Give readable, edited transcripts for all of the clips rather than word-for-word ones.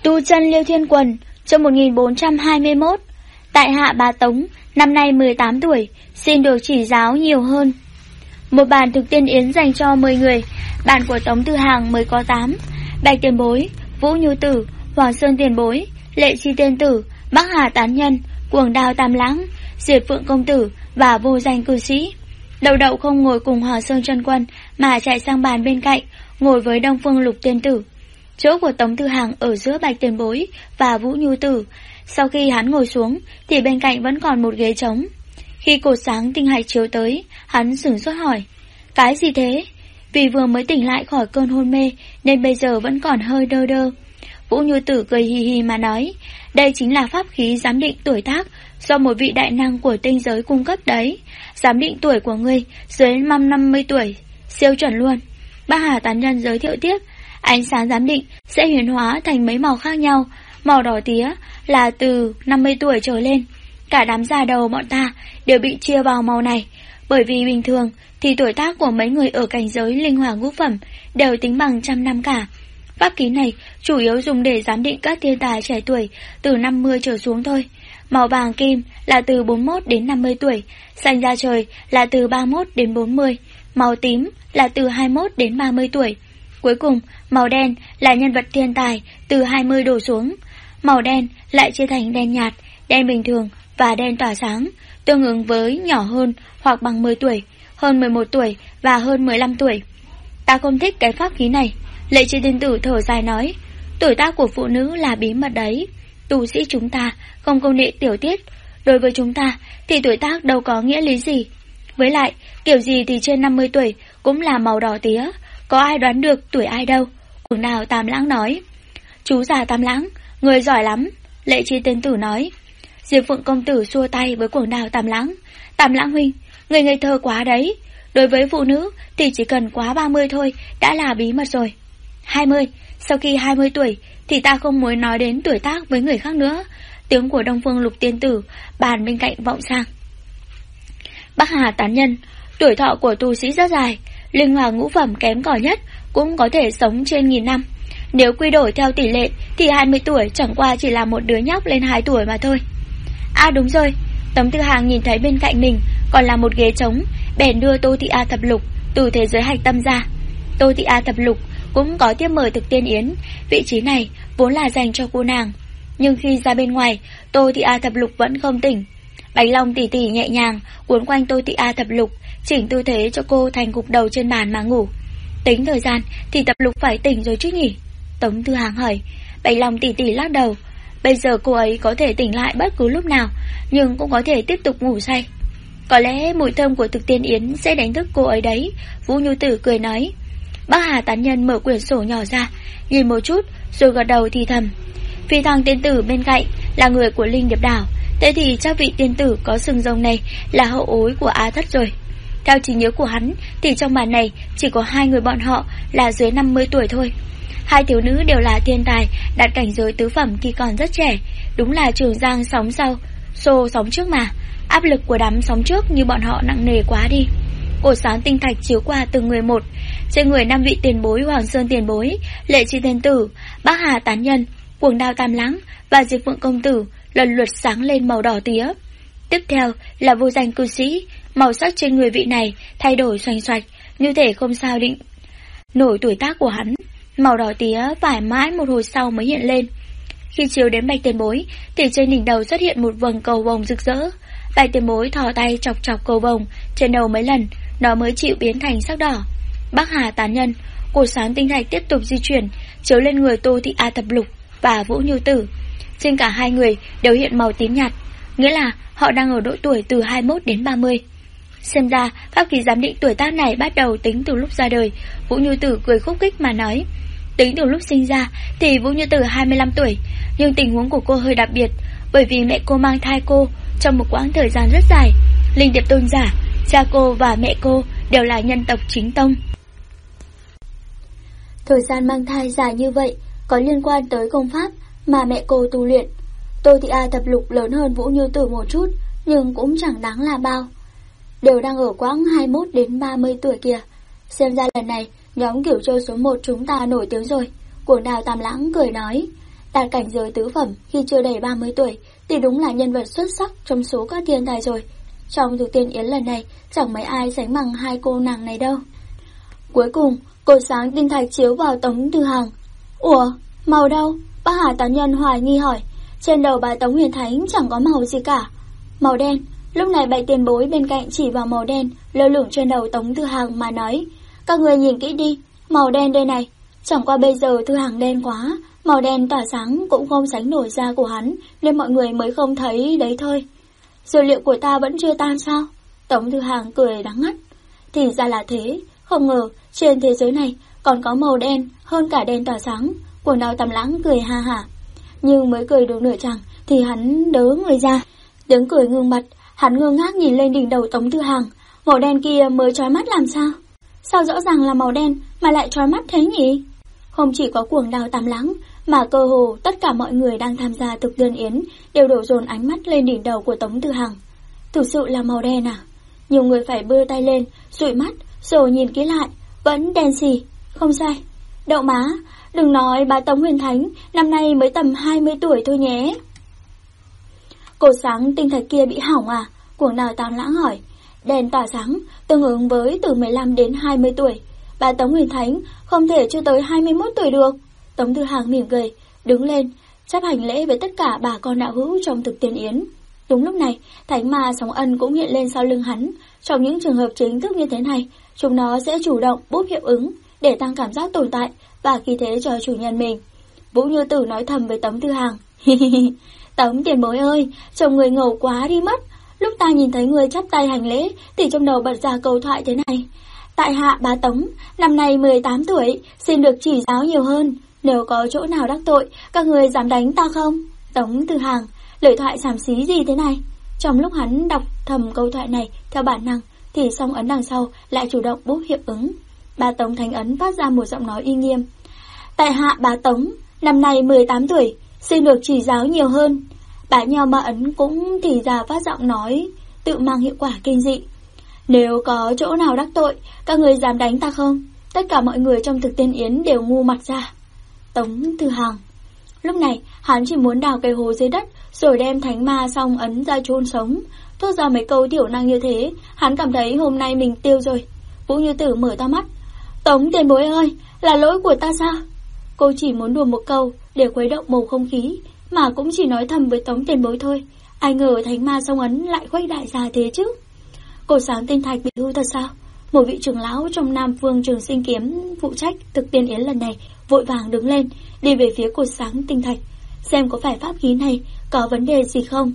Tu chân Liêu Thiên Quần, chương 1421. Tại hạ Bá Tống, năm nay 18 tuổi, xin được chỉ giáo nhiều hơn. Một bàn thực tiên yến dành cho 10 người, bàn của Tống Tư Hàng mới có 8. Bạch Tiền Bối, Vũ Nhu Tử, Hoàng Sơn Tiền Bối, Lệ Chi Tiên Tử, Bắc Hà Tán Nhân, Cuồng Đao Tam Lãng, Diệt Phượng Công Tử và Vô Danh Cư Sĩ. Đậu Đậu không ngồi cùng Hoàng Sơn Chân Quân mà chạy sang bàn bên cạnh, ngồi với Đông Phương Lục Tiên Tử. Chỗ của Tống Tư Hàng ở giữa Bạch Tiền Bối và Vũ Nhu Tử. Sau khi hắn ngồi xuống thì bên cạnh vẫn còn một ghế trống. Khi cột sáng tinh hạch chiếu tới, hắn sửng sốt hỏi: cái gì thế? Vì vừa mới tỉnh lại khỏi cơn hôn mê nên bây giờ vẫn còn hơi đơ đơ. Vũ Nhu Tử cười hì hì mà nói: đây chính là pháp khí giám định tuổi tác do một vị đại năng của tinh giới cung cấp đấy. Giám định tuổi của ngươi dưới 50 tuổi, siêu chuẩn luôn. Bắc Hà Tán Nhân giới thiệu tiếp: ánh sáng giám định sẽ huyền hóa thành mấy màu khác nhau. Màu đỏ tía là từ 50 tuổi trở lên. Cả đám già đầu bọn ta đều bị chia vào màu này. Bởi vì bình thường thì tuổi tác của mấy người ở cảnh giới linh hoàng ngũ phẩm đều tính bằng 100 năm cả. Pháp khí này chủ yếu dùng để giám định các thiên tài trẻ tuổi từ 50 trở xuống thôi. Màu vàng kim là từ 41 đến 50 tuổi, xanh da trời là từ 31 đến 40, màu tím là từ 21 đến 30 tuổi. Cuối cùng, màu đen là nhân vật thiên tài từ 20 đổ xuống. Màu đen lại chia thành đen nhạt, đen bình thường và đen tỏa sáng, tương ứng với nhỏ hơn hoặc bằng 10 tuổi, hơn 11 tuổi và hơn 15 tuổi. Ta không thích cái pháp khí này. Lệ Chi Tiên Tử thở dài nói: tuổi tác của phụ nữ là bí mật đấy. Tu sĩ chúng ta không công nghệ tiểu tiết. Đối với chúng ta thì tuổi tác đâu có nghĩa lý gì. Với lại, kiểu gì thì trên 50 tuổi cũng là màu đỏ tía. Có ai đoán được tuổi ai đâu. Cuồng Đao Tam Lãng nói: chú già Tam Lãng, người giỏi lắm. Lệ Chi Tiên Tử nói. Diệp Phượng Công Tử xua tay với Cuồng Đao Tam Lãng: Tam Lãng huynh, người ngây thơ quá đấy. Đối với phụ nữ thì chỉ cần quá 30 thôi đã là bí mật rồi. 20, sau khi 20 tuổi thì ta không muốn nói đến tuổi tác với người khác nữa. Tiếng của Đông Phương Lục Tiên Tử bàn bên cạnh vọng sang. Bắc Hà Tán Nhân, tuổi thọ của tu sĩ rất dài, linh hoàng ngũ phẩm kém cỏi nhất cũng có thể sống trên 1000 năm. Nếu quy đổi theo tỷ lệ thì 20 tuổi chẳng qua chỉ là một đứa nhóc lên 2 tuổi mà thôi. À đúng rồi, Tống Tư Hàng nhìn thấy bên cạnh mình còn là một ghế trống, bèn đưa Tô Thị A Thập Lục từ thế giới hạch tâm ra. Tô Thị A Thập Lục cũng có tiếp mời thực tiên yến, vị trí này vốn là dành cho cô nàng. Nhưng khi ra bên ngoài, Tô Thị A Thập Lục vẫn không tỉnh. Bạch Long tỉ tỉ nhẹ nhàng cuốn quanh Tô Thị A Thập Lục, chỉnh tư thế cho cô thành gục đầu trên bàn mà ngủ. Tính thời gian thì Thập Lục phải tỉnh rồi chứ nhỉ? Tống Tư Hàng hỏi. Bạch Long tỉ tỉ lắc đầu. Bây giờ cô ấy có thể tỉnh lại bất cứ lúc nào, nhưng cũng có thể tiếp tục ngủ say. Có lẽ mùi thơm của thực tiên yến sẽ đánh thức cô ấy đấy. Vũ Nhu Tử cười nói. Bắc Hà Tán Nhân mở quyển sổ nhỏ ra, nhìn một chút rồi gật đầu thì thầm. Phi Thăng Tiên Tử bên cạnh là người của Linh Điệp Đảo, thế thì chắc vị tiên tử có sừng rồng này là hậu ối của Á Thất rồi. Theo trí nhớ của hắn thì trong bàn này chỉ có 2 người bọn họ là dưới 50 tuổi thôi. 2 thiếu nữ đều là thiên tài đạt cảnh giới tứ phẩm khi còn rất trẻ. Đúng là Trường Giang sóng sau, xô sóng trước mà. Áp lực của đám sóng trước như bọn họ nặng nề quá đi. Cột sáng tinh thạch chiếu qua từng người một. Trên người 5 vị tiền bối Hoàng Sơn Tiền Bối, Lệ Chi Tiên Tử, Bắc Hà Tán Nhân, Cuồng Đao Tam Lãng và Diệp Phượng Công Tử lần lượt sáng lên màu đỏ tía. Tiếp theo là Vô Danh Cư Sĩ. Màu sắc trên người vị này thay đổi xoành xoạch, như thể không sao định nổi tuổi tác của hắn. Màu đỏ tía phải mãi một hồi sau mới hiện lên. Khi chiếu đến Bạch Tiền Bối thì trên đỉnh đầu xuất hiện một vầng cầu vồng rực rỡ. Bạch Tiền Bối thò tay chọc chọc cầu vồng trên đầu mấy lần, nó mới chịu biến thành sắc đỏ. Bắc Hà Tán Nhân, cột sáng tinh thạch tiếp tục di chuyển, chiếu lên người Tô Thị A Thập Lục và Vũ Nhu Tử. Trên cả 2 người đều hiện màu tím nhạt, nghĩa là họ đang ở độ tuổi từ 21 đến 30. Xem ra pháp khí giám định tuổi tác này bắt đầu tính từ lúc ra đời. Vũ Nhu Tử cười khúc khích mà nói. Tính từ lúc sinh ra thì Vũ Nhu Tử 25 tuổi, nhưng tình huống của cô hơi đặc biệt, bởi vì mẹ cô mang thai cô trong một quãng thời gian rất dài. Linh Điệp Tôn giả, cha cô và mẹ cô đều là nhân tộc chính tông. Thời gian mang thai dài như vậy có liên quan tới công pháp mà mẹ cô tu luyện. Tô Thị A Thập Lục lớn hơn Vũ Nhu Tử một chút, nhưng cũng chẳng đáng là bao. Đều đang ở quãng 21 đến 30 tuổi kìa. Xem ra lần này nhóm Cửu Châu số 1 chúng ta nổi tiếng rồi. Cuồng Đao Tam Lãng cười nói. Đạt cảnh giới tứ phẩm khi chưa đầy 30 tuổi thì đúng là nhân vật xuất sắc trong số các thiên tài rồi. Trong thực tiên yến lần này chẳng mấy ai sánh bằng hai cô nàng này đâu. Cuối cùng, cột sáng tinh thạch chiếu vào Tống Tư Hằng. Ủa, màu đâu? Bác Hà Tán Nhân hoài nghi hỏi. Trên đầu bà Tống Huyền Thánh chẳng có màu gì cả. Màu đen. Lúc này Bạch Tiền Bối bên cạnh chỉ vào màu đen lơ lửng trên đầu Tống Tư Hằng mà nói: các người nhìn kỹ đi, màu đen đây này. Chẳng qua bây giờ Tư Hằng đen quá, màu đen tỏa sáng cũng không sánh nổi da của hắn, nên mọi người mới không thấy đấy thôi. Dữ liệu của ta vẫn chưa tan sao? Tống Tư Hằng cười đắng ngắt. Thì ra là thế, không ngờ trên thế giới này còn có màu đen hơn cả đen tỏa sáng. Quần áo Tầm Lãng cười ha hả. Nhưng mới cười được nửa chặng thì hắn đớ người ra. Tiếng cười ngưng bặt, hắn ngơ ngác nhìn lên đỉnh đầu Tống Tư Hằng. Màu đen kia mới chói mắt làm sao? Sao rõ ràng là màu đen mà lại chói mắt thế nhỉ? Không chỉ có Cuồng Đao Tầm Lãng mà cơ hồ tất cả mọi người đang tham gia thực tiên yến đều đổ dồn ánh mắt lên đỉnh đầu của Tống Tư Hằng. Thực sự là màu đen à? Nhiều người phải bưa tay lên, dụi mắt, rồi nhìn kỹ lại, vẫn đen xì. Không sai. Đậu má, đừng nói bà Tống Huyền Thánh năm nay mới tầm 20 tuổi thôi nhé. Cột sáng tinh thạch kia bị hỏng à? Cuồng Đao Tầm Lãng hỏi. Đèn tỏa sáng tương ứng với từ 15 đến 20 tuổi. Bà Tống Huyền Thánh không thể chưa tới 21 tuổi được. Tống Tư Hằng mỉm cười, đứng lên, chắp hành lễ với tất cả bà con đạo hữu trong thực tiên yến. Đúng lúc này, Thánh Ma Sóng Ân cũng hiện lên sau lưng hắn. Trong những trường hợp chính thức như thế này, chúng nó sẽ chủ động búp hiệu ứng để tăng cảm giác tồn tại và khí thế cho chủ nhân mình. Vũ Như Tử nói thầm với Tống Tư Hằng. Tống tiền bối ơi, chồng người ngầu quá đi mất. Lúc ta nhìn thấy người chắp tay hành lễ thì trong đầu bật ra câu thoại thế này: tại hạ bá Tống, năm nay 18 tuổi, xin được chỉ giáo nhiều hơn. Nếu có chỗ nào đắc tội, các người dám đánh ta không? Tống Tư Hằng, lời thoại xàm xí gì thế này? Trong lúc hắn đọc thầm câu thoại này theo bản năng, thì song ấn đằng sau lại chủ động búp hiệu ứng. Bá Tống Thánh ấn phát ra một giọng nói uy nghiêm. Tại hạ bá Tống, năm nay 18 tuổi, xin được chỉ giáo nhiều hơn. Bá Nho Ma ấn cũng thì ra phát giọng nói, tự mang hiệu quả kinh dị. Nếu có chỗ nào đắc tội, các người dám đánh ta không? Tất cả mọi người trong thực tiên yến đều ngu mặt ra. Tống Tư Hằng. Lúc này, hắn chỉ muốn đào cái hố dưới đất, rồi đem Thánh Ma Song ấn ra chôn sống. Thốt ra mấy câu thiểu năng như thế, hắn cảm thấy hôm nay mình tiêu rồi. Vũ Như Tử mở to mắt. Tống tiền bối ơi, là lỗi của ta sao? Cô chỉ muốn đùa một câu để khuấy động bầu không khí, mà cũng chỉ nói thầm với Tống tiền bối thôi. Ai ngờ Thánh Ma Song ấn lại khuếch đại ra thế chứ? Cột sáng tinh thạch bị hư thật sao? Một vị trưởng lão trong Nam Phương Trường Sinh Kiếm phụ trách thực tiên yến lần này vội vàng đứng lên, đi về phía cột sáng tinh thạch, xem có phải pháp khí này có vấn đề gì không.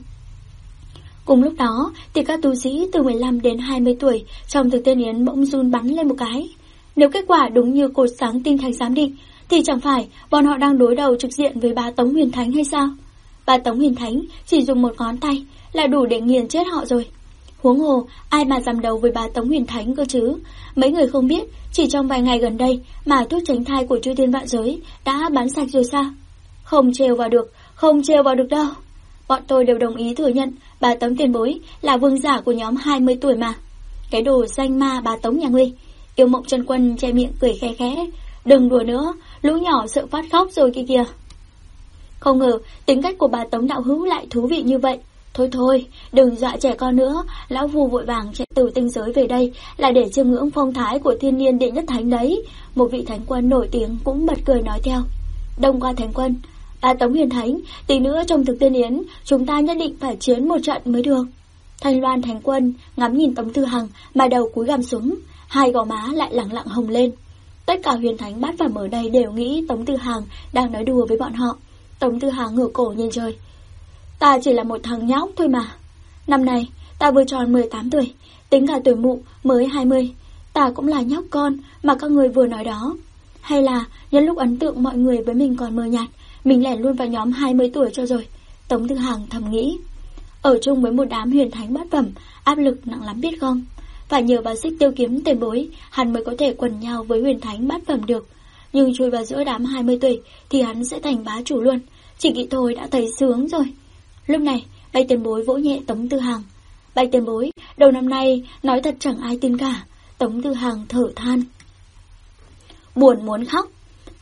Cùng lúc đó thì các tu sĩ từ 15 đến 20 tuổi trong thực tiên yến bỗng run bắn lên một cái. Nếu kết quả đúng như cột sáng tinh thạch giám định thì chẳng phải bọn họ đang đối đầu trực diện với bà Tống Huyền Thánh hay sao? Bà Tống Huyền Thánh chỉ dùng một ngón tay là đủ để nghiền chết họ rồi. Huống hồ, ai mà dám đấu với bà Tống Huyền Thánh cơ chứ? Mấy người không biết, chỉ trong vài ngày gần đây mà thuốc tránh thai của chư thiên vạn giới đã bán sạch rồi sao? Không trêu vào được, không trêu vào được đâu. Bọn tôi đều đồng ý thừa nhận bà Tống tiền bối là vương giả của nhóm 20 tuổi mà. Cái đồ danh ma bà Tống nhà ngươi. Yêu Mộng Chân Quân che miệng cười khẽ khẽ. Đừng đùa nữa, lũ nhỏ sợ phát khóc rồi kìa. Không ngờ tính cách của bà Tống đạo hữu lại thú vị như vậy. Thôi thôi, đừng dọa trẻ con nữa, lão Phu vội vàng chạy từ tinh giới về đây là để chiêm ngưỡng phong thái của thiên niên đệ nhất thánh đấy. Một vị thánh quân nổi tiếng cũng bật cười nói theo. Đông Qua thánh quân, bà Tống Huyền Thánh, tí nữa trong thực tiên yến, chúng ta nhất định phải chiến một trận mới được. Thanh Loan thánh quân ngắm nhìn Tống Tư Hằng mà đầu cúi gằm xuống, hai gò má lại lẳng lặng hồng lên. Tất cả huyền thánh bát phẩm ở đây đều nghĩ Tống Tư Hằng đang nói đùa với bọn họ. Tống Tư Hằng ngửa cổ nhìn trời. Ta chỉ là một thằng nhóc thôi mà. Năm nay ta vừa tròn 18 tuổi, tính cả tuổi mụ mới 20. Ta cũng là nhóc con mà các người vừa nói đó. Hay là nhân lúc ấn tượng mọi người với mình còn mờ nhạt, mình lẻn luôn vào nhóm 20 tuổi cho rồi. Tống Tư Hằng thầm nghĩ. Ở chung với một đám huyền thánh bát phẩm, áp lực nặng lắm biết không? Phải nhờ vào Xích Tiêu Kiếm tiền bối, hắn mới có thể quần nhau với huyền thánh bát phẩm được. Nhưng chui vào giữa đám 20 tuổi thì hắn sẽ thành bá chủ luôn. Chỉ nghĩ thôi đã thấy sướng rồi. Lúc này, Bạch tiền bối vỗ nhẹ Tống Tư Hằng. Bạch tiền bối, đầu năm nay nói thật chẳng ai tin cả. Tống Tư Hằng thở than. Buồn muốn khóc.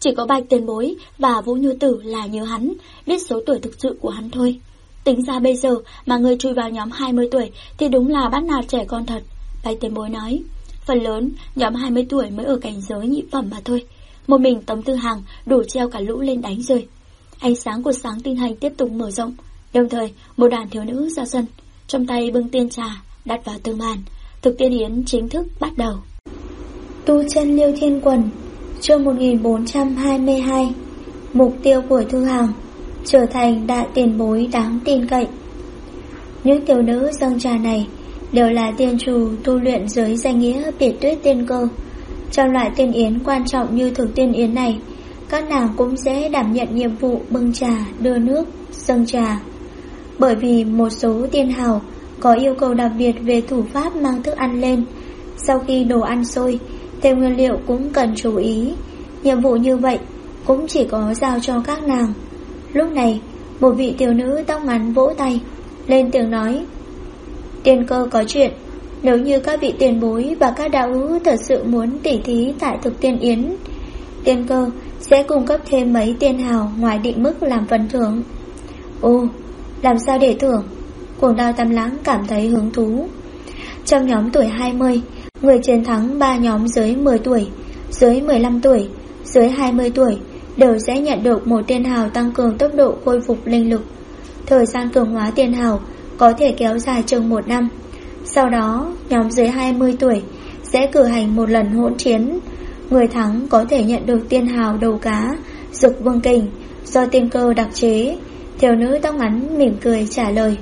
Chỉ có Bạch Tiền Bối và Vũ Như Tử là nhớ hắn, biết số tuổi thực sự của hắn thôi. Tính ra bây giờ mà người chui vào nhóm 20 tuổi thì đúng là bắt nạt trẻ con thật. Bạch Tiền Bối nói, phần lớn nhóm 20 tuổi mới ở cảnh giới nhị phẩm mà thôi. Một mình Tống Tư Hằng đủ treo cả lũ lên đánh rồi. Ánh sáng của sáng tinh hành tiếp tục mở rộng. Đồng thời một đàn thiếu nữ ra sân, trong tay bưng tiên trà đặt vào tương bàn. Thực tiên yến chính thức bắt đầu. Tu chân Liêu Thiên Quần, chương 1422. Mục tiêu của Thư Hằng: trở thành đại tiền bối đáng tin cậy. Những thiếu nữ dâng trà này đều là tiên chủ tu luyện dưới danh nghĩa Biệt Tuyết Tiên Cơ. Trong loại tiên yến quan trọng như thực tiên yến này, các nàng cũng sẽ đảm nhận nhiệm vụ bưng trà, đưa nước, dâng trà. Bởi vì một số tiên hào có yêu cầu đặc biệt về thủ pháp mang thức ăn lên. Sau khi đồ ăn sôi, thêm nguyên liệu cũng cần chú ý. Nhiệm vụ như vậy cũng chỉ có giao cho các nàng. Lúc này, một vị tiểu nữ tóc ngắn vỗ tay, lên tiếng nói: Tiên Cơ có chuyện, nếu như các vị tiền bối và các đạo hữu thật sự muốn tỉ thí tại thực tiên yến, Tiên Cơ sẽ cung cấp thêm mấy tiên hào ngoài định mức làm phần thưởng. Ồ, làm sao để thưởng? Cuồng Đao Tam Lãng cảm thấy hứng thú. Trong nhóm tuổi 20, người chiến thắng 3 nhóm dưới 10 tuổi, dưới 15 tuổi, dưới 20 tuổi đều sẽ nhận được một tiên hào tăng cường tốc độ khôi phục linh lực. Thời gian cường hóa tiên hào có thể kéo dài chừng 1 năm. Sau đó, nhóm dưới 20 tuổi sẽ cử hành một lần hỗn chiến. Người thắng có thể nhận được tiên hào đầu cá Dực Vương Kình do Tiên Cơ đặc chế. Thiếu nữ tóc ngắn mỉm cười trả lời: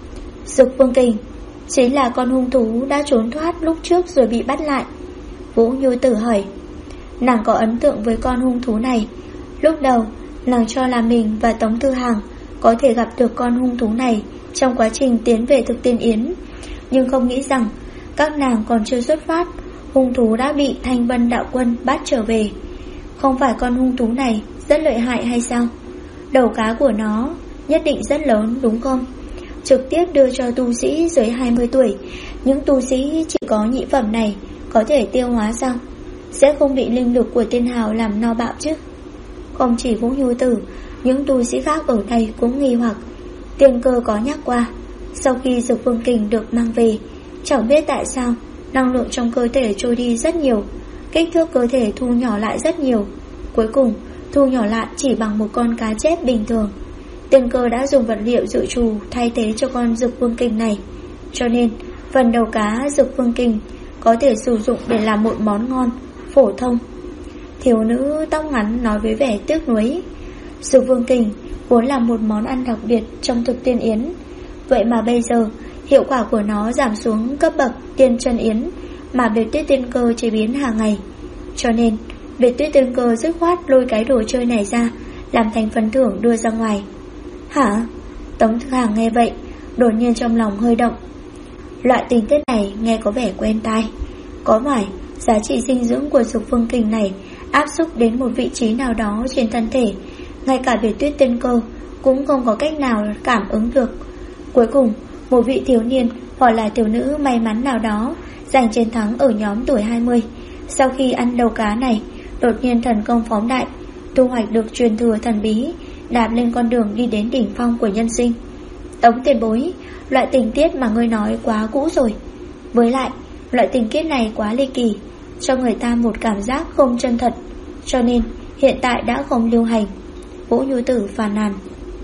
Dực Vương Kình chính là con hung thú đã trốn thoát lúc trước rồi bị bắt lại. Vũ Như Tử hỏi. Nàng có ấn tượng với con hung thú này. Lúc đầu nàng cho là mình và Tống Tư Hằng có thể gặp được con hung thú này trong quá trình tiến về thực tiên yến, nhưng không nghĩ rằng các nàng còn chưa xuất phát, hung thú đã bị Thanh Vân đạo quân bắt trở về. Không phải con hung thú này rất lợi hại hay sao? Đầu cá của nó nhất định rất lớn đúng không? Trực tiếp đưa cho tu sĩ dưới 20 tuổi. Những tu sĩ chỉ có nhị phẩm này có thể tiêu hóa sao? Sẽ không bị linh lực của tiên hào làm no bạo chứ? Không chỉ Vũ Như Tử, những tu sĩ khác ở đây cũng nghi hoặc. Tiên Cơ có nhắc qua, sau khi Dực Vương Kình được mang về, chẳng biết tại sao năng lượng trong cơ thể trôi đi rất nhiều, kích thước cơ thể thu nhỏ lại rất nhiều. Cuối cùng thu nhỏ lại chỉ bằng một con cá chép bình thường. Tiên Cơ đã dùng vật liệu dự trù thay thế cho con Dực Vương Kình này, cho nên phần đầu cá Dực Vương Kình có thể sử dụng để làm một món ngon phổ thông. Thiếu nữ tóc ngắn nói với vẻ tiếc nuối. Dực Vương Kình vốn là một món ăn đặc biệt trong thực tiên yến, vậy mà bây giờ hiệu quả của nó giảm xuống cấp bậc tiên chân yến mà Biệt Tuyết Tiên Cơ chế biến hàng ngày. Cho nên Biệt Tuyết Tiên Cơ dứt khoát lôi cái đồ chơi này ra làm thành phần thưởng đưa ra ngoài. Hả? Tống Thư Hàng nghe vậy đột nhiên trong lòng hơi động. Loại tình tiết này nghe có vẻ quen tai. Có phải giá trị dinh dưỡng của Dực Vương Kình này áp xúc đến một vị trí nào đó trên thân thể, ngay cả Biệt Tuyết Tiên Cơ cũng không có cách nào cảm ứng được. Cuối cùng một vị thiếu niên hoặc là thiếu nữ may mắn nào đó giành chiến thắng ở nhóm tuổi 20, sau khi ăn đầu cá này đột nhiên thần công phóng đại, thu hoạch được truyền thừa thần bí, đạp lên con đường đi đến đỉnh phong của nhân sinh. Tống tiền bối, loại tình tiết mà ngươi nói quá cũ rồi. Với lại loại tình tiết này quá ly kỳ, cho người ta một cảm giác không chân thật, cho nên hiện tại đã không lưu hành. Vũ Như Tử phàn nàn.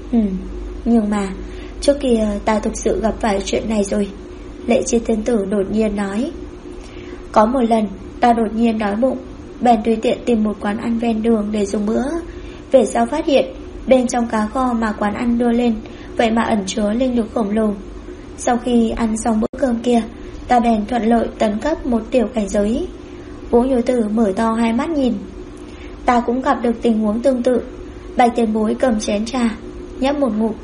Nhưng mà trước kia ta thực sự gặp phải chuyện này rồi. Lệ Chi Tiên Tử đột nhiên nói. Có một lần ta đột nhiên đói bụng, bèn tùy tiện tìm một quán ăn ven đường để dùng bữa. Về sau phát hiện bên trong cá kho mà quán ăn đưa lên vậy mà ẩn chứa linh lực khổng lồ. Sau khi ăn xong bữa cơm kia, ta bèn thuận lợi tấn cấp một tiểu cảnh giới. Vũ Như Tử mở to hai mắt nhìn. Ta cũng gặp được tình huống tương tự. Bạch tiền bối cầm chén trà nhấp một ngụm.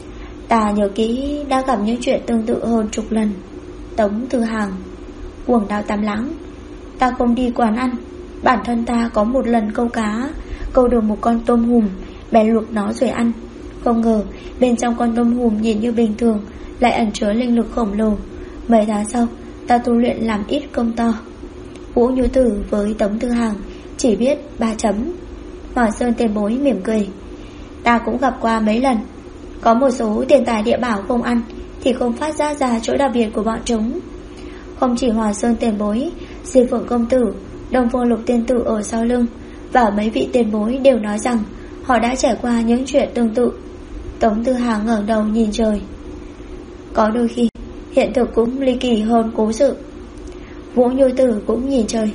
Ta nhớ kỹ đã gặp những chuyện tương tự hơn chục lần. Tống Thư Hàng. Cuồng Đao Tam Lãng. Ta không đi quán ăn. Bản thân ta có một lần câu cá, câu được một con tôm hùm, bèn luộc nó rồi ăn. Không ngờ bên trong con tôm hùm nhìn như bình thường lại ẩn chứa linh lực khổng lồ. Mấy tháng sau ta tu luyện làm ít công to. Vũ Như Tử với Tống Thư Hàng chỉ biết 3 chấm. Hỏa Sơn tiền bối mỉm cười. Ta cũng gặp qua mấy lần. Có một số tiền tài địa bảo không ăn thì không phát ra chỗ đặc biệt của bọn chúng. Không chỉ Hỏa Sơn tiền bối, Diệp Phượng công tử, Đông Phương Lục tiên tử ở sau lưng và mấy vị tiền bối đều nói rằng họ đã trải qua những chuyện tương tự. Tống Tư Hà ngẩng đầu nhìn trời. Có đôi khi hiện thực cũng ly kỳ hơn cố sự. Vũ Nhu Tử cũng nhìn trời.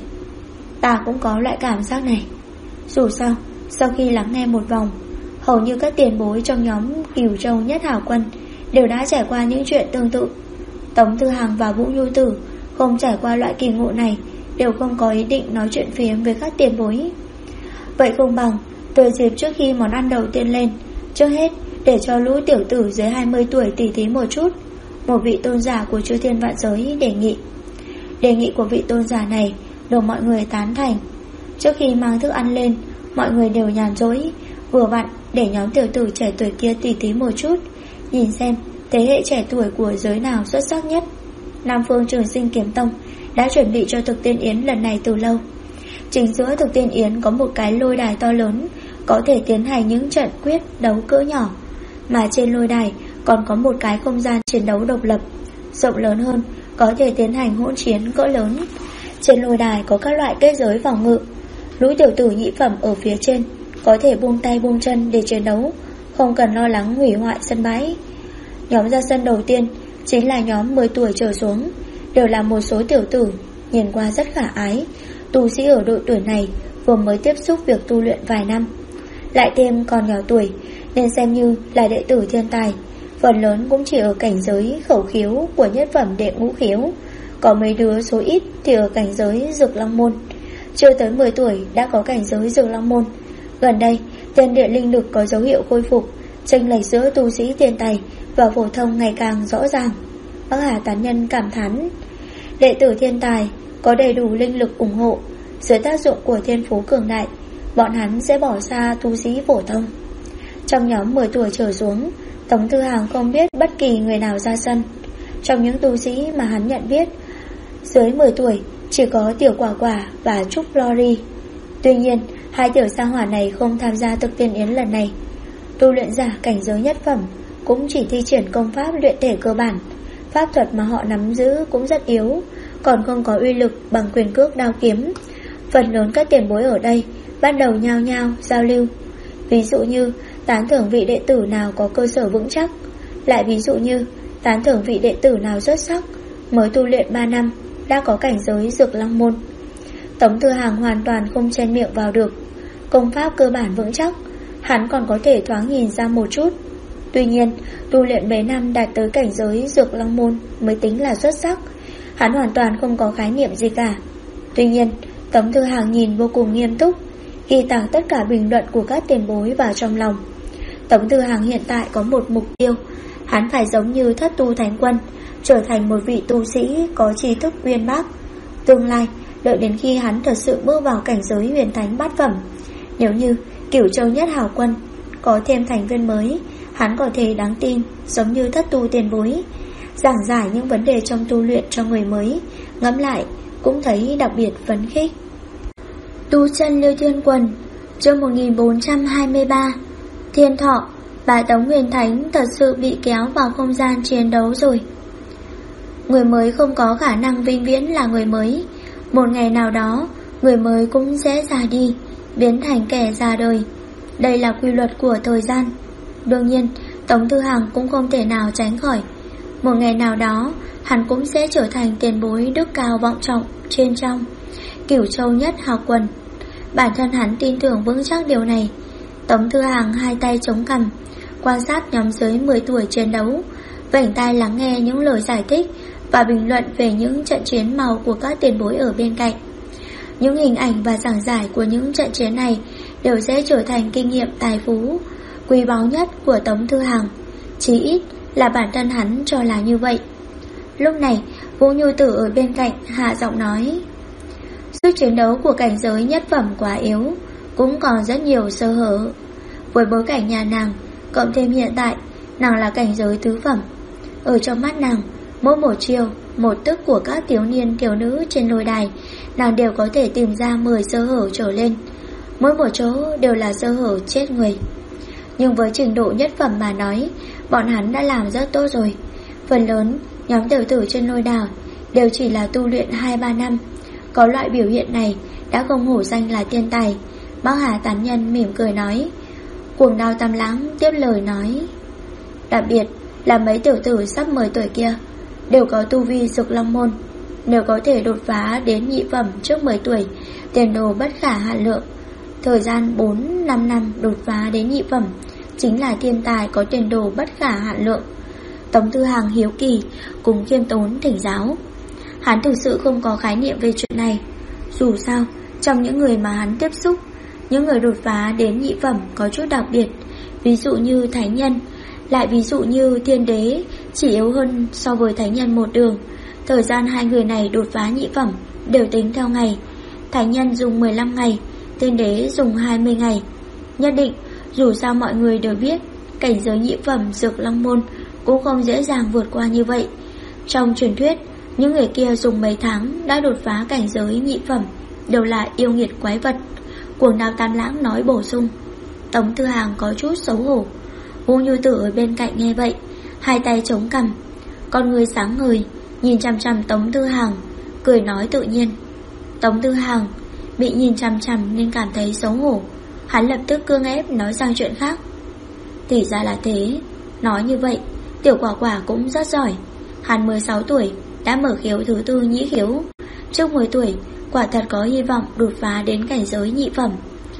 Ta cũng có loại cảm giác này. Dù sao, sau khi lắng nghe một vòng, hầu như các tiền bối trong nhóm Cửu Châu Nhất Hảo Quân đều đã trải qua những chuyện tương tự. Tống Tư Hằng và Vũ Nhu Tử không trải qua loại kỳ ngộ này, đều không có ý định nói chuyện phiếm với các tiền bối. Vậy không bằng từ dịp trước khi món ăn đầu tiên lên, trước hết để cho lũ tiểu tử dưới 20 tuổi tỉ thí một chút. Một vị tôn giả của chư thiên vạn giới đề nghị. Đề nghị của vị tôn giả này được mọi người tán thành. Trước khi mang thức ăn lên, mọi người đều nhàn rỗi, vừa vặn để nhóm tiểu tử trẻ tuổi kia tỉ thí một chút, nhìn xem thế hệ trẻ tuổi của giới nào xuất sắc nhất. Nam Phương Trường Sinh Kiếm Tông đã chuẩn bị cho thực tiên yến lần này từ lâu. Chính giữa thực tiên yến có một cái lôi đài to lớn, có thể tiến hành những trận quyết đấu cỡ nhỏ. Mà trên lôi đài còn có một cái không gian chiến đấu độc lập, rộng lớn hơn, có thể tiến hành hỗn chiến cỡ lớn. Trên lôi đài có các loại kết giới phòng ngự. Lũ tiểu tử nhị phẩm ở phía trên có thể buông tay buông chân để chiến đấu, không cần lo lắng hủy hoại sân bãi. Nhóm ra sân đầu tiên chính là nhóm 10 tuổi trở xuống, đều là một số tiểu tử nhìn qua rất khả ái. Tu sĩ ở độ tuổi này vừa mới tiếp xúc việc tu luyện vài năm, lại thêm còn nhỏ tuổi nên xem như là đệ tử thiên tài. Phần lớn cũng chỉ ở cảnh giới khẩu khiếu của nhất phẩm đệ ngũ khiếu, có mấy đứa số ít thì ở cảnh giới Dược Long Môn. Chưa tới 10 tuổi đã có cảnh giới Dược Long Môn. Gần đây thiên địa linh lực có dấu hiệu khôi phục, chênh lệch giữa tu sĩ thiên tài và phổ thông ngày càng rõ ràng. Bác Hà tán nhân cảm thán, đệ tử thiên tài có đầy đủ linh lực ủng hộ, dưới tác dụng của thiên phú cường đại, bọn hắn sẽ bỏ xa tu sĩ phổ thông. Trong nhóm 10 tuổi trở xuống, Tống Tư Hằng không biết bất kỳ người nào ra sân. Trong những tu sĩ mà hắn nhận biết, dưới 10 tuổi chỉ có Tiểu Quả Quả và Trúc Lori. Tuy nhiên, hai tiểu sa hỏa này không tham gia thực tiên yến lần này. Tu luyện giả cảnh giới nhất phẩm cũng chỉ thi triển công pháp luyện thể cơ bản, pháp thuật mà họ nắm giữ cũng rất yếu, còn không có uy lực bằng quyền cước đao kiếm. Phần lớn các tiền bối ở đây bắt đầu nhao nhao giao lưu. Ví dụ như tán thưởng vị đệ tử nào có cơ sở vững chắc, lại ví dụ như tán thưởng vị đệ tử nào xuất sắc, mới tu luyện 3 năm đã có cảnh giới Dược Long Môn. Tống Tư Hằng hoàn toàn không chen miệng vào được. Công pháp cơ bản vững chắc, hắn còn có thể thoáng nhìn ra một chút. Tuy nhiên, tu luyện mấy năm đạt tới cảnh giới Dược Long Môn mới tính là xuất sắc. Hắn hoàn toàn không có khái niệm gì cả. Tuy nhiên, Tống Tư Hằng nhìn vô cùng nghiêm túc, ghi tạc tất cả bình luận của các tiền bối vào trong lòng. Tống Tư Hằng hiện tại có một mục tiêu, hắn phải giống như Thất Tu Thánh Quân, trở thành một vị tu sĩ có tri thức uyên bác. Tương lai, đợi đến khi hắn thật sự bước vào cảnh giới huyền thánh bát phẩm, nếu như Cửu Châu Nhất Hảo Quân có thêm thành viên mới, hắn có thể đáng tin giống như Thất Tu tiền bối, giảng giải những vấn đề trong tu luyện cho người mới, ngẫm lại cũng thấy đặc biệt phấn khích. Tu chân Liêu Thiên Quần, chương 1423. Thiên Thọ, bà Tống Huyền Thánh thật sự bị kéo vào không gian chiến đấu rồi. Người mới không có khả năng vĩnh viễn là người mới. Một ngày nào đó, người mới cũng sẽ già đi, biến thành kẻ già đời. Đây là quy luật của thời gian. Đương nhiên, Tống Tư Hằng cũng không thể nào tránh khỏi. Một ngày nào đó, hắn cũng sẽ trở thành tiền bối đức cao vọng trọng trên trong Cửu Châu Nhất Hảo Quần. Bản thân hắn tin tưởng vững chắc điều này. Tống Tư Hằng hai tay chống cằm, quan sát nhóm dưới 10 tuổi chiến đấu, vểnh tai lắng nghe những lời giải thích và bình luận về những trận chiến màu của các tiền bối ở bên cạnh. Những hình ảnh và giảng giải của những trận chiến này đều sẽ trở thành kinh nghiệm tài phú quý báu nhất của Tống Tư Hằng, chí ít là bản thân hắn cho là như vậy. Lúc này, Vũ Nhu Tử ở bên cạnh hạ giọng nói, sức chiến đấu của cảnh giới nhất phẩm quá yếu, cũng còn rất nhiều sơ hở. Với bối cảnh nhà nàng, cộng thêm hiện tại nàng là cảnh giới tứ phẩm, ở trong mắt nàng, mỗi một chiều, một tức của các thiếu niên thiếu nữ trên lôi đài, nàng đều có thể tìm ra 10 sơ hở trở lên. mỗi một chỗ đều là sơ hở chết người. Nhưng với trình độ nhất phẩm mà nói, bọn hắn đã làm rất tốt rồi. Phần lớn nhóm tiểu tử trên lôi đảo đều chỉ là tu luyện 2-3 năm. Có loại biểu hiện này đã không hổ danh là thiên tài. Bác Hà tán nhân mỉm cười nói. Cuồng Đao Tam Lãng tiếp lời nói, đặc biệt là mấy tiểu tử sắp 10 tuổi kia đều có tu vi Dược Long Môn. Nếu có thể đột phá đến nhị phẩm trước 10 tuổi, tiền đồ bất khả hạn lượng. Thời gian 4-5 năm đột phá đến nhị phẩm chính là thiên tài có tiền đồ bất khả hạn lượng. Tống Tư Hàng hiếu kỳ cùng khiêm tốn thỉnh giáo. Hắn thực sự không có khái niệm về chuyện này. Dù sao, trong những người mà hắn tiếp xúc, những người đột phá đến nhị phẩm có chút đặc biệt. Ví dụ như Thánh Nhân, lại ví dụ như Thiên Đế, chỉ yếu hơn so với Thánh Nhân một đường. Thời gian hai người này đột phá nhị phẩm đều tính theo ngày. Thánh Nhân dùng 15 ngày, Thiên Đế dùng 20 ngày. Nhất định, dù sao mọi người đều biết, cảnh giới nhị phẩm Dược Long Môn cũng không dễ dàng vượt qua như vậy. Trong truyền thuyết, những người kia dùng mấy tháng đã đột phá cảnh giới nhị phẩm đều là yêu nghiệt quái vật. Cuồng Đao Tam Lãng nói bổ sung. Tống Tư Hàng có chút xấu hổ. Ngô Như Tử ở bên cạnh nghe vậy, hai tay chống cằm, con người sáng ngời, nhìn chằm chằm Tống Tư Hàng, cười nói tự nhiên. Tống Tư Hàng bị nhìn chằm chằm nên cảm thấy xấu hổ. Hắn lập tức cương ép nói sang chuyện khác. Thì ra là thế. Nói như vậy, Tiểu Quả Quả cũng rất giỏi. Hắn 16 tuổi đã mở khiếu thứ tư nhĩ khiếu. Trước 10 tuổi quả thật có hy vọng đột phá đến cảnh giới nhị phẩm.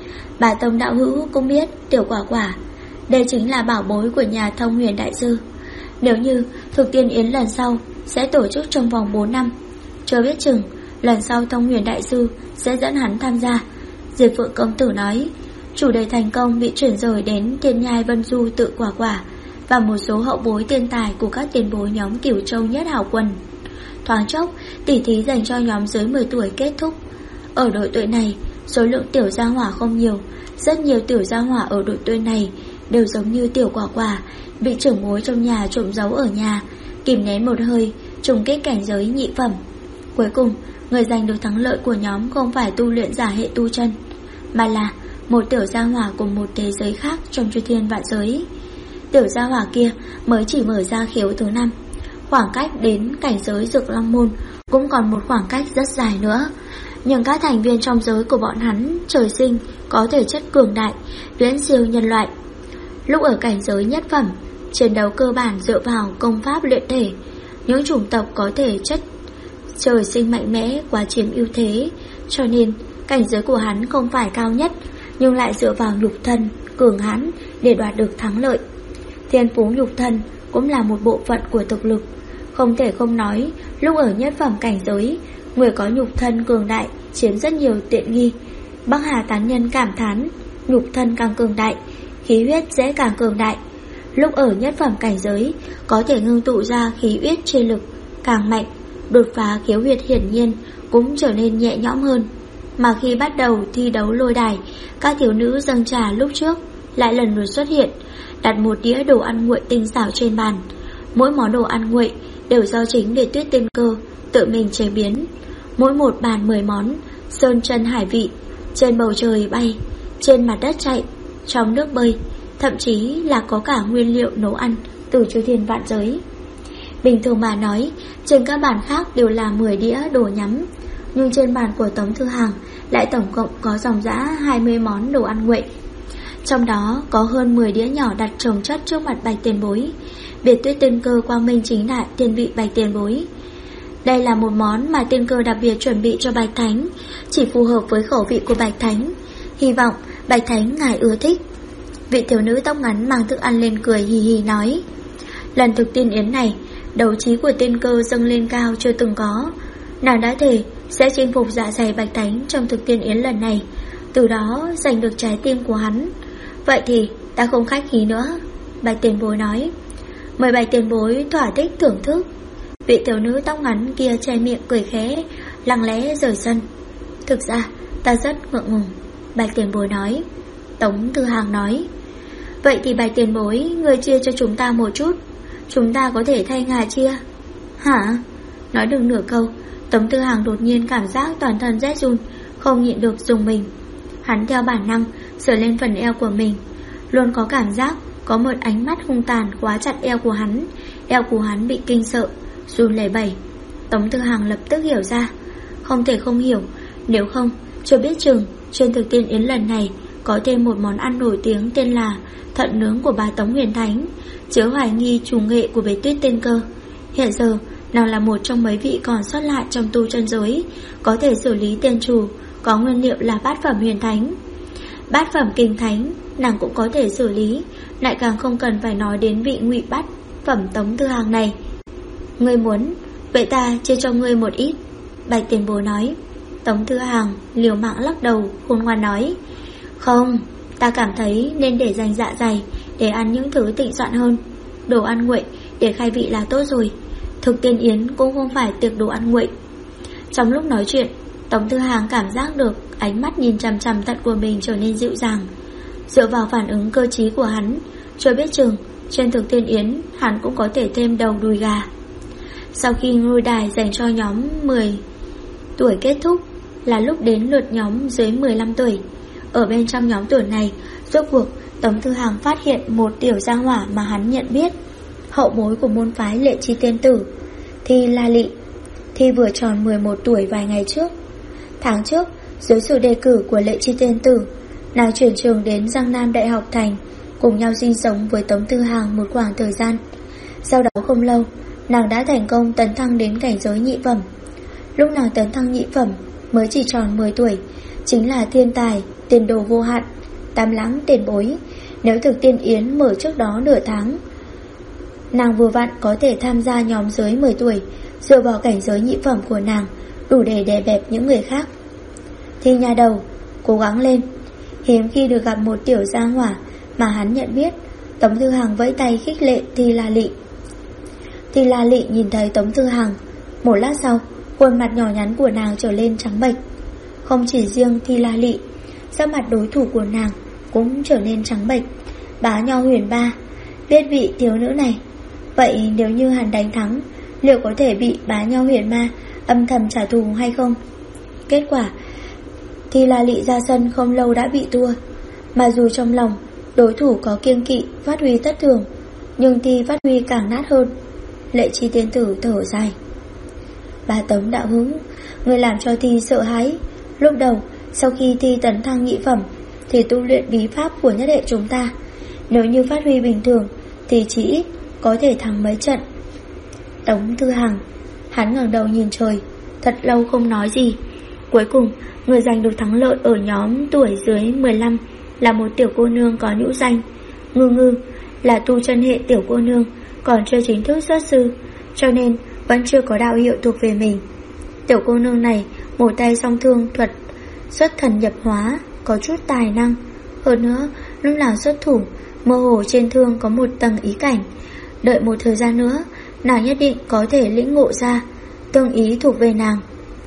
Bà Tông đạo hữu cũng biết Tiểu Quả Quả, đây chính là bảo bối của nhà Thông Huyền Đại Sư. Nếu như thực tiên yến lần sau sẽ tổ chức trong vòng 4 năm, chưa biết chừng lần sau Thông Huyền Đại Sư sẽ dẫn hắn tham gia. Diệp Phượng công tử nói. Chủ đề thành công bị chuyển rời đến Thiên Nhai Vân Du Tự Quả Quả và một số hậu bối tiền tài của các tiền bối nhóm Cửu Châu Nhất Hảo Quân. Thoáng chốc, tỉ thí dành cho nhóm dưới 10 tuổi kết thúc. Ở đội tuổi này, số lượng tiểu gia hỏa không nhiều. Rất nhiều tiểu gia hỏa ở đội tuổi này đều giống như Tiểu Quả Quả, bị trưởng bối trong nhà trộm giấu ở nhà, kìm nén một hơi, trùng kích cảnh giới nhị phẩm. Cuối cùng, người giành được thắng lợi của nhóm không phải tu luyện giả hệ tu chân, mà là một tiểu gia hỏa cùng một thế giới khác trong chư thiên vạn giới. Tiểu gia hỏa kia mới chỉ mở ra khiếu thứ 5. Khoảng cách đến cảnh giới Dược Long Môn cũng còn một khoảng cách rất dài nữa. Nhưng các thành viên trong giới của bọn hắn trời sinh có thể chất cường đại, viễn siêu nhân loại. Lúc ở cảnh giới nhất phẩm, chiến đấu cơ bản dựa vào công pháp luyện thể. Những chủng tộc có thể chất trời sinh mạnh mẽ quá chiếm ưu thế, cho nên cảnh giới của hắn không phải cao nhất, nhưng lại dựa vào nhục thân cường hãn để đoạt được thắng lợi. Thiên phú nhục thân cũng là một bộ phận của thực lực. Không thể không nói, lúc ở nhất phẩm cảnh giới, người có nhục thân cường đại chiếm rất nhiều tiện nghi. Bắc Hà tán nhân cảm thán, nhục thân càng cường đại, khí huyết sẽ càng cường đại. Lúc ở nhất phẩm cảnh giới, có thể ngưng tụ ra khí huyết chi lực càng mạnh, đột phá khiếu huyệt hiển nhiên cũng trở nên nhẹ nhõm hơn. Mà khi bắt đầu thi đấu lôi đài, các thiếu nữ dâng trà lúc trước lại lần lượt xuất hiện, đặt một đĩa đồ ăn nguội tinh xảo trên bàn. Mỗi món đồ ăn nguội đều do chính Liệt Tuyết Tiên Cơ tự mình chế biến. Mỗi một bàn 10 món, sơn chân hải vị, trên bầu trời bay, trên mặt đất chạy, trong nước bơi, thậm chí là có cả nguyên liệu nấu ăn từ chư thiên vạn giới. Bình thường mà nói, trên các bàn khác đều là 10 đĩa đồ nhắm, nhưng trên bàn của Tống Thư Hàng lại tổng cộng có dòng dã 20 món đồ ăn nguội. Trong đó có hơn 10 đĩa nhỏ đặt chồng chất trước mặt Bạch Tiền Bối. Biệt Tuyết Tiên Cơ quang minh chính đại tiền vị Bạch Tiền Bối. Đây là một món mà Tiên Cơ đặc biệt chuẩn bị cho Bạch Thánh, chỉ phù hợp với khẩu vị của Bạch Thánh. Hy vọng Bạch Thánh ngài ưa thích. Vị thiếu nữ tóc ngắn mang thức ăn lên cười hì hì nói. Lần thực tiên yến này, đấu trí của Tiên Cơ dâng lên cao chưa từng có. Nàng đã thề sẽ chinh phục dạ dày Bạch Thánh trong thực tiên yến lần này, từ đó giành được trái tim của hắn. Vậy thì ta không khách khí nữa, Bạch Tiền Bối nói. Mời Bạch Tiền Bối thỏa thích thưởng thức. Vị tiểu nữ tóc ngắn kia che miệng cười khẽ, lặng lẽ rời sân. Thực ra ta rất ngượng ngùng, Bạch Tiền Bối nói. Tống Tư Hàng nói. Vậy thì Bạch Tiền Bối, người chia cho chúng ta một chút, chúng ta có thể thay ngài chia. Hả? Nói được nửa câu, Tống Tư Hàng đột nhiên cảm giác toàn thân rét run, không nhịn được dùng mình. hắn theo bản năng sờ lên phần eo của mình. Luôn có cảm giác có một ánh mắt hung tàn khóa chặt eo của hắn. Eo của hắn bị kinh sợ, run lẩy bẩy. Tống Tư Hằng lập tức hiểu ra, không thể không hiểu. Nếu không, chưa biết chừng trên thực tiên yến lần này có thêm một món ăn nổi tiếng tên là thận nướng của bà Tống Huyền Thánh, chứa hoài nghi chủ nghệ của Bế Tuyết Tiên Cơ. Hiện giờ nàng là một trong mấy vị còn sót lại trong tu chân giới có thể xử lý tiên chủ, có nguyên liệu là bát phẩm huyền thánh. Bát phẩm kinh thánh nàng cũng có thể xử lý, lại càng không cần phải nói đến vị ngụy bát phẩm Tống Tư Hằng này. Ngươi muốn, vậy ta chia cho ngươi một ít, Bạch tiền bối nói. Tống Tư Hằng liều mạng lắc đầu, khôn ngoan nói: Không, ta cảm thấy nên để dành dạ dày để ăn những thứ tịnh soạn hơn. Đồ ăn nguội để khai vị là tốt rồi. Thực tiên yến cũng không phải tiệc đồ ăn nguội. Trong lúc nói chuyện, Tống Tư Hằng cảm giác được ánh mắt nhìn chằm chằm tận của mình trở nên dịu dàng. Dựa vào phản ứng cơ trí của hắn, chưa biết chừng trên thực tiên yến hắn cũng có thể thêm đầu đùi gà. Sau khi ngôi đài dành cho nhóm 10 tuổi kết thúc, là lúc đến lượt nhóm dưới 15 tuổi. Ở bên trong nhóm tuổi này, rốt cuộc Tống Tư Hằng phát hiện một tiểu gia hỏa mà hắn nhận biết, hậu bối của môn phái Lệ Chi Tiên Tử, Thi La Lị. Thi vừa tròn 11 tuổi vài ngày trước. Tháng trước, dưới sự đề cử của Lệ Chi Tiên Tử, nàng chuyển trường đến Giang Nam Đại học Thành, cùng nhau sinh sống với Tống Tư Hằng một khoảng thời gian. Sau đó không lâu, nàng đã thành công tấn thăng đến cảnh giới nhị phẩm. Lúc nàng tấn thăng nhị phẩm mới chỉ tròn 10 tuổi, chính là thiên tài, tiền đồ vô hạn, Tam Lãng tiền bối. Nếu thực tiên yến mở trước đó nửa tháng, nàng vừa vặn có thể tham gia nhóm dưới 10 tuổi. Dựa vào cảnh giới nhị phẩm của nàng, đủ để đè bẹp những người khác. Thi nhà đầu, cố gắng lên. Hiếm khi được gặp một tiểu gia hỏa mà hắn nhận biết. Tống Tư Hằng vẫy tay khích lệ Thi La Lị. Thi La Lị nhìn thấy Tống Tư Hằng, một lát sau, khuôn mặt nhỏ nhắn của nàng trở lên trắng bệch. Không chỉ riêng Thi La Lị, sắc mặt đối thủ của nàng cũng trở nên trắng bệch. Bá Nho Huyền Ba biết vị thiếu nữ này. Vậy nếu như hắn đánh thắng, liệu có thể bị Bá Nho Huyền Ma âm thầm trả thù hay không? Kết quả, Thi La Lị ra sân không lâu đã bị thua. Mà dù trong lòng đối thủ có kiêng kỵ phát huy thất thường, nhưng Thi phát huy càng nát hơn. Lệ Chi Tiên Tử thở dài: Bà Tống đạo hữu, người làm cho Thi sợ hãi. Lúc đầu, sau khi Thi tấn thăng nhị phẩm thì tu luyện bí pháp của nhất hệ chúng ta. Nếu như phát huy bình thường thì chỉ ít có thể thắng mấy trận. Tống Tư Hằng, hắn ngẩng đầu nhìn trời, thật lâu không nói gì. Cuối cùng, người giành được thắng lợi ở nhóm tuổi dưới 15 là một tiểu cô nương có nhũ danh Ngư Ngư, là tu chân hệ tiểu cô nương, còn chưa chính thức xuất sư, cho nên vẫn chưa có đạo hiệu thuộc về mình. Tiểu cô nương này một tay song thương thuật xuất thần nhập hóa, có chút tài năng. Hơn nữa, lúc nào xuất thủ, mơ hồ trên thương có một tầng ý cảnh. Đợi một thời gian nữa, nàng nhất định có thể lĩnh ngộ ra tương ý thuộc về nàng.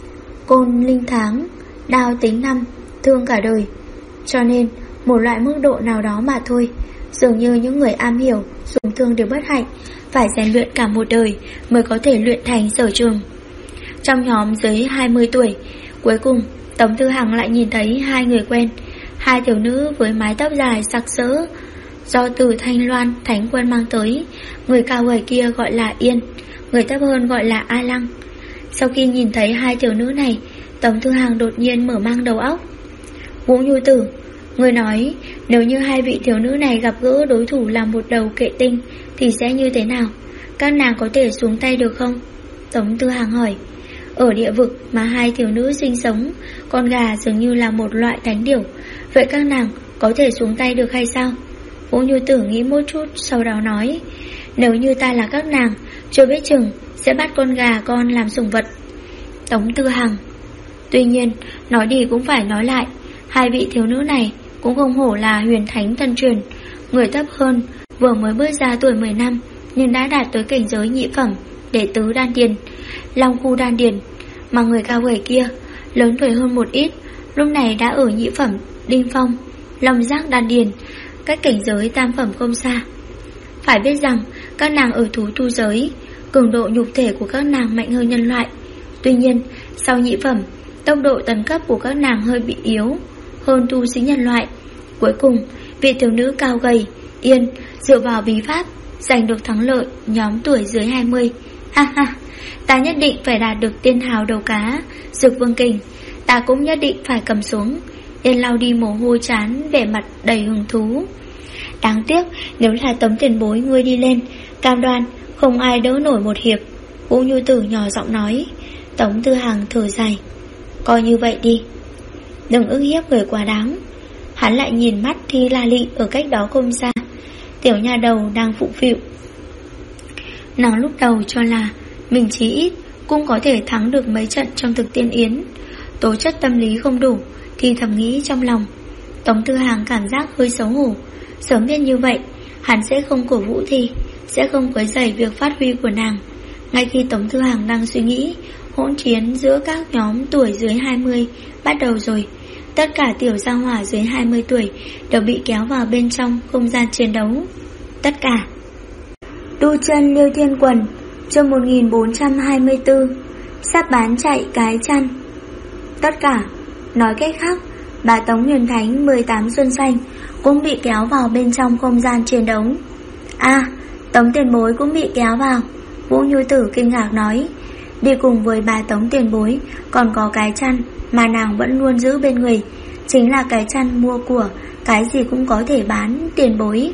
Côn linh tháng, đao tính năm, thương cả đời. Cho nên, một loại mức độ nào đó mà thôi. Dường như những người am hiểu dùng thương đều bất hạnh, phải rèn luyện cả một đời mới có thể luyện thành sở trường. Trong nhóm dưới 20 tuổi, cuối cùng Tống Tư Hằng lại nhìn thấy hai người quen, hai thiếu nữ với mái tóc dài sặc sỡ do từ Thanh Loan Thánh Quân mang tới. Người cao gầy kia gọi là Yên, người thấp hơn gọi là A Lăng. Sau khi nhìn thấy hai thiếu nữ này, Tống Tư Hằng đột nhiên mở mang đầu óc. Vũ Nhu Tử, người nói nếu như hai vị thiếu nữ này gặp gỡ đối thủ là một đầu kệ tinh thì sẽ như thế nào? Các nàng có thể xuống tay được không? Tống Tư Hằng hỏi. Ở địa vực mà hai thiếu nữ sinh sống, con gà dường như là một loại thánh điểu. Vậy các nàng có thể xuống tay được hay sao? Vũ Nhu Tử nghĩ một chút, sau đó nói: nếu như ta là các nàng, chưa biết chừng sẽ bắt con gà con làm sủng vật. Tống Tư Hằng. Tuy nhiên, nói đi cũng phải nói lại, hai vị thiếu nữ này cũng không hổ là huyền thánh thân truyền. Người thấp hơn, vừa mới bước ra tuổi 10 năm, nhưng đã đạt tới cảnh giới nhị phẩm, đệ tứ đan điền, long khu đan điền. Mà người cao gầy kia, lớn tuổi hơn một ít, lúc này đã ở nhị phẩm đinh phong, long giác đan điền, cách cảnh giới tam phẩm không xa. Phải biết rằng, các nàng ở thú tu giới, cường độ nhục thể của các nàng mạnh hơn nhân loại. Tuy nhiên, sau nhị phẩm, tốc độ tấn cấp của các nàng hơi bị yếu. hơn tu sĩ nhân loại. Cuối cùng, vị thiếu nữ cao gầy, Yên, dựa vào bí pháp, giành được thắng lợi nhóm tuổi dưới 20. Ha ha, ta nhất định phải đạt được tiên hào đầu cá, Dực Vương Kình. Ta cũng nhất định phải cầm xuống. Yên lau đi mồ hôi trán, vẻ mặt đầy hứng thú. Đáng tiếc, nếu là Tống tiền bối ngươi đi lên, cam đoan không ai đỡ nổi một hiệp. Vũ Nhu Tử nhỏ giọng nói. Tống Tư Hằng thở dài. Coi như vậy đi, đừng ức hiếp người quá đáng. Hắn lại nhìn mắt Thi La Lị ở cách đó không xa. Tiểu nha đầu đang phụng phịu. Nàng lúc đầu cho là mình chí ít cũng có thể thắng được mấy trận trong thực tiên yến. Tố chất tâm lý không đủ thì thầm nghĩ trong lòng. Tống Tư Hằng cảm giác hơi xấu hổ. Sớm biết như vậy, hắn sẽ không cổ vũ Thi, sẽ không quấy rầy việc phát huy của nàng. Ngay khi Tống Tư Hằng đang suy nghĩ, hỗn chiến giữa các nhóm tuổi dưới 20 bắt đầu rồi. Tất cả tiểu gia hỏa dưới 20 tuổi đều bị kéo vào bên trong không gian chiến đấu. Tất cả. Tu chân Liêu Thiên Quần, chương 1424, sắp bán chạy cái chăn. Tất cả, nói cách khác, bà Tống Huyền Thánh 18 xuân xanh cũng bị kéo vào bên trong không gian chiến đấu. Tống tiền bối cũng bị kéo vào. Vũ Nhu Tử kinh ngạc nói. Đi cùng với bà Tống tiền bối còn có cái chăn mà nàng vẫn luôn giữ bên người, chính là cái chăn mua của cái gì cũng có thể bán tiền bối.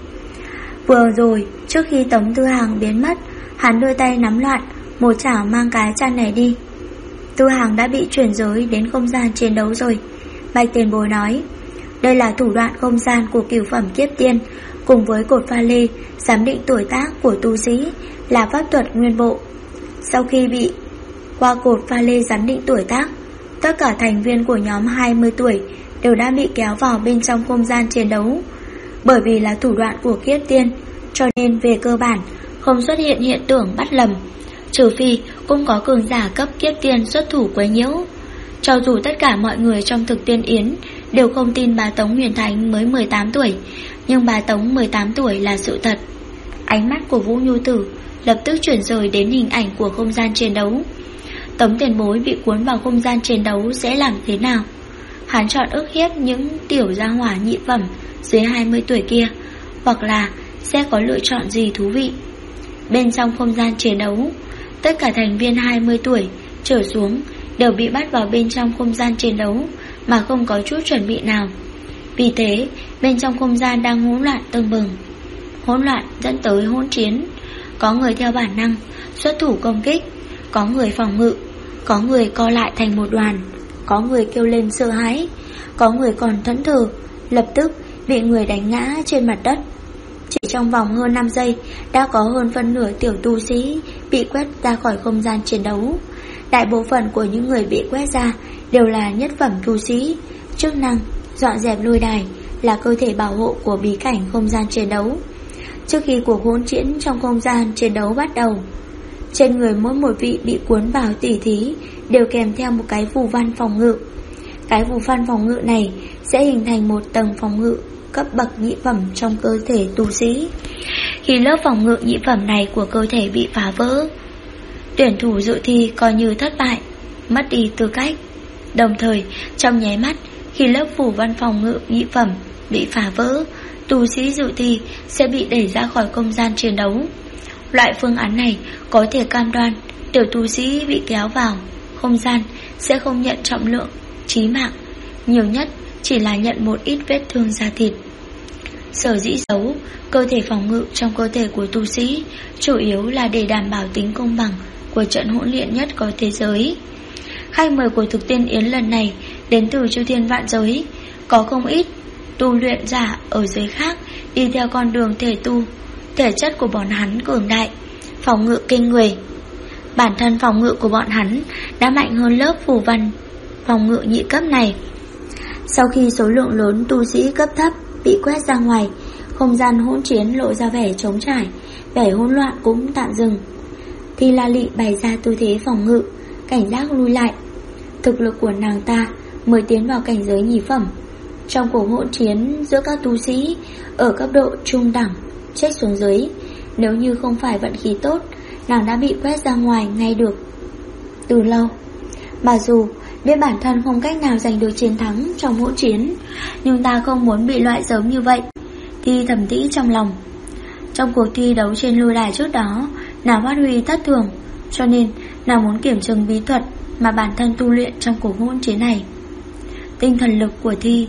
Vừa rồi, trước khi Tống Tư Hằng biến mất, hắn đưa tay nắm loạn, một chảo mang cái chăn này đi. Tư Hằng đã bị chuyển giới đến không gian chiến đấu rồi. Bạch tiền bối nói, đây là thủ đoạn không gian của cửu phẩm kiếp tiên, cùng với cột pha lê giám định tuổi tác của tu sĩ, là pháp thuật nguyên bộ. Sau khi bị qua cột pha lê giám định tuổi tác, tất cả thành viên của nhóm 20 tuổi đều đã bị kéo vào bên trong không gian chiến đấu. Bởi vì là thủ đoạn của kiếp tiên, cho nên về cơ bản không xuất hiện hiện tượng bắt lầm, trừ phi cũng có cường giả cấp kiếp tiên xuất thủ quấy nhiễu. Cho dù tất cả mọi người trong thực tiên yến đều không tin bà Tống Huyền Thánh mới 18 tuổi, nhưng bà Tống 18 tuổi là sự thật. Ánh mắt của Vũ Nhu Tử lập tức chuyển rời đến hình ảnh của không gian chiến đấu. Tống tiền bối bị cuốn vào không gian chiến đấu sẽ làm thế nào? Hắn chọn ức hiếp những tiểu gia hỏa nhị phẩm dưới 20 tuổi kia, hoặc là sẽ có lựa chọn gì thú vị? Bên trong không gian chiến đấu, tất cả thành viên 20 tuổi trở xuống đều bị bắt vào bên trong không gian chiến đấu mà không có chút chuẩn bị nào. Vì thế, bên trong không gian đang hỗn loạn tưng bừng. Hỗn loạn dẫn tới hỗn chiến. Có người theo bản năng xuất thủ công kích, có người phòng ngự, có người co lại thành một đoàn, có người kêu lên sợ hãi, có người còn thẫn thờ, lập tức bị người đánh ngã trên mặt đất. Chỉ trong vòng hơn 5 giây đã có hơn phân nửa tiểu tu sĩ bị quét ra khỏi không gian chiến đấu. Đại bộ phận của những người bị quét ra đều là nhất phẩm tu sĩ. Chức năng dọn dẹp lôi đài là cơ thể bảo hộ của bí cảnh không gian chiến đấu. Trước khi cuộc hỗn chiến trong không gian chiến đấu bắt đầu, trên người mỗi một vị bị cuốn vào tỉ thí đều kèm theo một cái phù văn phòng ngự. Cái phù văn phòng ngự này sẽ hình thành một tầng phòng ngự cấp bậc nhị phẩm trong cơ thể tu sĩ. Khi lớp phòng ngự nhị phẩm này của cơ thể bị phá vỡ, tuyển thủ dự thi coi như thất bại, mất đi tư cách. Đồng thời, trong nháy mắt, khi lớp phù văn phòng ngự nhị phẩm bị phá vỡ, tu sĩ dự thi sẽ bị đẩy ra khỏi không gian chiến đấu. Loại phương án này có thể cam đoan tiểu tu sĩ bị kéo vào không gian sẽ không nhận trọng lượng chí mạng, nhiều nhất chỉ là nhận một ít vết thương da thịt. Sở dĩ giấu cơ thể phòng ngự trong cơ thể của tu sĩ chủ yếu là để đảm bảo tính công bằng của trận hỗn luyện nhất có thế giới. Khách mời của thực tiên yến lần này đến từ chư thiên vạn giới, có không ít tu luyện giả ở giới khác đi theo con đường thể tu. Thể chất của bọn hắn cường đại, phòng ngự kinh người. Bản thân phòng ngự của bọn hắn đã mạnh hơn lớp phù văn phòng ngự nhị cấp này. Sau khi số lượng lớn tu sĩ cấp thấp bị quét ra ngoài, không gian hỗn chiến lộ ra vẻ trống trải, vẻ hỗn loạn cũng tạm dừng. Thi La Lị bày ra tư thế phòng ngự, cảnh giác lui lại. Thực lực của nàng ta mới tiến vào cảnh giới nhị phẩm. Trong cuộc hỗn chiến giữa các tu sĩ ở cấp độ trung đẳng chết xuống dưới, nếu như không phải vận khí tốt, nàng đã bị quét ra ngoài ngay được từ lâu. Mà dù biết bản thân không cách nào giành được chiến thắng trong hỗn chiến, nhưng ta không muốn bị loại sớm như vậy. Thi thầm nghĩ trong lòng. Trong cuộc thi đấu trên lôi đài trước đó, nàng phát huy thất thường, cho nên nàng muốn kiểm chứng bí thuật mà bản thân tu luyện trong cuộc hỗn chiến này. Tinh thần lực của Thi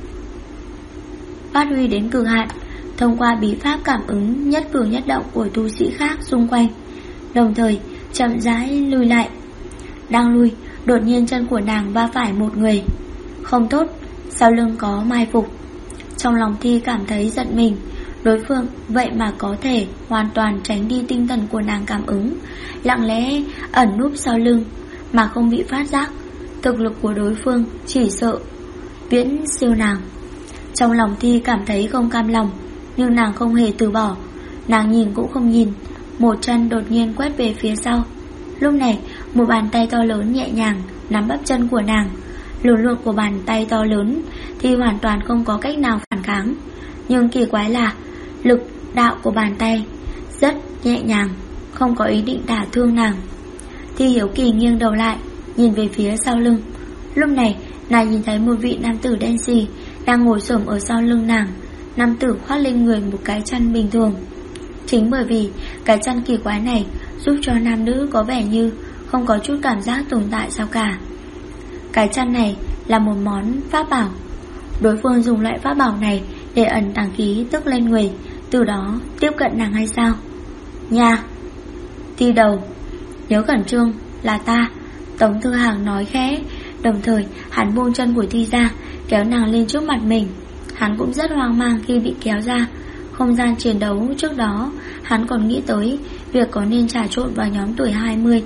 phát huy đến cực hạn, thông qua bí pháp cảm ứng nhất cử nhất động của tu sĩ khác xung quanh, đồng thời chậm rãi lùi lại. Đang lùi, đột nhiên chân của nàng va phải một người. Không tốt, sau lưng có mai phục. Trong lòng Thi cảm thấy giận mình, đối phương vậy mà có thể hoàn toàn tránh đi tinh thần của nàng cảm ứng, lặng lẽ ẩn núp sau lưng mà không bị phát giác. Thực lực của đối phương chỉ sợ viễn siêu nàng. Trong lòng Thi cảm thấy không cam lòng, nhưng nàng không hề từ bỏ. Nàng nhìn cũng không nhìn, một chân đột nhiên quét về phía sau. Lúc này một bàn tay to lớn nhẹ nhàng nắm bắp chân của nàng. Lực lượng của bàn tay to lớn thì hoàn toàn không có cách nào phản kháng. Nhưng kỳ quái là lực đạo của bàn tay rất nhẹ nhàng, không có ý định đả thương nàng. Thi hiếu kỳ nghiêng đầu lại, nhìn về phía sau lưng. Lúc này nàng nhìn thấy một vị nam tử đen xì đang ngồi xổm ở sau lưng nàng. Nam tử khoác lên người một cái chăn bình thường. Chính bởi vì cái chăn kỳ quái này giúp cho nam nữ có vẻ như không có chút cảm giác tồn tại sao cả. Cái chăn này là một món pháp bảo. Đối phương dùng loại pháp bảo này để ẩn tàng khí tức lên người, từ đó tiếp cận nàng hay sao? Nha! Thi đầu, nhớ khẩn trương là ta, Tống Thư Hàng nói khẽ. Đồng thời hắn buông chân của Thi ra, kéo nàng lên trước mặt mình. Hắn cũng rất hoang mang khi bị kéo ra không gian chiến đấu. Trước đó hắn còn nghĩ tới việc có nên trà trộn vào nhóm tuổi 20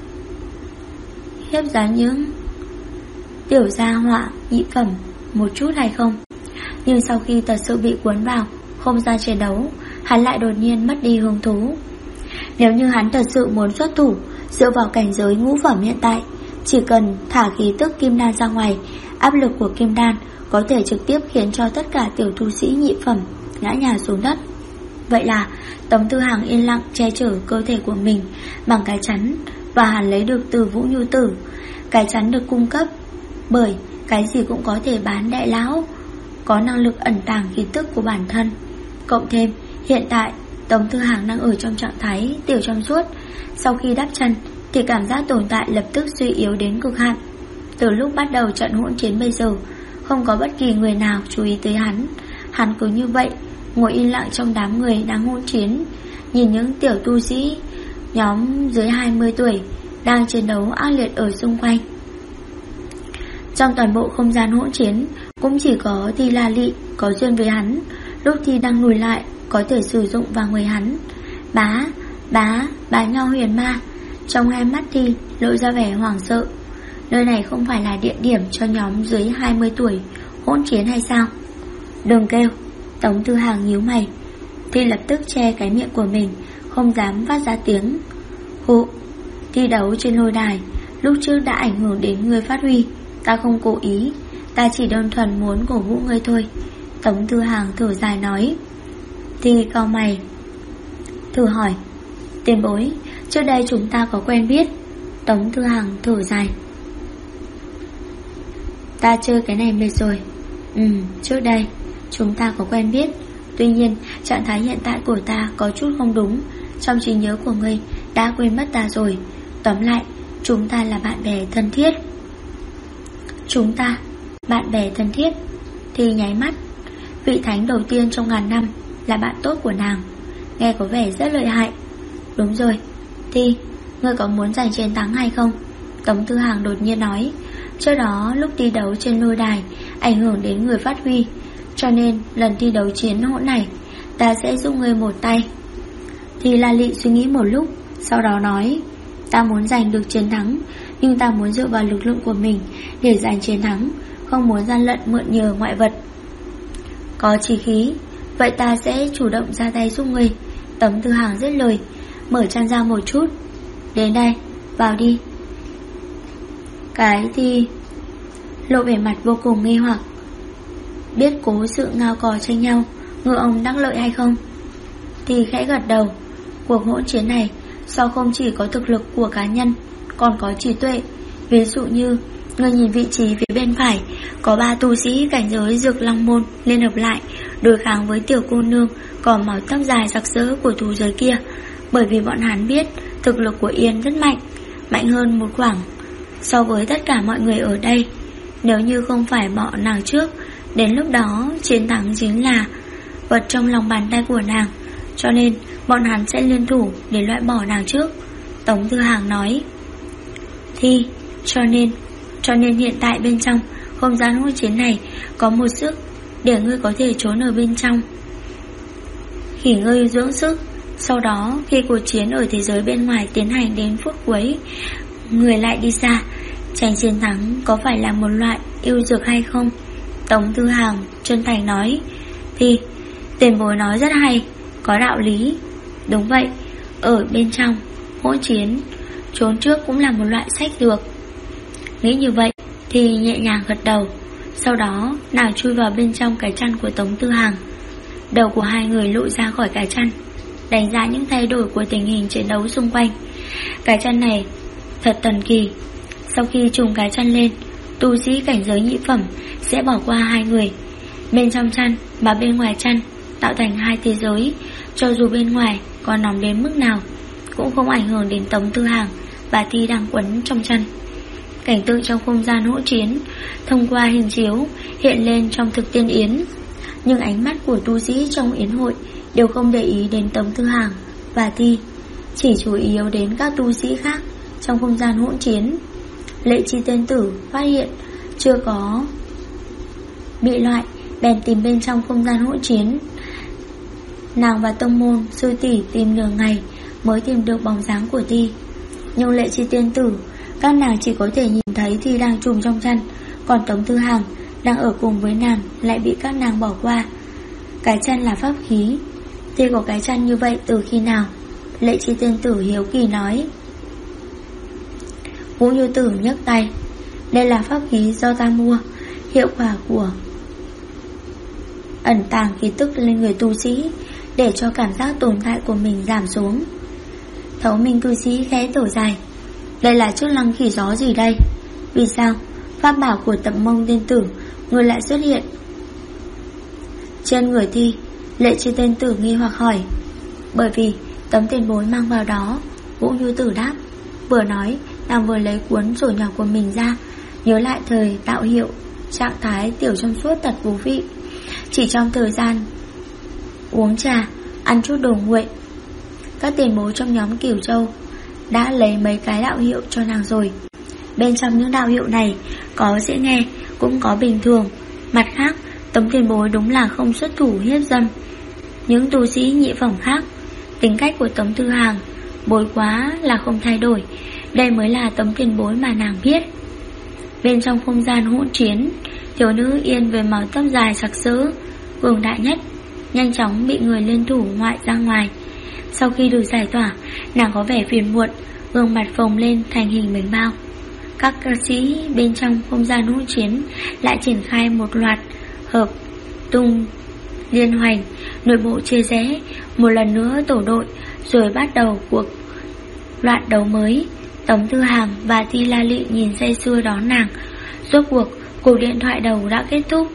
hiếp giá những tiểu gia họa nhị phẩm một chút hay không. Nhưng sau khi thật sự bị cuốn vào không gian chiến đấu, hắn lại đột nhiên mất đi hứng thú. Nếu như hắn thật sự muốn xuất thủ, dựa vào cảnh giới ngũ phẩm hiện tại, chỉ cần thả khí tức kim đan ra ngoài, áp lực của kim đan có thể trực tiếp khiến cho tất cả tiểu tu sĩ nhị phẩm ngã nhào xuống đất. Vậy là Tống Thư Hàng yên lặng che chở cơ thể của mình bằng cái chắn, và hắn lấy được từ Vũ Nhu Tử. Cái chắn được cung cấp bởi cái gì cũng có thể bán đại lão, có năng lực ẩn tàng khí tức của bản thân. Cộng thêm hiện tại Tống Thư Hàng đang ở trong trạng thái tiểu trong suốt. Sau khi đắp chân thì cảm giác tồn tại lập tức suy yếu đến cực hạn. Từ lúc bắt đầu trận hỗn chiến bây giờ, không có bất kỳ người nào chú ý tới hắn. Hắn cứ như vậy ngồi yên lặng trong đám người đang hỗn chiến, nhìn những tiểu tu sĩ nhóm dưới 20 tuổi đang chiến đấu ác liệt ở xung quanh. Trong toàn bộ không gian hỗn chiến, cũng chỉ có Thi La Lị có duyên với hắn. Lúc Thi đang lùi lại, có thể sử dụng vào người hắn. Bá Nho Huyền Ma. Trong hai mắt Thi lộ ra vẻ hoảng sợ. Nơi này không phải là địa điểm cho nhóm dưới 20 tuổi hỗn chiến hay sao? Đừng kêu. Tống Thư Hàng nhíu mày. Thi lập tức che cái miệng của mình, không dám phát ra tiếng. Hụ. Thi đấu trên lôi đài lúc trước đã ảnh hưởng đến người phát huy. Ta không cố ý, ta chỉ đơn thuần muốn cổ vũ ngươi thôi. Tống Thư Hàng thở dài nói. Thi cau mày, thử hỏi, tiền bối, trước đây chúng ta có quen biết? Tống Thư Hàng thở dài. Ta chơi cái này mệt rồi. Trước đây chúng ta có quen biết. Tuy nhiên trạng thái hiện tại của ta có chút không đúng. Trong trí nhớ của ngươi đã quên mất ta rồi. Tóm lại, chúng ta là bạn bè thân thiết. Chúng ta, bạn bè thân thiết. Thì nháy mắt. Vị thánh đầu tiên trong ngàn năm là bạn tốt của nàng. Nghe có vẻ rất lợi hại. Đúng rồi. Thì, ngươi có muốn giành chiến thắng hay không? Tống Thư Hàng đột nhiên nói. Trước đó lúc thi đấu trên lôi đài ảnh hưởng đến người phát huy, cho nên lần thi đấu chiến hỗn này ta sẽ giúp ngươi một tay. Thì La Lị suy nghĩ một lúc, sau đó nói. Ta muốn giành được chiến thắng, nhưng ta muốn dựa vào lực lượng của mình để giành chiến thắng, không muốn gian lận mượn nhờ ngoại vật. Có chí khí, vậy ta sẽ chủ động ra tay giúp ngươi. Tống Thư Hàng dứt lời, mở chăn ra một chút. Đến đây, vào đi. Cái thì lộ vẻ mặt vô cùng nghi hoặc. Biết cố sự ngao cò tranh nhau, ngựa ông đắc lợi hay không? Thì khẽ gật đầu. Cuộc hỗn chiến này sao không chỉ có thực lực của cá nhân, còn có trí tuệ. Ví dụ như Ngươi nhìn vị trí phía bên phải, có 3 tu sĩ cảnh giới Dược Long Môn liên hợp lại đối kháng với tiểu cô nương có màu tóc dài sặc sỡ của thú giới kia. Bởi vì bọn hắn biết thực lực của Yên rất mạnh, mạnh hơn một khoảng so với tất cả mọi người ở đây. Nếu như không phải bọn nàng trước, đến lúc đó chiến thắng chính là vật trong lòng bàn tay của nàng. Cho nên bọn hắn sẽ liên thủ để loại bỏ nàng trước. Tống Thư Hàng nói. Thì cho nên hiện tại bên trong không gian hỗn chiến này có một sức để ngươi có thể trốn ở bên trong, nghỉ ngơi dưỡng sức. Sau đó khi cuộc chiến ở thế giới bên ngoài tiến hành đến phút cuối, người lại đi xa. Tranh chiến thắng có phải là một loại ưu dược hay không? Tống Thư Hàng chân thành nói. Thì tiền bối nói rất hay, có đạo lý. Đúng vậy, ở bên trong hỗn chiến, trốn trước cũng là một loại sách lược. Nghĩ như vậy thì nhẹ nhàng gật đầu. Sau đó nàng chui vào bên trong cái chăn của Tống Thư Hàng. Đầu của hai người lộ ra khỏi cái chăn, đánh giá những thay đổi của tình hình chiến đấu xung quanh. Cái chăn này thật thần kỳ. Sau khi trùng cái chăn lên, tu sĩ cảnh giới nhị phẩm sẽ bỏ qua hai người. Bên trong chăn và bên ngoài chăn tạo thành hai thế giới. Cho dù bên ngoài có nóng đến mức nào cũng không ảnh hưởng đến Tống Thư Hàng và Thi đang quấn trong chăn. Cảnh tượng trong không gian hỗn chiến thông qua hình chiếu hiện lên trong thực tiên yến. Nhưng ánh mắt của tu sĩ trong yến hội đều không để ý đến Tống Thư Hàng và Thi, chỉ chú ý đến các tu sĩ khác trong không gian hỗn chiến. Lệ Chi Tiên Tử phát hiện chưa có bị loại, bèn tìm bên trong không gian hỗn chiến. Nàng và tông môn sư tỷ tìm nửa ngày mới tìm được bóng dáng của Thi. Nhưng Lệ Chi Tiên Tử, các nàng chỉ có thể nhìn thấy Thi đang trùm trong chăn, còn Tống Thư Hàng đang ở cùng với nàng lại bị các nàng bỏ qua. Cái chăn là pháp khí. Thi có cái chăn như vậy từ khi nào? Lệ Chi Tiên Tử hiếu kỳ nói. Vũ Như Tử nhấc tay. Đây là pháp khí do ta mua. Hiệu quả của ẩn tàng khí tức lên người tu sĩ, để cho cảm giác tồn tại của mình giảm xuống. Thấu Minh cư sĩ khẽ thở dài. Đây là chiếc lăng khỉ gió gì đây? Vì sao pháp bảo của Tập Mông Tiên Tử người lại xuất hiện trên người Thi? Lệ Chi Tiên Tử nghi hoặc hỏi. Bởi vì tấm tiền bối mang vào đó. Vũ Như Tử đáp. Vừa nói nàng vừa lấy cuốn sổ nhỏ của mình ra, nhớ lại thời tạo hiệu trạng thái tiểu trong suốt thật thú vị. Chỉ trong thời gian uống trà, ăn chút đồ nguội, các tiền bối trong nhóm Cửu Châu đã lấy mấy cái đạo hiệu cho nàng rồi. Bên trong những đạo hiệu này có dễ nghe, cũng có bình thường. Mặt khác, tấm tiền bối đúng là không xuất thủ hiếp dâm những tu sĩ nhị phẩm khác. Tính cách của Tống Thư Hàng bối quá là không thay đổi. Đây mới là tấm tiền bối mà nàng biết. Bên trong không gian hỗn chiến, thiếu nữ Yên với màu tóc dài sặc sỡ, cường đại nhất, nhanh chóng bị người liên thủ ngoại ra ngoài. Sau khi được giải tỏa, nàng có vẻ phiền muộn, gương mặt phồng lên thành hình bánh bao. Các ca sĩ bên trong không gian hỗn chiến lại triển khai một loạt hợp tung liên hoành, nội bộ chia rẽ, một lần nữa tổ đội, rồi bắt đầu cuộc loạt đấu mới. Tống Thư Hàng và Thi La Lị nhìn say sưa đón nàng. Rốt cuộc điện thoại đầu đã kết thúc.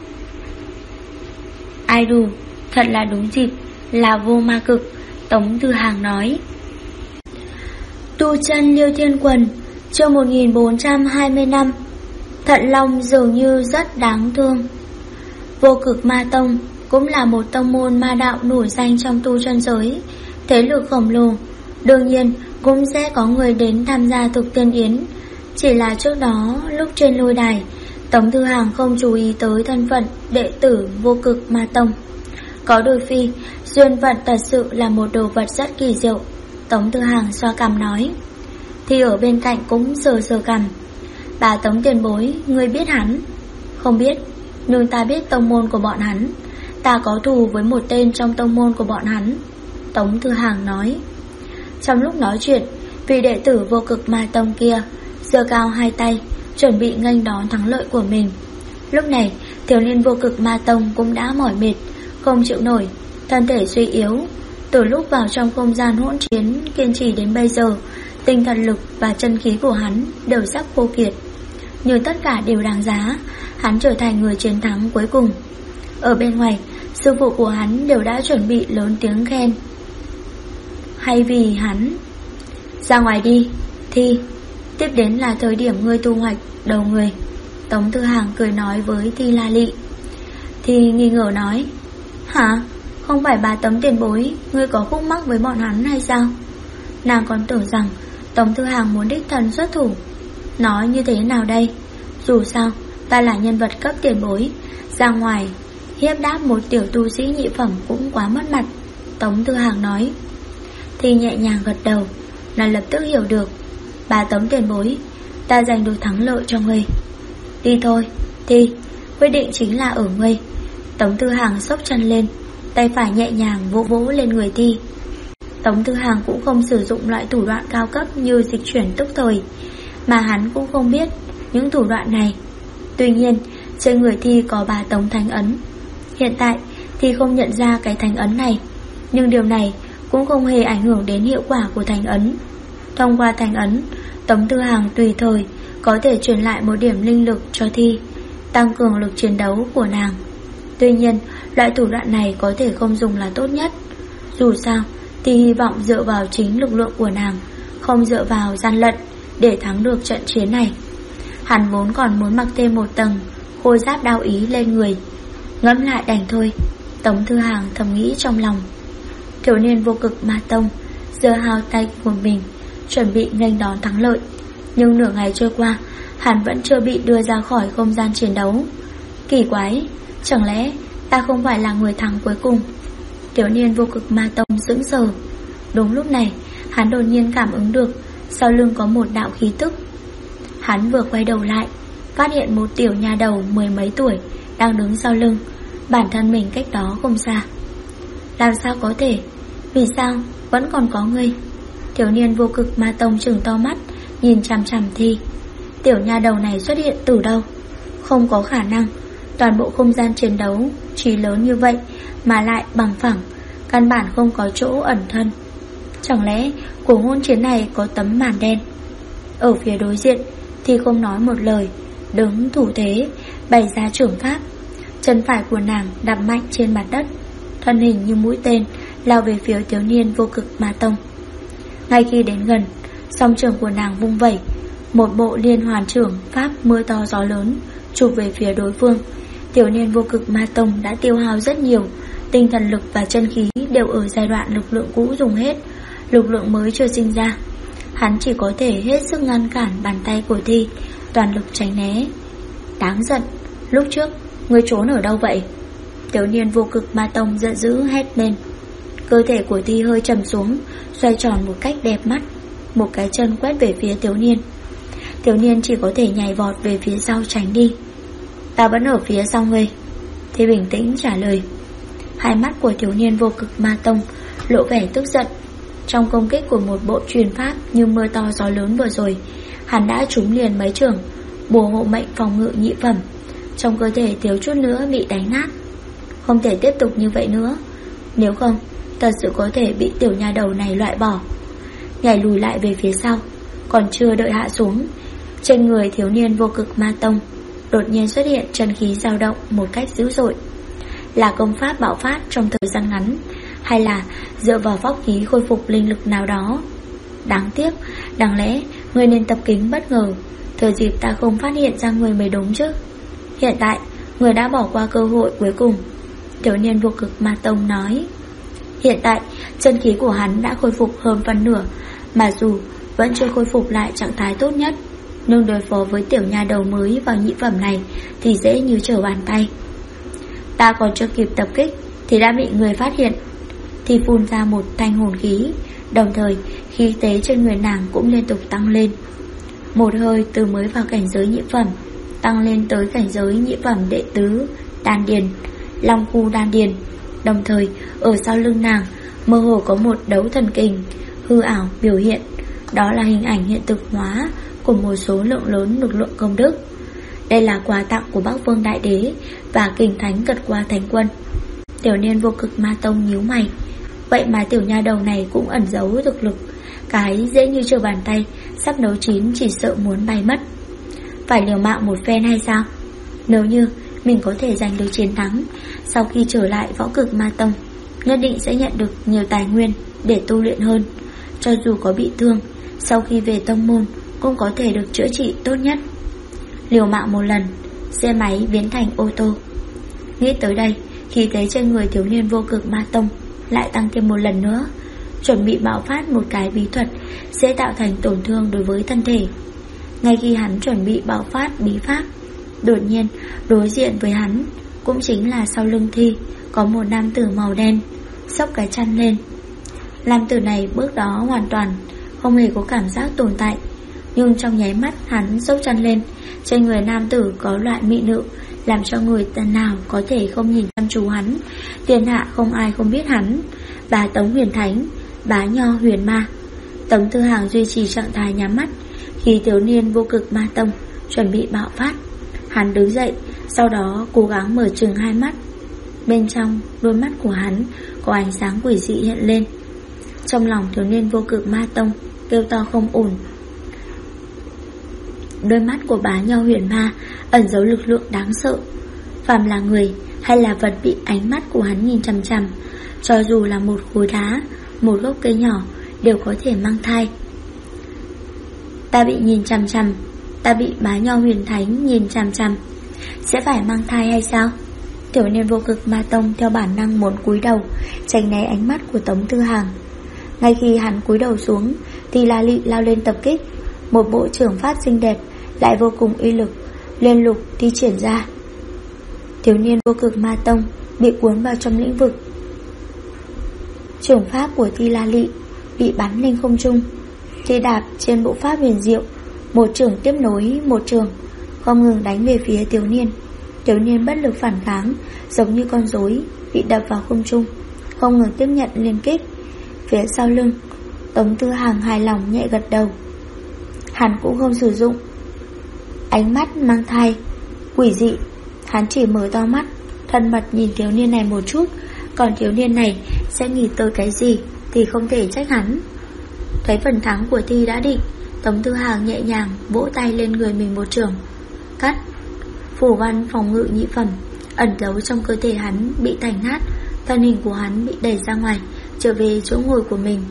Idol, thật là đúng dịp, là vô ma cực. Tống Thư Hàng nói. Tu chân Liêu Thiên Quần, chương 1425. Thận Long dường như rất đáng thương. Vô Cực Ma Tông cũng là một tông môn ma đạo nổi danh trong tu chân giới, thế lực khổng lồ. Đương nhiên cũng sẽ có người đến tham gia thực tiên yến. Chỉ là trước đó lúc trên lôi đài, Tống Thư Hàng không chú ý tới thân phận đệ tử Vô Cực Ma Tông. Có đôi khi duyên phận thật sự là một đồ vật rất kỳ diệu. Tống Thư Hàng xoa cằm nói. Thì ở bên cạnh cũng sờ sờ cằm. Bà Tống tiền bối, ngươi biết hắn? Không biết, nhưng ta biết tông môn của bọn hắn. Ta có thù với một tên trong tông môn của bọn hắn. Tống Thư Hàng nói. Trong lúc nói chuyện, vị đệ tử Vô Cực Ma Tông kia giơ cao hai tay, chuẩn bị nghênh đón thắng lợi của mình. Lúc này thiếu niên Vô Cực Ma Tông cũng đã mỏi mệt, không chịu nổi, thân thể suy yếu. Từ lúc vào trong không gian hỗn chiến kiên trì đến bây giờ, tinh thần lực và chân khí của hắn đều sắp khô kiệt. nhưng tất cả đều đáng giá. Hắn trở thành người chiến thắng cuối cùng. Ở bên ngoài, sư phụ của hắn đều đã chuẩn bị lớn tiếng khen. Hay vì hắn. Ra ngoài đi, Thi. Tiếp đến là thời điểm ngươi thu hoạch đầu người. Tống Tư Hàng cười nói với Thi La Lị. Thi nghi ngờ nói, hả? Không phải bà Tống tiền bối, ngươi có khúc mắc với bọn hắn hay sao? Nàng còn tưởng rằng Tống Tư Hàng muốn đích thân xuất thủ. Nói như thế nào đây? Dù sao, ta là nhân vật cấp tiền bối, ra ngoài hiếp đáp một tiểu tu sĩ nhị phẩm cũng quá mất mặt. Tống Tư Hàng nói. Thì nhẹ nhàng gật đầu. Nàng lập tức hiểu được. Bà Tống tiền bối, ta giành được thắng lợi cho ngươi. Đi thôi, Thi, quyết định chính là ở ngươi. Tống Tư Hàng xốc chân lên, tay phải nhẹ nhàng vỗ vỗ lên người Thi. Tống Tư Hàng cũng không sử dụng loại thủ đoạn cao cấp như dịch chuyển tức thời, mà hắn cũng không biết những thủ đoạn này. Tuy nhiên, trên người Thi có 3 tống thánh ấn. Hiện tại Thi không nhận ra cái thánh ấn này, nhưng điều này cũng không hề ảnh hưởng đến hiệu quả của thánh ấn. Thông qua thánh ấn, Tống Tư Hàng tùy thời có thể truyền lại một điểm linh lực cho Thi, tăng cường lực chiến đấu của nàng. Tuy nhiên, loại thủ đoạn này có thể không dùng là tốt nhất. Dù sao, Thi hy vọng dựa vào chính lực lượng của nàng, không dựa vào gian lận để thắng được trận chiến này. Hắn vốn còn muốn mặc thêm một tầng khôi giáp đao ý lên người. Ngẫm lại đành thôi, Tống Tư Hàng thầm nghĩ trong lòng. Thiếu niên vô cực ma tông giơ hao tay của mình, chuẩn bị nghênh đón thắng lợi. Nhưng nửa ngày trôi qua, hắn vẫn chưa bị đưa ra khỏi không gian chiến đấu. Kỳ quái, chẳng lẽ ta không phải là người thắng cuối cùng? Thiếu niên vô cực ma tông sững sờ. Đúng lúc này, hắn đột nhiên cảm ứng được sau lưng có một đạo khí tức. Hắn vừa quay đầu lại, phát hiện một tiểu nha đầu 10 mấy tuổi đang đứng sau lưng, bản thân mình cách đó không xa. Làm sao có thể? Vì sao vẫn còn có ngươi? Thiếu niên vô cực ma tông trừng to mắt, nhìn chằm chằm Thi. Tiểu nha đầu này xuất hiện từ đâu? Không có khả năng. Toàn bộ không gian chiến đấu chỉ lớn như vậy mà lại bằng phẳng, căn bản không có chỗ ẩn thân. Chẳng lẽ cuộc hôn chiến này có tấm màn đen? Ở phía đối diện thì không nói một lời, đứng thủ thế, bày ra trưởng pháp. Chân phải của nàng đặt mạnh trên mặt đất, thân hình như mũi tên lao về phía thiếu niên vô cực ma tông. Ngay khi đến gần, song trưởng của nàng vung vẩy, một bộ liên hoàn trưởng pháp mưa to gió lớn chụp về phía đối phương. Thiếu niên vô cực ma tông đã tiêu hao rất nhiều, tinh thần lực và chân khí đều ở giai đoạn lực lượng cũ dùng hết, lực lượng mới chưa sinh ra. Hắn chỉ có thể hết sức ngăn cản bàn tay của Thi, toàn lực tránh né. Đáng giận, lúc trước ngươi trốn ở đâu vậy? Thiếu niên vô cực ma tông giận dữ hét lên. Cơ thể của Thi hơi trầm xuống, xoay tròn một cách đẹp mắt, một cái chân quét về phía thiếu niên. Thiếu niên chỉ có thể nhảy vọt về phía sau tránh đi. Ta vẫn ở phía sau ngươi, Thi bình tĩnh trả lời. Hai mắt của thiếu niên vô cực ma tông lộ vẻ tức giận. Trong công kích của một bộ truyền pháp như mưa to gió lớn vừa rồi, hắn đã trúng liền mấy trường, bùa hộ mệnh phòng ngự nhị phẩm. Trong cơ thể thiếu chút nữa bị đánh nát. Không thể tiếp tục như vậy nữa, nếu không thật sự có thể bị tiểu nha đầu này loại bỏ. Nhảy lùi lại về phía sau, còn chưa đợi hạ xuống, trên người thiếu niên vô cực ma tông đột nhiên xuất hiện chân khí dao động một cách dữ dội. Là công pháp bạo phát trong thời gian ngắn, hay là dựa vào pháp khí khôi phục linh lực nào đó? Đáng tiếc, đáng lẽ người nên tập kính bất ngờ, thừa dịp ta không phát hiện ra người mới đúng chứ. Hiện tại người đã bỏ qua cơ hội cuối cùng, thiếu niên vô cực ma tông nói. Hiện tại chân khí của hắn đã khôi phục hơn phân nửa, mà dù vẫn chưa khôi phục lại trạng thái tốt nhất, nhưng đối phó với tiểu nha đầu mới vào nhị phẩm này thì dễ như trở bàn tay. Ta còn chưa kịp tập kích thì đã bị người phát hiện. Thì phun ra một thanh hồn khí, đồng thời khí thế trên người nàng cũng liên tục tăng lên. Một hơi từ mới vào cảnh giới nhị phẩm tăng lên tới cảnh giới nhị phẩm đệ tứ đan điền, long khu đan điền. Đồng thời ở sau lưng nàng mơ hồ có một đấu thần kình hư ảo biểu hiện. Đó là hình ảnh hiện thực hóa của một số lượng lớn lực lượng công đức. Đây là quà tặng của Bắc Vương Đại Đế và Kình Thánh Cật Qua Thánh Quân. Tiểu niên vô cực ma tông nhíu mày. Vậy mà tiểu nha đầu này cũng ẩn giấu thực lực, cái dễ như trở bàn tay, sắp nấu chín chỉ sợ muốn bay mất. phải liều mạng một phen hay sao? Nếu như mình có thể giành được chiến thắng, sau khi trở lại Võ Cực Ma Tông, nhất định sẽ nhận được nhiều tài nguyên để tu luyện hơn. Cho dù có bị thương, sau khi về tông môn cũng có thể được chữa trị tốt nhất. Liều mạng một lần, xe máy biến thành ô tô. Nghĩ tới đây, khi thấy trên người thiếu niên Vô Cực Ma Tông lại tăng thêm một lần nữa, chuẩn bị bạo phát một cái bí thuật sẽ tạo thành tổn thương đối với thân thể. Ngay khi hắn chuẩn bị bạo phát bí pháp, đột nhiên đối diện với hắn, cũng chính là sau lưng Thi, có một nam tử màu đen xốc cái chăn lên. Nam tử này bước đó hoàn toàn không hề có cảm giác tồn tại, nhưng trong nháy mắt hắn xốc chăn lên, trên người nam tử có loại mị nự làm cho người tân nào có thể không nhìn chăm chú hắn. Thiên hạ không ai không biết hắn, Bá Tống Huyền Thánh, Bá Nho Huyền Ma. Tống Thư Hàng duy trì trạng thái nhắm mắt khi thiếu niên Vô Cực Ma Tông chuẩn bị bạo phát. Hắn đứng dậy, sau đó cố gắng mở trừng hai mắt. Bên trong đôi mắt của hắn có ánh sáng quỷ dị hiện lên. Trong lòng thiếu niên Vô Cực Ma Tông kêu to không ổn. Đôi mắt của Bá Nho Huyền Ma ẩn giấu lực lượng đáng sợ. Phàm là người hay là vật bị ánh mắt của hắn nhìn chằm chằm, cho dù là một khối đá, một gốc cây nhỏ, đều có thể mang thai. Ta bị nhìn chằm chằm, ta bị Bá Nho Huyền Thánh nhìn chằm chằm, sẽ phải mang thai hay sao? Thiếu niên Vô Cực Ma Tông theo bản năng muốn cúi đầu tránh né ánh mắt của Tống Thư Hàng. Ngay khi hắn cúi đầu xuống thì La Lị lao lên tập kích. Một bộ trưởng pháp xinh đẹp lại vô cùng uy lực liên lục thi triển ra. Thiếu niên Vô Cực Ma Tông bị cuốn vào trong lĩnh vực. Trưởng pháp của Thi La Lị bị bắn lên không trung. Thi đạp trên bộ pháp huyền diệu, một trường tiếp nối một trường, không ngừng đánh về phía thiếu niên. Thiếu niên bất lực phản kháng, giống như con rối bị đập vào không trung, không ngừng tiếp nhận liên kích. Phía sau lưng, Tống Thư Hàng hài lòng nhẹ gật đầu. Hắn cũng không sử dụng ánh mắt mang thai quỷ dị, hắn chỉ mở to mắt, thân mật nhìn thiếu niên này một chút. Còn thiếu niên này sẽ nghĩ tới cái gì thì không thể trách hắn. Thấy phần thắng của Thi đã định, Tống Thư Hàng nhẹ nhàng vỗ tay lên người mình một trường. Cắt. Phù văn phòng ngự nhị phẩm ẩn giấu trong cơ thể hắn bị thành nát, thân hình của hắn bị đẩy ra ngoài, trở về chỗ ngồi của mình.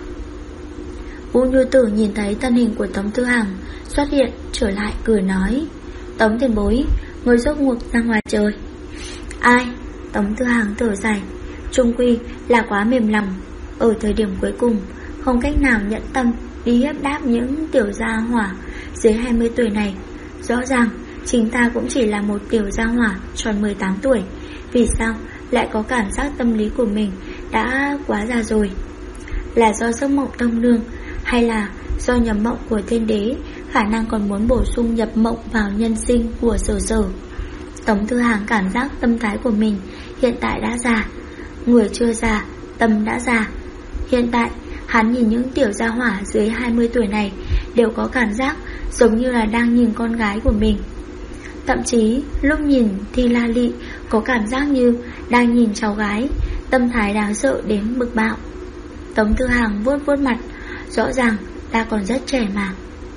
Vũ Như Tử nhìn thấy thân hình của Tống Thư Hàng xuất hiện trở lại, cười nói: Tống tiền bối, người rốt cuộc ra ngoài trời. Ai? Tống Thư Hàng thở dài, trung quy là quá mềm lòng. Ở thời điểm cuối cùng không cách nào nhẫn tâm đi hiếp đáp những tiểu gia hỏa dưới 20 tuổi này. Rõ ràng chính ta cũng chỉ là một tiểu gia hỏa tròn 18 tuổi. Vì sao lại có cảm giác tâm lý của mình đã quá già rồi? Là do giấc mộng tông nương, hay là do nhập mộng của thiên đế, khả năng còn muốn bổ sung nhập mộng vào nhân sinh của Sở Sở? Tống Thư Hàng cảm giác tâm thái của mình hiện tại đã già. Người chưa già, tâm đã già. Hiện tại hắn nhìn những tiểu gia hỏa dưới 20 tuổi này đều có cảm giác giống như là đang nhìn con gái của mình. Thậm chí lúc nhìn Thi La Lị có cảm giác như đang nhìn cháu gái, tâm thái đáng sợ đến bực bạo. Tống Thư Hàng vuốt vuốt mặt, rõ ràng ta còn rất trẻ mà.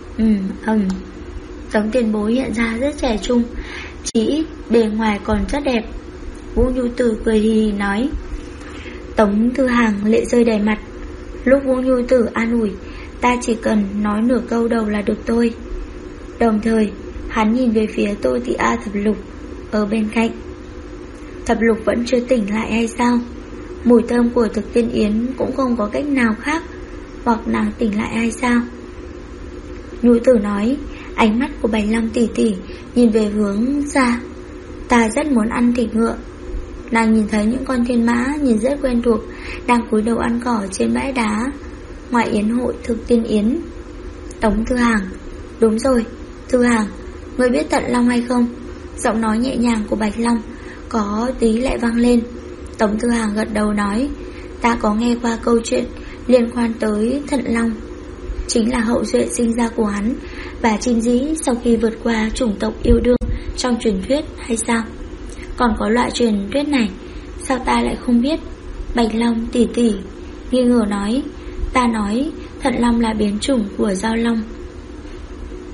Tống tiền bối hiện ra rất trẻ trung, chỉ ít bề ngoài còn rất đẹp. Vũ Nhu Tử cười hì hì nói. Tống Thư Hàng lệ rơi đầy mặt. Lúc Vũ Nhu Tử an ủi, ta chỉ cần nói nửa câu đầu là được thôi. Đồng thời hắn nhìn về phía Tô Thị A Thập Lục ở bên cạnh. Thập Lục vẫn chưa tỉnh lại hay sao? Mùi thơm của thực tiên yến cũng không có cách nào khác, hoặc nàng tỉnh lại hay sao? Nhu Tử nói. Ánh mắt của Bạch Long tỷ tỷ nhìn về hướng ra. Ta rất muốn ăn thịt ngựa. Nàng nhìn thấy những con thiên mã nhìn rất quen thuộc đang cúi đầu ăn cỏ trên bãi đá ngoài yến hội thực tiên yến. Tống Thư Hàng. Đúng rồi, Thư Hàng, ngươi biết Tận Long hay không? Giọng nói nhẹ nhàng của Bạch Long có tí lại vang lên. Tống Thư Hàng gật đầu nói. Ta có nghe qua câu chuyện liên quan tới Thận Long, chính là hậu duệ sinh ra của hắn và Chim Dĩ sau khi vượt qua chủng tộc yêu đương trong truyền thuyết hay sao? Còn có loại truyền thuyết này, sao ta lại không biết? Bạch Long tỷ tỷ nghi ngờ nói. Ta nói Thận Long là biến chủng của Giao Long.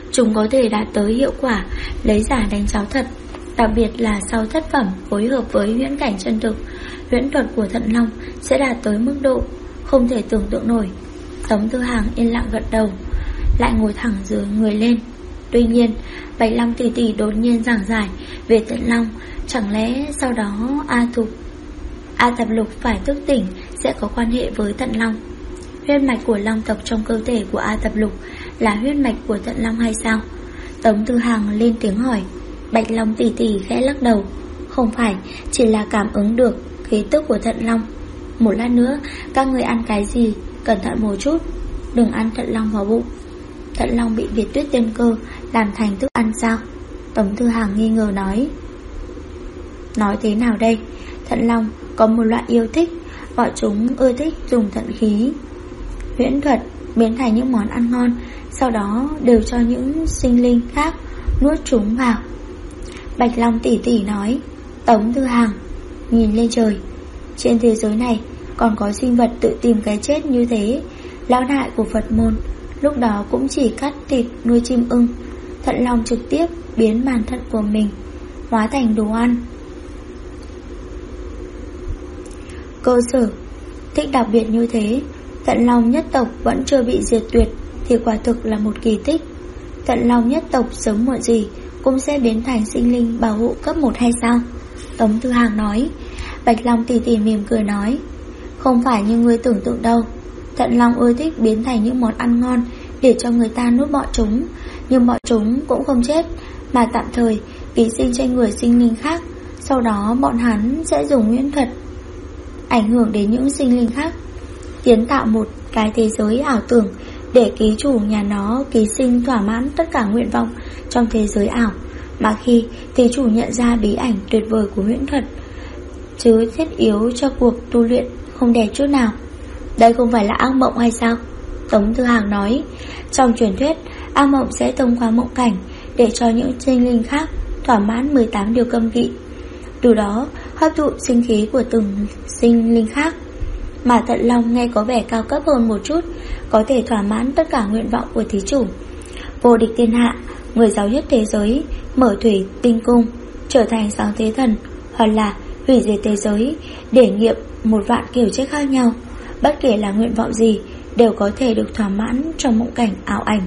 chúng có thể đạt tới hiệu quả lấy giả đánh cháo thật. Đặc biệt là sau thất phẩm phối hợp với huyễn cảnh chân thực, huyễn thuật của Thận Long sẽ đạt tới mức độ không thể tưởng tượng nổi. Tống Tư Hàng yên lặng gật đầu, lại ngồi thẳng dưới người lên. Tuy nhiên Bạch Long tỷ tỷ đột nhiên giảng giải về Thận Long. Chẳng lẽ sau đó A Thập Lục phải thức tỉnh sẽ có quan hệ với Thận Long? Huyết mạch của long tộc trong cơ thể của A Thập Lục là huyết mạch của Thận Long hay sao? Tống Tư Hàng lên tiếng hỏi. Bạch Long tỷ tỷ khẽ lắc đầu. Không phải, chỉ là cảm ứng được khí tức của Thận Long. Một lát nữa các người ăn cái gì cẩn thận một chút, đừng ăn Thận Long vào bụng. Thận Long bị Việt Tuyết tiên cơ làm thành thức ăn sao? Tống Tư Hàng nghi ngờ nói. Nói thế nào đây? Thận Long có một loại yêu thích, bọn chúng ưa thích dùng thận khí huyễn thuật biến thành những món ăn ngon, sau đó đều cho những sinh linh khác nuốt chúng vào. Bạch Long tỷ tỷ nói. Tống Tư Hàng nhìn lên trời. Trên thế giới này còn có sinh vật tự tìm cái chết như thế. Lão đại của Phật môn lúc đó cũng chỉ cắt thịt nuôi chim ưng. Thận Long trực tiếp biến bản thận của mình hóa thành đồ ăn. Cơ sở thích đặc biệt như thế, Thận Long nhất tộc vẫn chưa bị diệt tuyệt thì quả thực là một kỳ tích. Thận Long nhất tộc sớm muộn gì cũng sẽ biến thành sinh linh bảo hộ cấp 1 hay sao? Tống Tư Hàng nói. Bạch Long tỷ tỷ mỉm cười nói. Không phải như ngươi tưởng tượng đâu. Thận Long ưa thích biến thành những món ăn ngon để cho người ta nuốt bọn chúng, nhưng bọn chúng cũng không chết, mà tạm thời ký sinh trên người sinh linh khác. Sau đó bọn hắn sẽ dùng huyễn thuật ảnh hưởng đến những sinh linh khác, kiến tạo một cái thế giới ảo tưởng để ký chủ nhà nó ký sinh thỏa mãn tất cả nguyện vọng trong thế giới ảo. Mà khi ký chủ nhận ra bí ảnh tuyệt vời của huyễn thuật, chứ thiết yếu cho cuộc tu luyện không đẹp chút nào. Đây không phải là ác mộng hay sao? Tống Tư Hàng nói. Trong truyền thuyết, ác mộng sẽ thông qua mộng cảnh để cho những sinh linh khác thỏa mãn 18 điều cấm kỵ, từ đó hấp thụ sinh khí của từng sinh linh khác. Mà Thận Long nghe có vẻ cao cấp hơn một chút, có thể thỏa mãn tất cả nguyện vọng của thí chủ. Vô địch thiên hạ, người giàu nhất thế giới, mở thủy tinh cung, trở thành sáng thế thần, hoặc là hủy diệt thế giới, để nghiệm một vạn kiểu chết khác nhau. Bất kể là nguyện vọng gì đều có thể được thỏa mãn trong mộng cảnh ảo ảnh.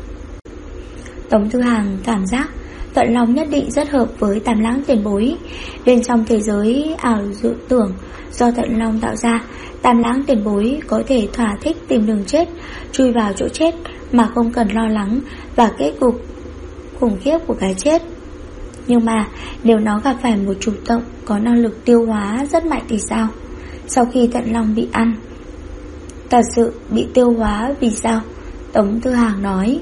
Tống Tư Hàng cảm giác Thận Long nhất định rất hợp với Tam Lãng tiền bối. Bên trong thế giới ảo dự tưởng do Thận Long tạo ra, Tam Lãng tiền bối có thể thỏa thích tìm đường chết, chui vào chỗ chết mà không cần lo lắng và kết cục khủng khiếp của cái chết. Nhưng mà nếu nó gặp phải một chủ động có năng lực tiêu hóa rất mạnh thì sao? Sau khi Thận Long bị ăn, thật sự bị tiêu hóa vì sao? Tống Tư Hàng nói.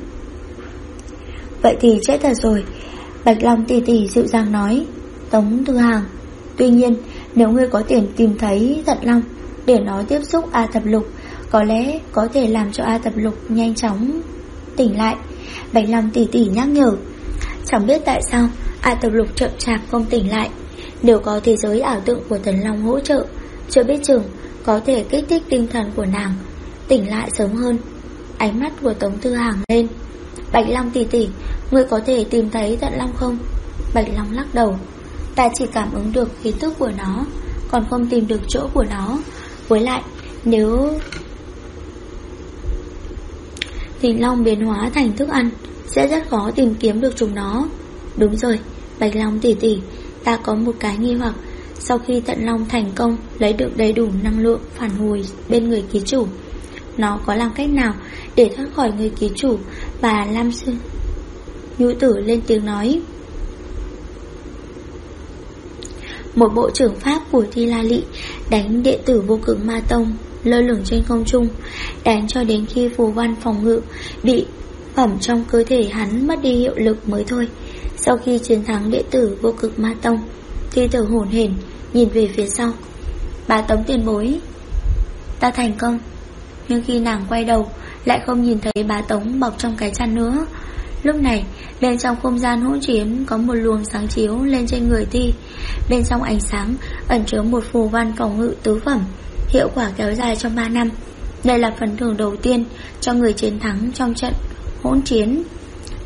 Vậy thì chết thật rồi. Bạch Long tỷ tỷ dịu dàng nói. Tống Tư Hàng, tuy nhiên nếu ngươi có tiền tìm thấy Thận Long để nó tiếp xúc A Thập Lục, có lẽ có thể làm cho A Thập Lục nhanh chóng tỉnh lại. Bạch Long tỷ tỷ nhắc nhở. Chẳng biết tại sao A Thập Lục chậm chạp không tỉnh lại. Nếu có thế giới ảo tượng của Thần Long hỗ trợ, chưa biết chừng có thể kích thích tinh thần của nàng tỉnh lại sớm hơn. Ánh mắt của Tống Tư Hàng lên. Bạch Long tỷ tỷ, ngươi có thể tìm thấy Thận Long không? Bạch Long lắc đầu. Ta chỉ cảm ứng được khí tức của nó, còn không tìm được chỗ của nó. Với lại nếu Thịnh Long biến hóa thành thức ăn, sẽ rất khó tìm kiếm được chúng nó. Đúng rồi, Bạch Long tỷ tỷ, ta có một cái nghi hoặc. Sau khi Thận Long thành công lấy được đầy đủ năng lượng phản hồi bên người ký chủ, nó có làm cách nào để thoát khỏi người ký chủ và Lam Sư? Nhu tử lên tiếng nói. Một bộ trưởng pháp của Thi La Lị đánh đệ tử Vô Cực Ma Tông lơ lửng trên không trung, đánh cho đến khi phù văn phòng ngự bị phẩm trong cơ thể hắn mất đi hiệu lực mới thôi. Sau khi chiến thắng đệ tử Vô Cực Ma Tông, Thi thở hổn hển nhìn về phía sau. Bá Tống tiền bối, ta thành công. Nhưng khi nàng quay đầu lại không nhìn thấy Bá Tống bọc trong cái chăn nữa. Lúc này bên trong không gian hỗn chiến có một luồng sáng chiếu lên trên người Thi. Bên trong ánh sáng ẩn chứa một phù văn phòng ngự tứ phẩm, hiệu quả kéo dài trong 3 năm. Đây là phần thưởng đầu tiên cho người chiến thắng trong trận hỗn chiến.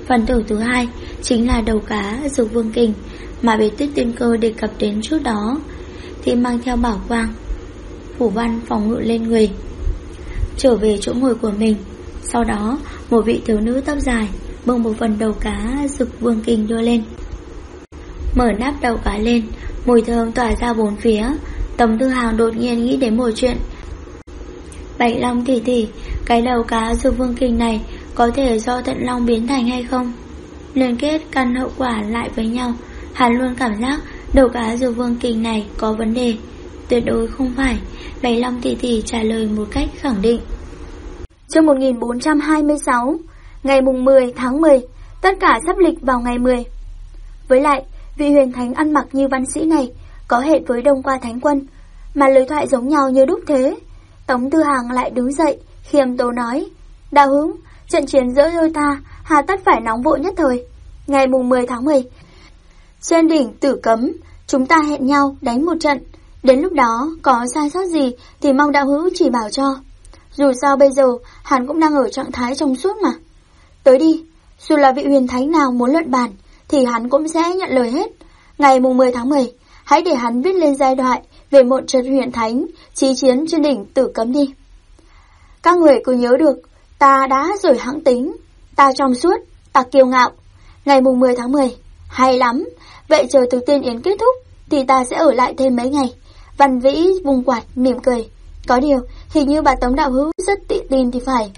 Phần thưởng thứ hai chính là đầu cá Dược Vương Kình mà Bế Tích Tiên Cơ đề cập đến trước đó, thì mang theo bảo quang phủ văn phòng ngự lên người, trở về chỗ ngồi của mình. Sau đó một vị thiếu nữ tóc dài bưng một phần đầu cá Dược Vương Kình đưa lên, mở nắp đầu cá lên, mùi thơm tỏa ra bốn phía. Tống Tư Hàng đột nhiên nghĩ đến một chuyện. Bạch Long tỷ tỷ, cái đầu cá Dược Vương Kình này có thể do Thận Long biến thành hay không? Liên kết căn hậu quả lại với nhau, hắn luôn cảm giác đầu cá Dược Vương Kình này có vấn đề. Tuyệt đối không phải. Bạch Long tỷ tỷ trả lời một cách khẳng định. Chương 1426, ngày mùng 10 tháng 10, tất cả sắp lịch vào ngày 10. Với lại, vị huyền thánh ăn mặc như văn sĩ này có hệ với Đông Qua Thánh Quân, mà lời thoại giống nhau như đúc thế. Tống Tư Hàng lại đứng dậy, khiêm tốn nói: Đạo hữu, trận chiến giữa đôi ta hà tất phải nóng vội nhất thời. Ngày mùng 10 tháng 10, trên đỉnh Tử Cấm, chúng ta hẹn nhau đánh một trận. Đến lúc đó có sai sót gì thì mong đạo hữu chỉ bảo cho. Dù sao bây giờ hắn cũng đang ở trạng thái trong suốt mà. Tới đi, dù là vị huyền thánh nào muốn luận bàn thì hắn cũng sẽ nhận lời hết. Ngày mùng 10 tháng 10, hãy để hắn viết lên giai thoại về một trận huyền thánh chí chiến trên đỉnh Tử Cấm đi. Các người cứ nhớ được, ta đã rồi hãng tính, ta trong suốt, ta kiêu ngạo. Ngày mùng 10 tháng 10, hay lắm. Vậy chờ từ tiên yến kết thúc thì ta sẽ ở lại thêm mấy ngày. Văn Vĩ vùng quạt mỉm cười. Có điều, hình như bà Tống đạo hữu rất tự tin thì phải.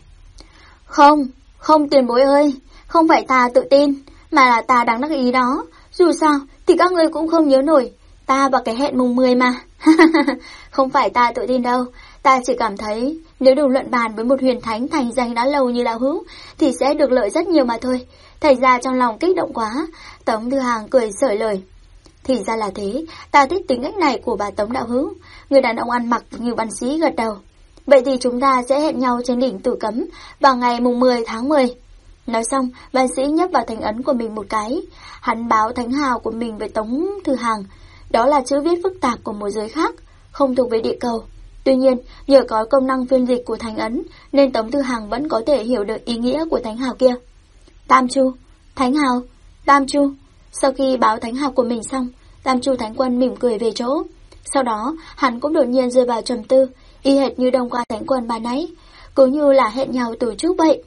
Không tiền bối ơi, không phải ta tự tin, mà là ta đang đắc ý đó. Dù sao thì các người cũng không nhớ nổi ta và cái hẹn mùng 10 mà. Không phải ta tự tin đâu, ta chỉ cảm thấy nếu được luận bàn với một huyền thánh thành danh đã lâu như đạo hữu thì sẽ được lợi rất nhiều mà thôi. Thành ra trong lòng kích động quá. Tống Tư Hàng cười sởi lời. Thì ra là thế, ta thích tính cách này của bà Tống đạo hữu. Người đàn ông ăn mặc như văn sĩ gật đầu. Vậy thì chúng ta sẽ hẹn nhau trên đỉnh Tử Cấm vào ngày mùng 10 tháng 10. Nói xong, văn sĩ nhấp vào thành ấn của mình một cái. Hắn báo thánh hào của mình với Tống Tư Hàng. Đó là chữ viết phức tạp của một giới khác, không thuộc về địa cầu. Tuy nhiên, nhờ có công năng phiên dịch của thánh ấn nên Tống Tư Hàng vẫn có thể hiểu được ý nghĩa của thánh hào kia. Tam Chu, thánh hào, Tam Chu. Sau khi báo thánh hào của mình xong, Tam Chu Thánh Quân mỉm cười về chỗ. Sau đó, hắn cũng đột nhiên rơi vào trầm tư, y hệt như Đông Qua Thánh Quân ban nãy, cứ như là hẹn nhau từ trước vậy.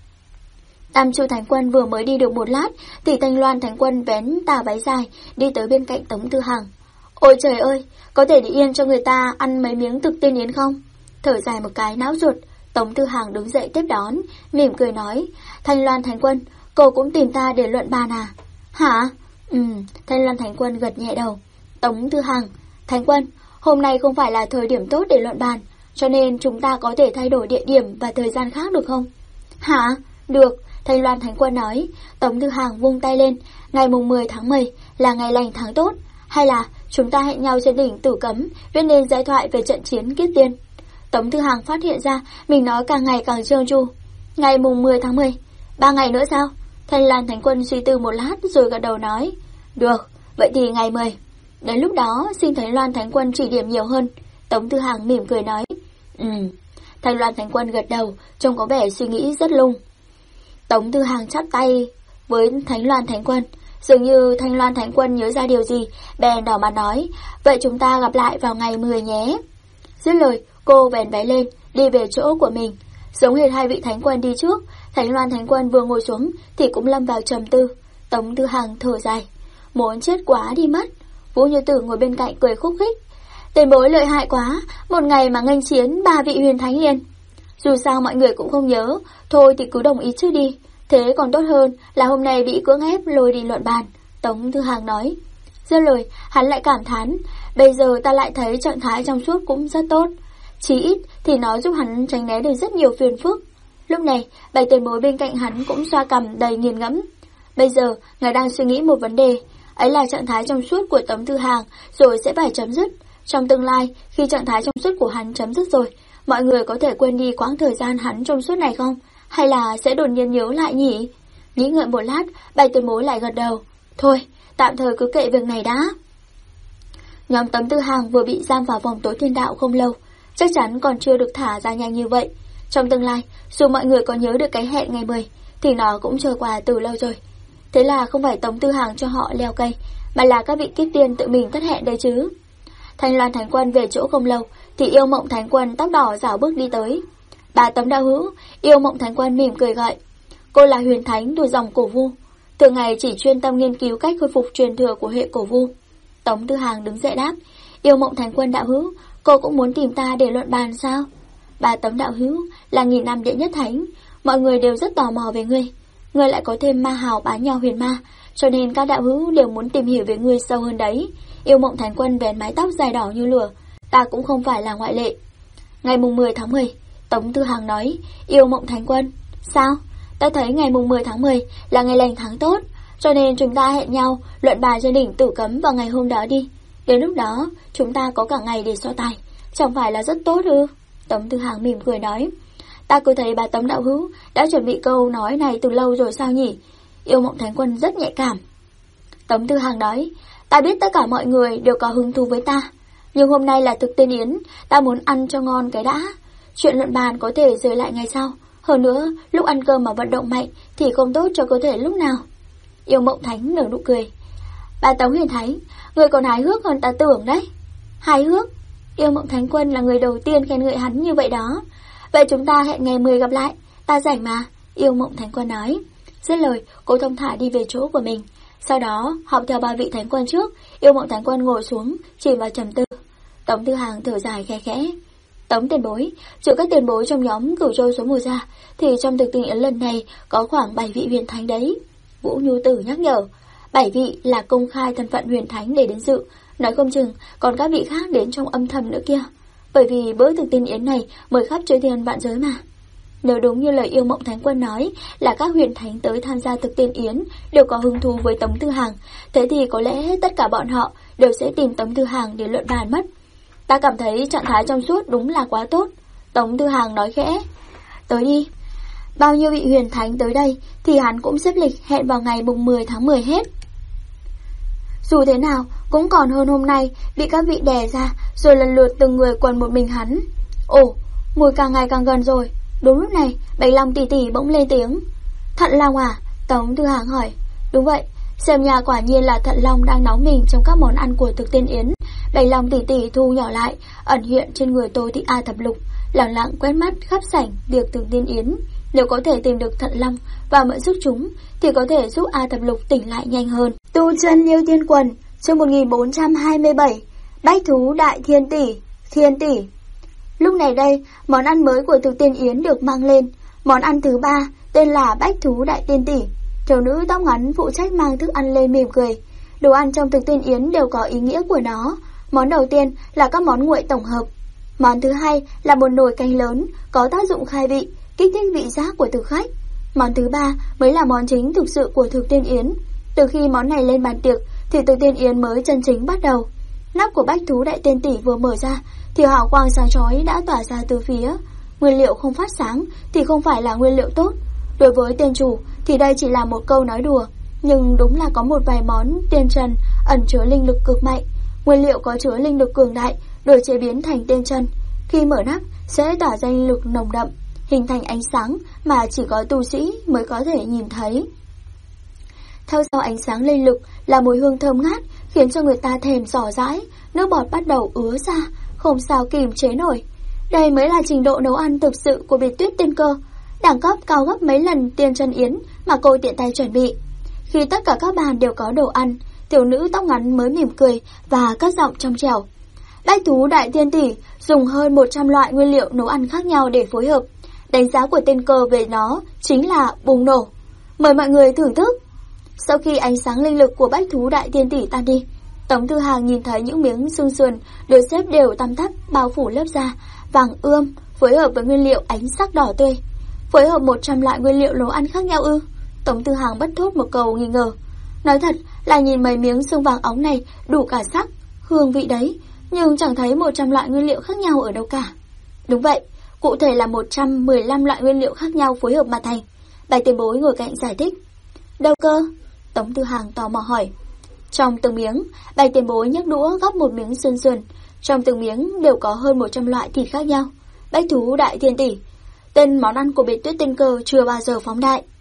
Tam Chu Thánh Quân vừa mới đi được một lát thì Thanh Loan Thánh Quân vén tà váy dài đi tới bên cạnh Tống Tư Hàng. Ôi trời ơi, có thể để yên cho người ta ăn mấy miếng thực tiên yến không? Thở dài một cái não ruột, Tống Tư Hàng đứng dậy tiếp đón, mỉm cười nói: Thanh Loan Thánh Quân, cô cũng tìm ta để luận bàn à? Hả? Thanh Loan Thánh Quân gật nhẹ đầu. Tống Tư Hàng: Thánh Quân, hôm nay không phải là thời điểm tốt để luận bàn, cho nên chúng ta có thể thay đổi địa điểm và thời gian khác được không? Hả? Được, Thanh Loan Thánh Quân nói. Tống Tư Hàng vung tay lên. Ngày mùng 10 tháng 10 là ngày lành tháng tốt, hay là chúng ta hẹn nhau trên đỉnh Tử Cấm viết nên giai thoại về trận chiến kiếp tiên. Tống Tư Hàng phát hiện ra mình nói càng ngày càng trơn tru. Ngày mùng 10 tháng 10, 3 ngày nữa sao? Thanh Loan Thánh Quân suy tư một lát rồi gật đầu nói: Được, vậy thì ngày 10. Đến lúc đó xin Thanh Loan Thánh Quân chỉ điểm nhiều hơn. Tống Tư Hàng mỉm cười nói: Thanh Loan Thánh Quân gật đầu, trông có vẻ suy nghĩ rất lung. Tống Tư Hàng chắp tay với Thanh Loan Thánh Quân. Dường như Thanh Loan Thánh Quân nhớ ra điều gì, bèn đỏ mặt nói: Vậy chúng ta gặp lại vào ngày 10 nhé. Dứt lời, cô vén váy lên, đi về chỗ của mình. Giống hệt hai vị Thánh Quân đi trước, Thanh Loan Thánh Quân vừa ngồi xuống thì cũng lâm vào trầm tư. Tống Tư Hàng thở dài: Muốn chết quá đi mất. Vũ Như Tử ngồi bên cạnh cười khúc khích: Tiền bối lợi hại quá, một ngày mà nghênh chiến 3 vị huyền thánh liền. Dù sao mọi người cũng không nhớ, thôi thì cứ đồng ý trước đi. Thế còn tốt hơn là hôm nay bị cưỡng ép lôi đi luận bàn. Tống Tư Hàng nói. Dứt lời, hắn lại cảm thán: Bây giờ ta lại thấy trạng thái trong suốt cũng rất tốt. Chí ít thì nó giúp hắn tránh né được rất nhiều phiền phức. Lúc này, Bạch tiền bối bên cạnh hắn cũng xoa cằm đầy nghiền ngẫm. Bây giờ, ngài đang suy nghĩ một vấn đề, ấy là trạng thái trong suốt của Tống Tư Hàng rồi sẽ phải chấm dứt. Trong tương lai, khi trạng thái trong suốt của hắn chấm dứt rồi, mọi người có thể quên đi quãng thời gian hắn trong suốt này không? Hay là sẽ đột nhiên nhớ lại nhỉ? Nghĩ ngợi một lát, Bạch tiền bối lại gật đầu. Thôi, tạm thời cứ kệ việc này đã. Nhóm Tống Tư Hàng vừa bị giam vào vòng tối thiên đạo không lâu, chắc chắn còn chưa được thả ra nhanh như vậy. Trong tương lai, dù mọi người có nhớ được cái hẹn ngày 10, thì nó cũng trôi qua từ lâu rồi. Thế là không phải Tống Tư Hằng cho họ leo cây, mà là các vị kiếp tiên tự mình thất hẹn đấy chứ. Thanh Loan Thánh Quân về chỗ không lâu, thì Yêu Mộng Thánh Quân tóc đỏ rảo bước đi tới. Bà Tống đạo hữu, Yêu Mộng Thánh Quân mỉm cười gọi. Cô là huyền thánh thuộc dòng Cổ Vu, thường ngày chỉ chuyên tâm nghiên cứu cách khôi phục truyền thừa của hệ Cổ Vu. Tống Tư Hằng đứng dậy đáp, Yêu Mộng Thánh Quân đạo hữu, cô cũng muốn tìm ta để luận bàn sao? Bà Tống đạo hữu là 1000 năm đệ nhất thánh, mọi người đều rất tò mò về ngươi. Ngươi lại có thêm ma hào bán nho huyền ma, cho nên các đạo hữu đều muốn tìm hiểu về ngươi sâu hơn đấy. Yêu Mộng Thánh Quân vén mái tóc dài đỏ như lửa, ta cũng không phải là ngoại lệ. Ngày mùng 10 tháng 10, Tống Tư Hằng nói, Yêu Mộng Thánh Quân, sao? Ta thấy ngày mùng 10 tháng 10 là ngày lành tháng tốt, cho nên chúng ta hẹn nhau luận bàn trên đỉnh Tử Cấm vào ngày hôm đó đi. Đến lúc đó, chúng ta có cả ngày để so tài, chẳng phải là rất tốt ư? Tống Tư Hằng mỉm cười nói, ta cứ thấy bà Tống đạo hữu đã chuẩn bị câu nói này từ lâu rồi sao nhỉ? Yêu Mộng Thánh Quân rất nhạy cảm. Tống Tư Hằng nói, ta biết tất cả mọi người đều có hứng thú với ta, nhưng hôm nay là thực tiên yến, ta muốn ăn cho ngon cái đã. Chuyện luận bàn có thể rời lại ngày sau. Hơn nữa, lúc ăn cơm mà vận động mạnh thì không tốt cho cơ thể lúc nào. Yêu Mộng Thánh nở nụ cười. Bà Tống huyền thánh, người còn hài hước hơn ta tưởng đấy. Hài hước? Yêu Mộng Thánh Quân là người đầu tiên khen ngợi hắn như vậy đó. Vậy chúng ta hẹn ngày 10 gặp lại, ta rảnh mà. Yêu Mộng Thánh Quân nói. Dứt lời, cô thông thả đi về chỗ của mình. Sau đó, học theo 3 vị thánh quân trước, Yêu Mộng Thánh Quân ngồi xuống, chỉ vào trầm tư. Tống Tư Hằng thở dài khẽ khẽ. Tống tiền bối, trừ các tiền bối trong nhóm Cửu Châu số 1 ra, thì trong thực tiên yến lần này có khoảng 7 vị huyền thánh đấy. Vũ Nhu Tử nhắc nhở, 7 vị là công khai thân phận huyền thánh để đến dự, nói không chừng còn các vị khác đến trong âm thầm nữa kia. Bởi vì bữa thực tiên yến này mời khắp chư thiên vạn giới mà. Nếu đúng như lời Yêu Mộng Thánh Quân nói là các huyền thánh tới tham gia thực tiên yến đều có hứng thú với Tống Tư Hằng, thế thì có lẽ tất cả bọn họ đều sẽ tìm Tống Tư Hằng để luận bàn mất. Ta cảm thấy trạng thái trong suốt đúng là quá tốt. Tống Tư Hằng nói khẽ, tới đi. Bao nhiêu vị huyền thánh tới đây thì hắn cũng xếp lịch hẹn vào ngày mùng 10 tháng 10 hết. Dù thế nào cũng còn hơn hôm nay bị các vị đè ra rồi lần lượt từng người quần một mình hắn. Ồ, mùi càng ngày càng gần rồi. Đúng lúc này, Bạch Long tỷ tỷ bỗng lên tiếng. Thận Long à? Tống Tư Hằng hỏi. Đúng vậy, xem nhà quả nhiên là Thận Long đang nóng mình trong các món ăn của thực tiên yến. Bạch Long tỷ tỷ thu nhỏ lại, ẩn hiện trên người Tô Thị A Thập Lục, lẳng lặng quét mắt khắp sảnh tiệc thực tiên yến. Nếu có thể tìm được Thận Long và mượn sức chúng thì có thể giúp A Thập Lục tỉnh lại nhanh hơn. Tu chân Liêu Tiên Quần, chương 1427, Bách Thú Đại Thiên Tỷ. Lúc này đây, món ăn mới của thực tiên yến được mang lên. Món ăn thứ 3 tên là Bách Thú Đại Tiên Tỷ. Thiếu nữ tóc ngắn phụ trách mang thức ăn lên mỉm cười. Đồ ăn trong thực tiên yến đều có ý nghĩa của nó. Món đầu tiên là các món nguội tổng hợp. Món thứ hai là một nồi canh lớn có tác dụng khai vị, kích thích vị giác của thực khách. Món thứ 3 mới là món chính thực sự của thực tiên yến. Từ khi món này lên bàn tiệc thì thực tiên yến mới chân chính bắt đầu. Nắp của Bách Thú Đại Tiên Tỷ vừa mở ra thì hào quang sáng chói đã tỏa ra từ phía. Nguyên liệu không phát sáng thì không phải là nguyên liệu tốt. Đối với店chủ thì đây chỉ là một câu nói đùa, nhưng đúng là có một vài món tiên trần ẩn chứa linh lực cực mạnh. Nguyên liệu có chứa linh lực cường đại được chế biến thành tiên trần. Khi mở nắp sẽ tỏa ra linh lực nồng đậm, hình thành ánh sáng mà chỉ có tu sĩ mới có thể nhìn thấy. Theo sau ánh sáng linh lực là mùi hương thơm ngát khiến cho người ta thèm dò dãi, nước bọt bắt đầu ứa ra, không sao kìm chế nổi. Đây mới là trình độ nấu ăn thực sự của Biệt Tuyết Tiên Cơ, đẳng cấp cao gấp mấy lần tiên chân yến mà cô tiện tay chuẩn bị. Khi tất cả các bàn đều có đồ ăn, tiểu nữ tóc ngắn mới mỉm cười và cất giọng trong trẻo. Bách Thú Đại Tiên Tỷ dùng hơn 100 loại nguyên liệu nấu ăn khác nhau để phối hợp. Đánh giá của Tiên Cơ về nó chính là bùng nổ. Mời mọi người thưởng thức. Sau khi ánh sáng linh lực của Bách Thú Đại Tiên Tỷ tan đi, Tống Tư Hằng nhìn thấy những miếng xương sườn được xếp đều tăm tắp bao phủ lớp da vàng ươm phối hợp với nguyên liệu ánh sắc đỏ tươi. Phối hợp 100 loại nguyên liệu nấu ăn khác nhau ư? Tống Tư Hằng bất thốt một câu nghi ngờ. Nói thật là nhìn mấy miếng xương vàng óng này đủ cả sắc, hương vị đấy, nhưng chẳng thấy 100 loại nguyên liệu khác nhau ở đâu cả. Đúng vậy, cụ thể là 115 loại nguyên liệu khác nhau phối hợp mà thành. Bạch tiền bối ngồi cạnh giải thích. Đâu cơ? Tống Tư Hằng tò mò hỏi. Trong từng miếng, Bạch tiền bối nhấc đũa gắp một miếng xương sườn. Trong từng miếng đều có hơn 100 loại thịt khác nhau. Bách Thú Đại Tiên Tỷ, tên món ăn của Biệt Tuyết Tiên Cơ chưa bao giờ phóng đại.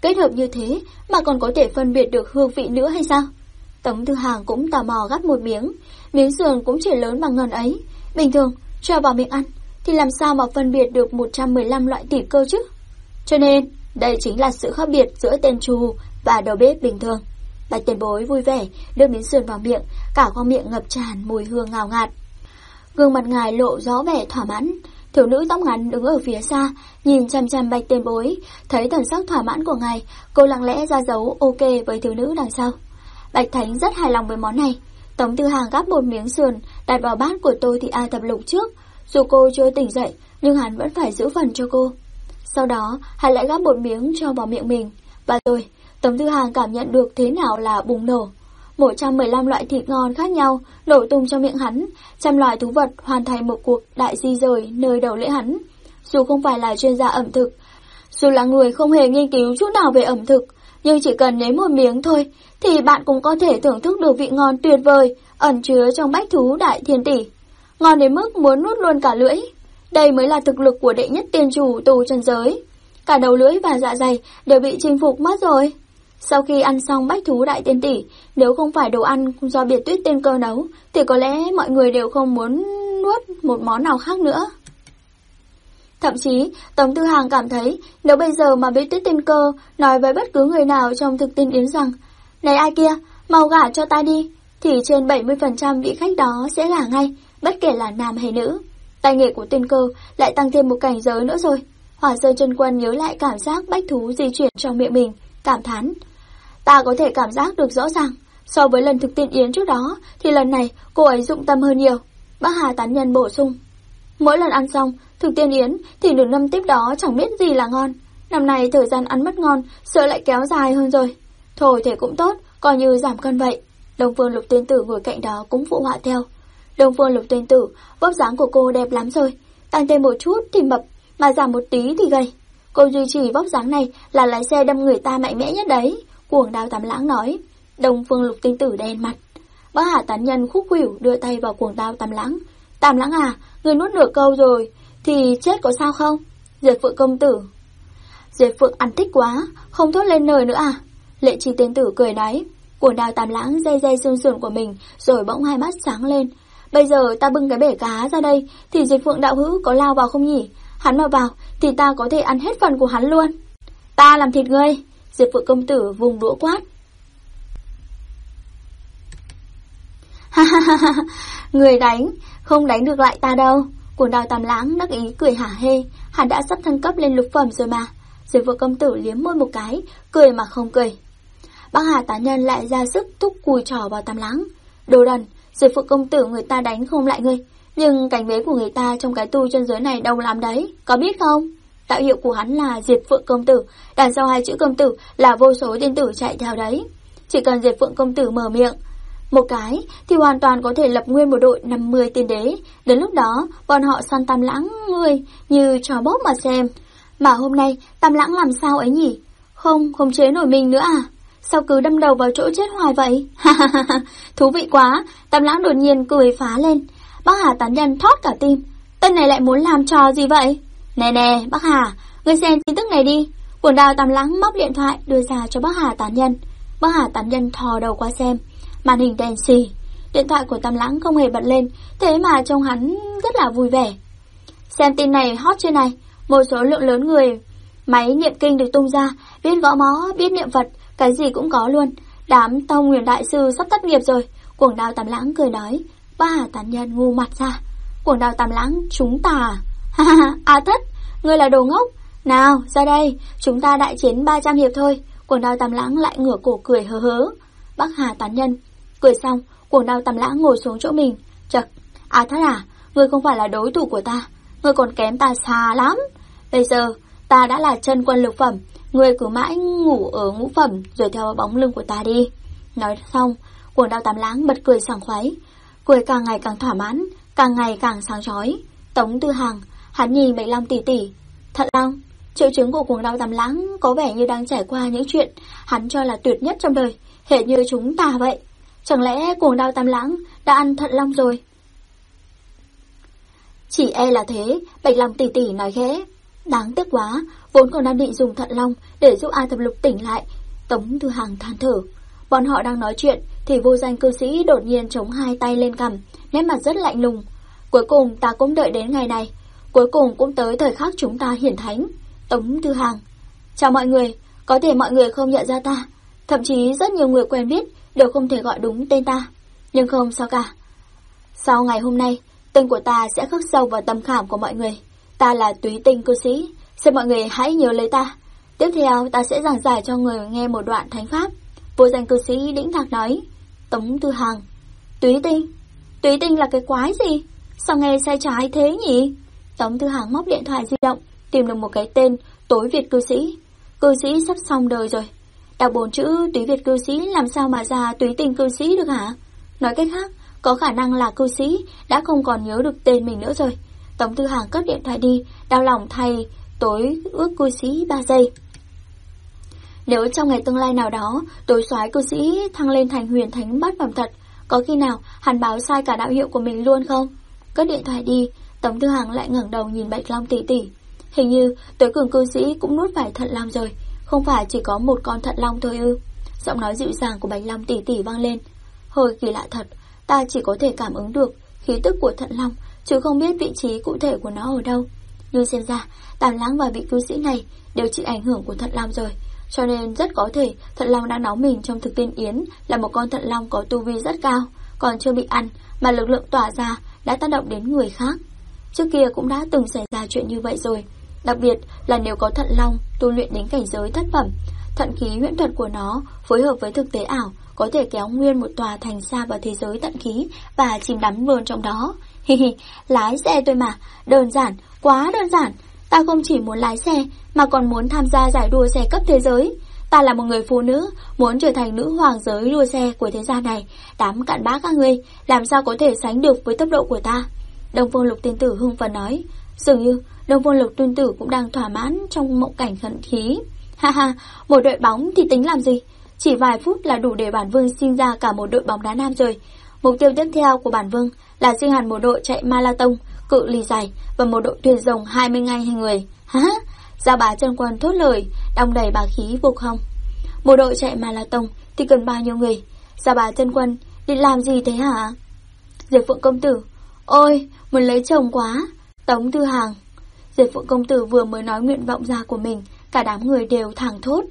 Kết hợp như thế mà còn có thể phân biệt được hương vị nữa hay sao? Tống Tư Hàng cũng tò mò gắp một miếng sườn cũng chỉ lớn bằng ngón ấy. Bình thường, cho vào miệng ăn, thì làm sao mà phân biệt được 115 loại thịt cơ chứ? Cho nên, đây chính là sự khác biệt giữa tên trù và đầu bếp bình thường. Bạch tiền bối vui vẻ, đưa miếng sườn vào miệng, cả khoang miệng ngập tràn mùi hương ngào ngạt. Gương mặt ngài lộ rõ vẻ thỏa mãn. Thiếu nữ tóc ngắn đứng ở phía xa, nhìn chằm chằm Bạch tiền bối, thấy thần sắc thỏa mãn của ngài, cô lặng lẽ ra dấu ok với thiếu nữ đằng sau. Bạch Thánh rất hài lòng với món này. Tống Tư Hàng gắp một miếng sườn đặt vào bát của Tô Thị A Thập Lục trước. Dù cô chưa tỉnh dậy, nhưng hắn vẫn phải giữ phần cho cô. Sau đó, hắn lại gắp một miếng cho vào miệng mình. Và rồi, Tống Tư Hàng cảm nhận được thế nào là bùng nổ. 115 loại thịt ngon khác nhau nổ tung trong miệng hắn, trăm loài thú vật hoàn thành một cuộc đại di rời nơi đầu lưỡi hắn. Dù không phải là chuyên gia ẩm thực, dù là người không hề nghiên cứu chút nào về ẩm thực, nhưng chỉ cần nếm một miếng thôi, thì bạn cũng có thể thưởng thức được vị ngon tuyệt vời ẩn chứa trong bách thú đại thiên tỷ. Ngon đến mức muốn nuốt luôn cả lưỡi. Đây mới là thực lực của đệ nhất tiên chủ tù trần giới. Cả đầu lưỡi và dạ dày đều bị chinh phục mất rồi. Sau khi ăn xong bách thú đại tiên tỷ, nếu không phải đồ ăn do Biệt Tuyết Tiên Cơ nấu, thì có lẽ mọi người đều không muốn nuốt một món nào khác nữa. Thậm chí, Tống Tư Hàng cảm thấy nếu bây giờ mà Biệt Tuyết Tiên Cơ nói với bất cứ người nào trong thực tiên yến rằng này ai kia, mau gả cho ta đi, thì trên 70% vị khách đó sẽ gả ngay, bất kể là nam hay nữ. Tay nghề của Tiên Cơ lại tăng thêm một cảnh giới nữa rồi. Hỏa Sơn Chân Quân nhớ lại cảm giác bách thú di chuyển trong miệng mình, cảm thán. Ta có thể cảm giác được rõ ràng, so với lần thực tiên yến trước đó, thì lần này cô ấy dụng tâm hơn nhiều. Bác Hà tán nhân bổ sung. Mỗi lần ăn xong thực tiên yến thì nửa năm tiếp đó chẳng biết gì là ngon. Năm nay thời gian ăn mất ngon, sợ lại kéo dài hơn rồi. Thôi thế cũng tốt, coi như giảm cân vậy. Đông Phương Lục Tiên Tử ngồi cạnh đó cũng phụ họa theo. Đông Phương Lục Tiên Tử, vóc dáng của cô đẹp lắm rồi, tăng thêm một chút thì mập, mà giảm một tí thì gầy. Cô duy trì vóc dáng này là lái xe đâm người ta mạnh mẽ nhất đấy. Cuồng Đao Tam Lãng nói. Đông Phương Lục Tiên Tử đen mặt. Bác Hà tán nhân khúc khuỷu đưa tay vào Cuồng Đao Tam Lãng. Tam Lãng à, người nuốt nửa câu rồi thì chết có sao không? Diệp Phượng công tử. Diệp Phượng ăn thích quá, không thốt lên lời nữa à? Lệ Trì Tiên Tử cười nói. Cuồng Đao Tam Lãng day day xương sườn của mình, rồi bỗng hai mắt sáng lên. Bây giờ ta bưng cái bể cá ra đây, thì Diệp Phượng đạo hữu có lao vào không nhỉ? Hắn mà vào thì ta có thể ăn hết phần của hắn luôn. Ta làm thịt ngươi. Diệp Phượng công tử vùng đũa quát. Ha ha ha ha, người đánh, không đánh được lại ta đâu. Cuồng Đao Tam Lãng đắc ý cười hả hê, hắn đã sắp thăng cấp lên lục phẩm rồi mà. Diệp Phượng công tử liếm môi một cái, cười mà không cười. Bác Hà tán nhân lại ra sức thúc cùi trỏ vào Tam Lãng. Đồ đần, Diệp Phượng công tử người ta đánh không lại ngươi, nhưng cảnh vế của người ta trong cái tu chân giới này đông lắm đấy, có biết không? Đạo hiệu của hắn là Diệp Phượng công tử, đằng sau hai chữ công tử là vô số tiên tử chạy theo đấy. Chỉ cần Diệp Phượng công tử mở miệng một cái thì hoàn toàn có thể lập nguyên một đội 50 tiên đế. Đến lúc đó bọn họ săn Tam Lãng người như trò bốc mà xem. Mà hôm nay Tam Lãng làm sao ấy nhỉ? Không chế nổi mình nữa à? Sao cứ đâm đầu vào chỗ chết hoài vậy? Ha ha ha, thú vị quá. Tam Lãng đột nhiên cười phá lên. Bác Hà tán nhân thót cả tim. Tên này lại muốn làm trò gì vậy? Nè bác Hà, ngươi xem tin tức này đi. Cuồng Đao Tam Lãng móc điện thoại đưa ra cho bác Hà tán nhân. Bác Hà tán nhân thò đầu qua xem. Màn hình đèn xì. Điện thoại của Tam Lãng không hề bật lên, thế mà trông hắn rất là vui vẻ. Xem tin này hot trên này. Một số lượng lớn người máy niệm kinh được tung ra, biết gõ mõ, biết niệm Phật, cái gì cũng có luôn. Đám Tông Nguyên đại sư sắp thất nghiệp rồi. Cuồng Đao Tam Lãng cười nói. Bác Hà tán nhân ngu mặt ra. Cuồng Đao Tam Lãng, chúng ta ha ha, à thất, ngươi là đồ ngốc. Nào, ra đây, chúng ta đại chiến 300 hiệp thôi. Cuồng Đao Tam Lãng lại ngửa cổ cười hớ hớ. Bác Hà tán nhân cười xong, Cuồng Đao Tam Lãng ngồi xuống chỗ mình. Chật, à thất à, ngươi không phải là đối thủ của ta, ngươi còn kém ta xa lắm. Bây giờ, ta đã là chân quân lục phẩm, ngươi cứ mãi ngủ ở ngũ phẩm rồi theo bóng lưng của ta đi. Nói xong, Cuồng Đao Tam Lãng bật cười sảng khoái, cười càng ngày càng thỏa mãn, càng ngày càng sáng chói. Tống Tư Hàng, hắn nhìn Bạch Long tỷ tỷ. Thật lòng, triệu chứng của Cuồng Đao Tam Lãng có vẻ như đang trải qua những chuyện hắn cho là tuyệt nhất trong đời, hệt như chúng ta vậy. Chẳng lẽ Cuồng Đao Tam Lãng đã ăn thận long rồi? Chỉ e là thế, Bạch Long tỷ tỷ nói khẽ. Đáng tiếc quá, vốn còn đang định dùng thận long để giúp A Thập Lục tỉnh lại. Tống Thư Hàng than thở. Bọn họ đang nói chuyện thì vô danh cư sĩ đột nhiên chống hai tay lên cằm, nét mặt rất lạnh lùng. Cuối cùng ta cũng đợi đến ngày này, cuối cùng cũng tới thời khắc chúng ta hiển thánh. Tống Thư Hàng. Chào mọi người, có thể mọi người không nhận ra ta, thậm chí rất nhiều người quen biết đều không thể gọi đúng tên ta. Nhưng không sao cả. Sau ngày hôm nay, tên của ta sẽ khắc sâu vào tâm khảm của mọi người. Ta là Túy Tinh cư sĩ, xin mọi người hãy nhớ lấy ta. Tiếp theo ta sẽ giảng giải cho người nghe một đoạn thánh pháp. Vô danh cư sĩ đĩnh đạc nói. Tống Thư Hàng. Túy Tinh? Túy Tinh là cái quái gì? Sao nghe sai trái thế nhỉ? Tống Thư Hàng móc điện thoại di động, tìm được một cái tên Tối Việt cư sĩ. Cư sĩ sắp xong đời rồi. Đọc 4 chữ Túy Việt cư sĩ làm sao mà ra Túy Tinh cư sĩ được hả? Nói cách khác, có khả năng là cư sĩ đã không còn nhớ được tên mình nữa rồi. Tống Thư Hàng cất điện thoại đi, đau lòng thay Tối ước cư sĩ 3 giây. Nếu trong ngày tương lai nào đó Tối soái cư sĩ thăng lên thành huyền thánh bát phẩm thật, có khi nào hắn báo sai cả đạo hiệu của mình luôn không? Cất điện thoại đi, Tống Thư Hàng lại ngẩng đầu nhìn Bạch Long tỷ tỷ. Hình như Tối cường cư sĩ cũng nuốt phải thận long rồi, không phải chỉ có một con thận long thôi ư? Giọng nói dịu dàng của Bạch Long tỷ tỷ vang lên. Hơi kỳ lạ thật, ta chỉ có thể cảm ứng được khí tức của thận long, chứ không biết vị trí cụ thể của nó ở đâu. Nhưng xem ra Tam Lãng và vị cư sĩ này đều chịu ảnh hưởng của thận long rồi, cho nên rất có thể thận long đang nóng mình trong thực tiên yến là một con thận long có tu vi rất cao, còn chưa bị ăn mà lực lượng tỏa ra đã tác động đến người khác. Trước kia cũng đã từng xảy ra chuyện như vậy rồi, đặc biệt là nếu có thận long tu luyện đến cảnh giới thất phẩm, thận khí huyễn thuật của nó phối hợp với thực tế ảo có thể kéo nguyên một tòa thành xa vào thế giới tận khí và chìm đắm luôn trong đó. Lái xe thôi mà, đơn giản, quá đơn giản. Ta không chỉ muốn lái xe mà còn muốn tham gia giải đua xe cấp thế giới. Ta là một người phụ nữ, muốn trở thành nữ hoàng giới đua xe của thế gian này. Đám cặn bã các ngươi làm sao có thể sánh được với tốc độ của ta? Đông Phương Lục tiên tử hưng phấn nói. Dường như Đông Phương Lục tiên tử cũng đang thỏa mãn trong mộng cảnh thận khí. Ha ha, một đội bóng thì tính làm gì? Chỉ vài phút là đủ để bản vương sinh ra cả một đội bóng đá nam rồi. Mục tiêu tiếp theo của bản vương là sinh hẳn một đội chạy marathon cự ly dài và một đội thuyền rồng 20 ngày người. Hả? Gia Bá Chân Quân thốt lời, đong đầy bá khí vô không. Một đội chạy marathon thì cần bao nhiêu người? Gia Bá Chân Quân định làm gì thế hả? Diệp Phượng công tử. Ôi, muốn lấy chồng quá. Tống Thư Hàng. Diệp Phượng công tử vừa mới nói nguyện vọng ra của mình, cả đám người đều thẳng thốt.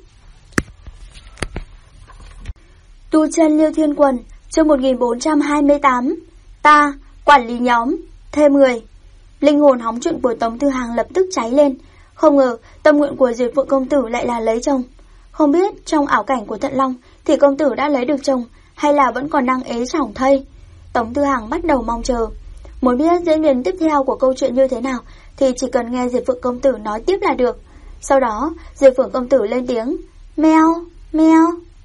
Tu chân Liêu Thiên Quần, chương 1428. Ta, quản lý nhóm, thêm người. Linh hồn hóng chuyện của Tống Thư Hàng lập tức cháy lên. Không ngờ tâm nguyện của Diệp Phượng công tử lại là lấy chồng. Không biết trong ảo cảnh của Thận Long thì công tử đã lấy được chồng hay là vẫn còn đang ế chỏng thây. Tống Thư Hàng bắt đầu mong chờ. Muốn biết diễn biến tiếp theo của câu chuyện như thế nào thì chỉ cần nghe Diệp Phượng công tử nói tiếp là được. Sau đó Diệp Phượng công tử lên tiếng. Meo, meo.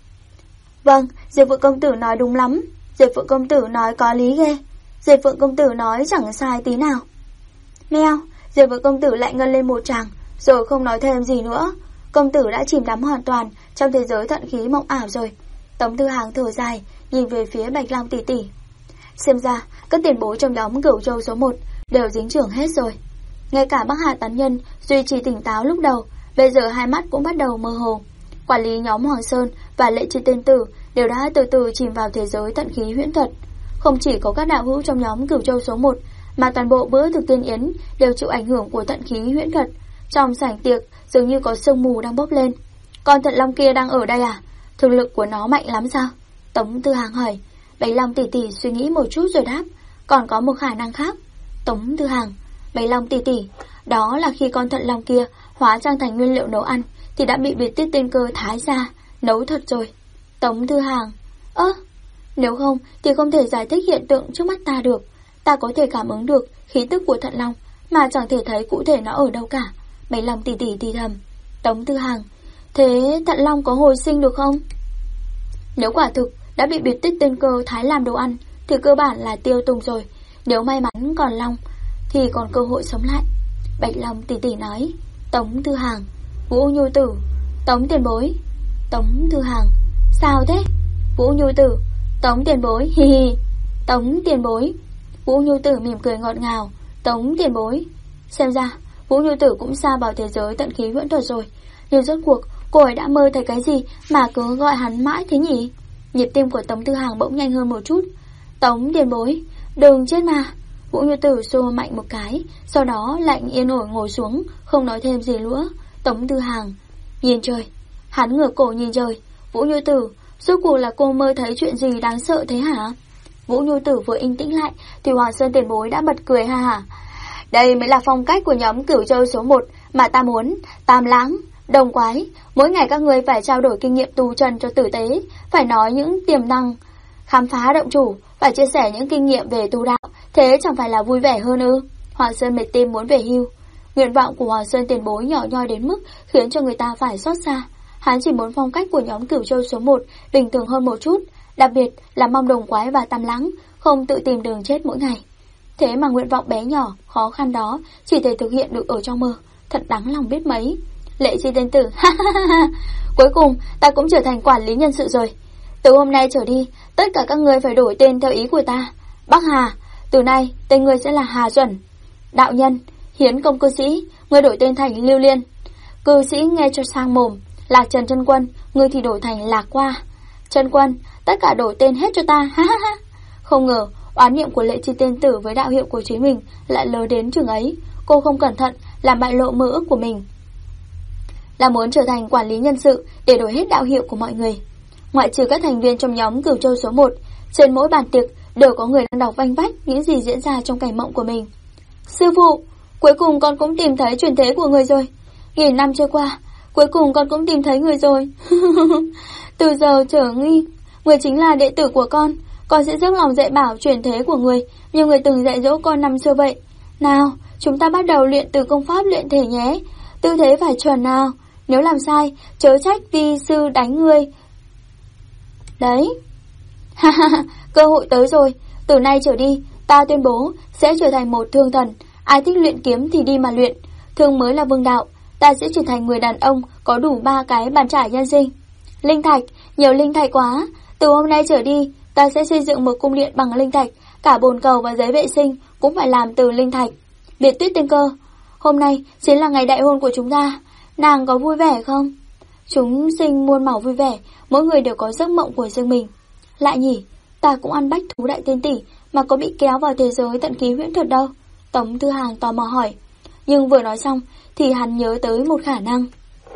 Vâng, Diệp Phượng công tử nói đúng lắm. Diệp Phượng công tử nói có lý ghê. Diệp Phượng công tử nói chẳng sai tí nào. Meo, Diệp Phượng công tử lại ngân lên một tràng, rồi không nói thêm gì nữa. Công tử đã chìm đắm hoàn toàn trong thế giới thận khí mộng ảo rồi. Tống Thư Hàng thở dài, nhìn về phía Bạch Long tỷ tỷ. Xem ra các tiền bối trong nhóm Cửu Châu số 1 đều dính trưởng hết rồi. Ngay cả Bắc Hạ tán nhân duy trì tỉnh táo lúc đầu, bây giờ hai mắt cũng bắt đầu mơ hồ. Quản lý nhóm Hoàng Sơn và Lệ Chi Tiên Tử đều đã từ từ chìm vào thế giới thận khí huyễn thuật. Không chỉ có các đạo hữu trong nhóm Cửu Châu số 1, mà toàn bộ bữa thực tiên yến đều chịu ảnh hưởng của thận khí huyễn thuật. Trong sảnh tiệc dường như có sương mù đang bốc lên. Con thận long kia đang ở đây à? Thực lực của nó mạnh lắm sao? Tống Thư Hàng hỏi. Bạch Long tỷ tỷ suy nghĩ một chút rồi đáp. Còn có một khả năng khác. Tống Thư Hàng. Bạch Long tỷ tỷ, đó là khi con thận long kia hóa trang thành nguyên liệu nấu ăn thì đã bị biệt tiết tiên cơ thái ra nấu thật rồi. Tống Thư Hàng. Nếu không thì không thể giải thích hiện tượng trước mắt ta được. Ta có thể cảm ứng được khí tức của thận long mà chẳng thể thấy cụ thể nó ở đâu cả. Bạch Long tỷ tỷ thì thầm. Tống Thư Hàng. Thế thận long có hồi sinh được không? Nếu quả thực đã bị biệt tích tiên cơ thái làm đồ ăn thì cơ bản là tiêu tùng rồi. Nếu may mắn còn long thì còn cơ hội sống lại. Bạch Long tỷ tỷ nói. Tống Thư Hàng. Vũ Nhu Tử. Tống tiền bối. Tống Thư Hàng. Sao thế? Vũ Nhu Tử. Tống tiền bối. Hi hi. Tống tiền bối. Vũ Nhu Tử mỉm cười ngọt ngào. Tống tiền bối. Xem ra Vũ Nhu Tử cũng xa vào thế giới tận khí huyễn thuật rồi. Nhưng rốt cuộc cô ấy đã mơ thấy cái gì mà cứ gọi hắn mãi thế nhỉ? Nhịp tim của Tống Tư Hàng bỗng nhanh hơn một chút. Tống tiền bối, đừng chết mà. Vũ Nhu Tử xô mạnh một cái, sau đó lạnh yên ổn ngồi xuống, không nói thêm gì nữa. Tống Tư Hàng nhìn trời. Hắn ngửa cổ nhìn trời. Vũ Nhu Tử, rốt cuộc là cô mơ thấy chuyện gì đáng sợ thế hả? Vũ Nhu Tử vừa yên tĩnh lại thì Hoàng Sơn tiền bối đã bật cười ha hả. Đây mới là phong cách của nhóm Cửu Châu số 1 mà ta muốn. Tam Lãng, Đồng Quái, mỗi ngày các người phải trao đổi kinh nghiệm tu trần cho tử tế, phải nói những tiềm năng khám phá động chủ, phải chia sẻ những kinh nghiệm về tu đạo, thế chẳng phải là vui vẻ hơn ư? Hoàng Sơn mệt tim muốn về hưu. Nguyện vọng của Hoàng Sơn tiền bối nhỏ nhoi đến mức khiến cho người ta phải xót xa. Hắn chỉ muốn phong cách của nhóm Cửu Châu số 1 bình thường hơn một chút, đặc biệt là mong Đồng Quái và Tam Lãng không tự tìm đường chết mỗi ngày. Thế mà nguyện vọng bé nhỏ, khó khăn đó chỉ thể thực hiện được ở trong mơ, thật đáng lòng biết mấy. Lệ Chi tên tử, ha ha ha, cuối cùng ta cũng trở thành quản lý nhân sự rồi. Từ hôm nay trở đi, tất cả các ngươi phải đổi tên theo ý của ta. Bắc Hà, từ nay tên ngươi sẽ là Hà Duẩn. Đạo Nhân, Hiến Công cư sĩ, ngươi đổi tên thành Lưu Liên. Cư sĩ nghe cho sang mồm. Lạc Trần Chân Quân, ngươi thì đổi thành Lạc Qua. Chân Quân, tất cả đổi tên hết cho ta, ha ha ha. Không ngờ oán niệm của Lệ Chi tên tử với đạo hiệu của chính mình lại lớn đến chừng ấy. Cô không cẩn thận làm bại lộ mơ ước của mình, là muốn trở thành quản lý nhân sự để đổi hết đạo hiệu của mọi người. Ngoại trừ các thành viên trong nhóm Cửu Châu số 1, trên mỗi bàn tiệc đều có người đang đọc vanh vách những gì diễn ra trong cảnh mộng của mình. Sư phụ, cuối cùng con cũng tìm thấy truyền thế của người rồi. Nghìn năm trôi qua, cuối cùng con cũng tìm thấy người rồi. Từ giờ trở đi, người chính là đệ tử của con. Con sẽ dốc lòng dạy bảo truyền thế của người, như người từng dạy dỗ con năm xưa vậy. Nào, chúng ta bắt đầu luyện từ công pháp luyện thể nhé. Tư thế phải chuẩn nào. Nếu làm sai, chớ trách vi sư đánh ngươi. Đấy. Ha ha ha, cơ hội tới rồi. Từ nay trở đi, ta tuyên bố sẽ trở thành một thương thần. Ai thích luyện kiếm thì đi mà luyện. Thương mới là vương đạo. Ta sẽ trở thành người đàn ông có đủ 3 cái bàn trải nhân sinh. Linh thạch, nhiều linh thạch quá. Từ hôm nay trở đi, ta sẽ xây dựng một cung điện bằng linh thạch. Cả bồn cầu và giấy vệ sinh cũng phải làm từ linh thạch. Biệt Tuyết Tiên Cơ, hôm nay chính là ngày đại hôn của chúng ta. Nàng có vui vẻ không? Chúng sinh muôn màu vui vẻ, mỗi người đều có giấc mộng của riêng mình. Lại nhỉ, ta cũng ăn bách thú đại tiên tỷ mà có bị kéo vào thế giới tận khí huyễn thuật đâu? Tống Tư Hàng tò mò hỏi. Nhưng vừa nói xong thì hắn nhớ tới một khả năng.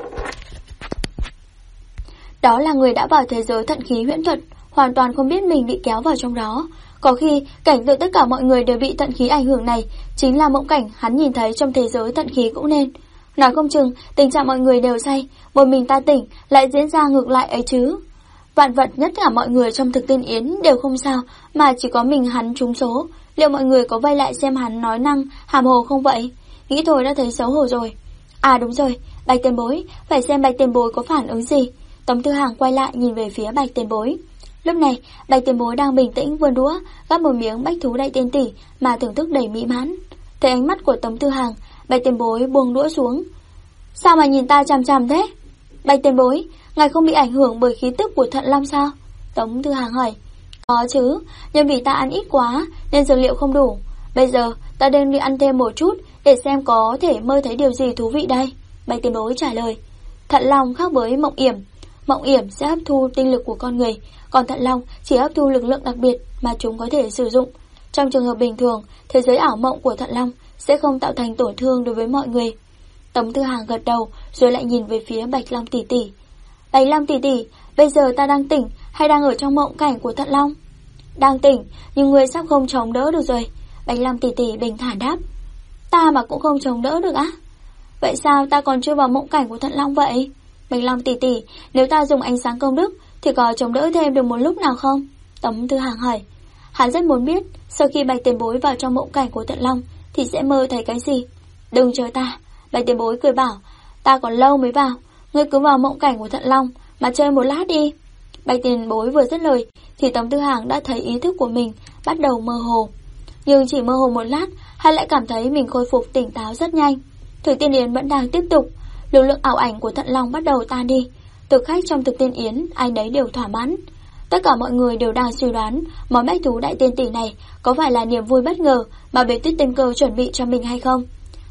Đó là người đã vào thế giới tận khí huyễn thuật hoàn toàn không biết mình bị kéo vào trong đó. Có khi cảnh tượng tất cả mọi người đều bị tận khí ảnh hưởng này chính là mộng cảnh hắn nhìn thấy trong thế giới tận khí cũng nên. Nói không chừng tình trạng mọi người đều say, một mình ta tỉnh lại diễn ra ngược lại ấy chứ. Vạn vật nhất cả mọi người trong thực tiên yến đều không sao, mà chỉ có mình hắn trúng số. Liệu mọi người có vây lại xem hắn nói năng hàm hồ không vậy? Nghĩ thôi đã thấy xấu hổ rồi. À đúng rồi, Bạch Tiền Bối, phải xem Bạch Tiền Bối có phản ứng gì. Tống Tư Hàng quay lại nhìn về phía Bạch Tiền Bối. Lúc này Bạch Tiền Bối đang bình tĩnh vươn đũa gắp một miếng bách thú đại tiên tỷ mà thưởng thức đầy mỹ mãn. Thấy ánh mắt của Tống Tư Hàng, Bạch Tiền Bối buông đũa xuống. Sao mà nhìn ta chằm chằm thế? Bạch Tiền Bối, ngài không bị ảnh hưởng bởi khí tức của Thận Long sao? Tống Tư Hàng hỏi. Có chứ, nhưng vì ta ăn ít quá nên dược liệu không đủ. Bây giờ ta đang đi ăn thêm một chút để xem có thể mơ thấy điều gì thú vị đây. Bạch Tiền Bối trả lời. Thận Long khác với Mộng Yểm. Mộng Yểm sẽ hấp thu tinh lực của con người, còn Thận Long chỉ hấp thu lực lượng đặc biệt mà chúng có thể sử dụng. Trong trường hợp bình thường, thế giới ảo mộng của Thận Long sẽ không tạo thành tổn thương đối với mọi người. Tống Tư Hàng gật đầu rồi lại nhìn về phía Bạch Long tỷ tỷ. Bạch Long tỷ tỷ, bây giờ ta đang tỉnh hay đang ở trong mộng cảnh của Thận Long? Đang tỉnh, nhưng người sắp không chống đỡ được rồi. Bạch Long tỷ tỷ bình thản đáp. Ta mà cũng không chống đỡ được á? Vậy sao ta còn chưa vào mộng cảnh của Thận Long vậy? Bạch Long tỷ tỷ, nếu ta dùng ánh sáng công đức thì có chống đỡ thêm được một lúc nào không? Tống Tư Hàng hỏi. Hắn rất muốn biết sau khi Bạch Tiền Bối vào trong mộng cảnh của Thận Long thì sẽ mơ thấy cái gì. Đừng chờ ta. Bạch Tiền Bối cười bảo. Ta còn lâu mới vào, ngươi cứ vào mộng cảnh của Thận Long mà chơi một lát đi. Bạch Tiền Bối vừa dứt lời thì Tống Tư Hàng đã thấy ý thức của mình bắt đầu mơ hồ. Nhưng chỉ mơ hồ một lát, hắn lại cảm thấy mình khôi phục tỉnh táo rất nhanh. Thực Tiên Yến vẫn đang tiếp tục. Lực lượng ảo ảnh của Thận Long bắt đầu tan đi. Thực khách trong Thực Tiên Yến ai nấy đều thỏa mãn. Tất cả mọi người đều đang suy đoán món bách thú đại tiên tỷ này có phải là niềm vui bất ngờ mà Biệt Tuyết Tiên Cơ chuẩn bị cho mình hay không.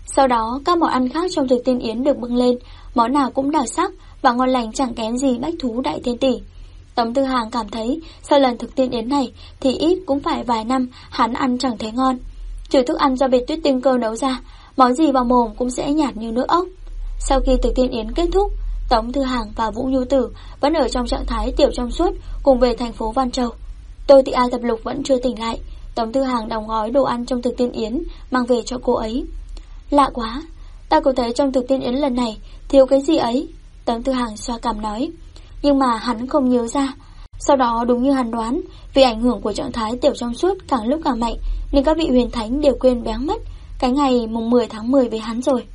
Sau đó các món ăn khác trong thực tiên yến được bưng lên, món nào cũng đặc sắc và ngon lành chẳng kém gì bách thú đại thiên tỷ. Tống Tư Hàng cảm thấy sau lần thực tiên yến này thì ít cũng phải vài năm hắn ăn chẳng thấy ngon. Trừ thức ăn do Biệt Tuyết tinh cơ nấu ra, món gì vào mồm cũng sẽ nhạt như nước ốc. Sau khi thực tiên yến kết thúc, Tống Tư Hàng và Vũ Nhu Tử vẫn ở trong trạng thái tiểu trong suốt cùng về thành phố Văn Châu. Tô Tị A Thập Lục vẫn chưa tỉnh lại. Tống Tư Hàng đóng gói đồ ăn trong thực tiên yến mang về cho cô ấy. Lạ quá, ta cũng thấy trong thực tiên yến lần này thiếu cái gì ấy. Tống Tư Hàng xoa cằm nói. Nhưng mà hắn không nhớ ra. Sau đó đúng như hắn đoán, vì ảnh hưởng của trạng thái tiểu trong suốt càng lúc càng mạnh, nên các vị huyền thánh đều quên béng mất cái ngày mùng 10 tháng 10 với hắn rồi.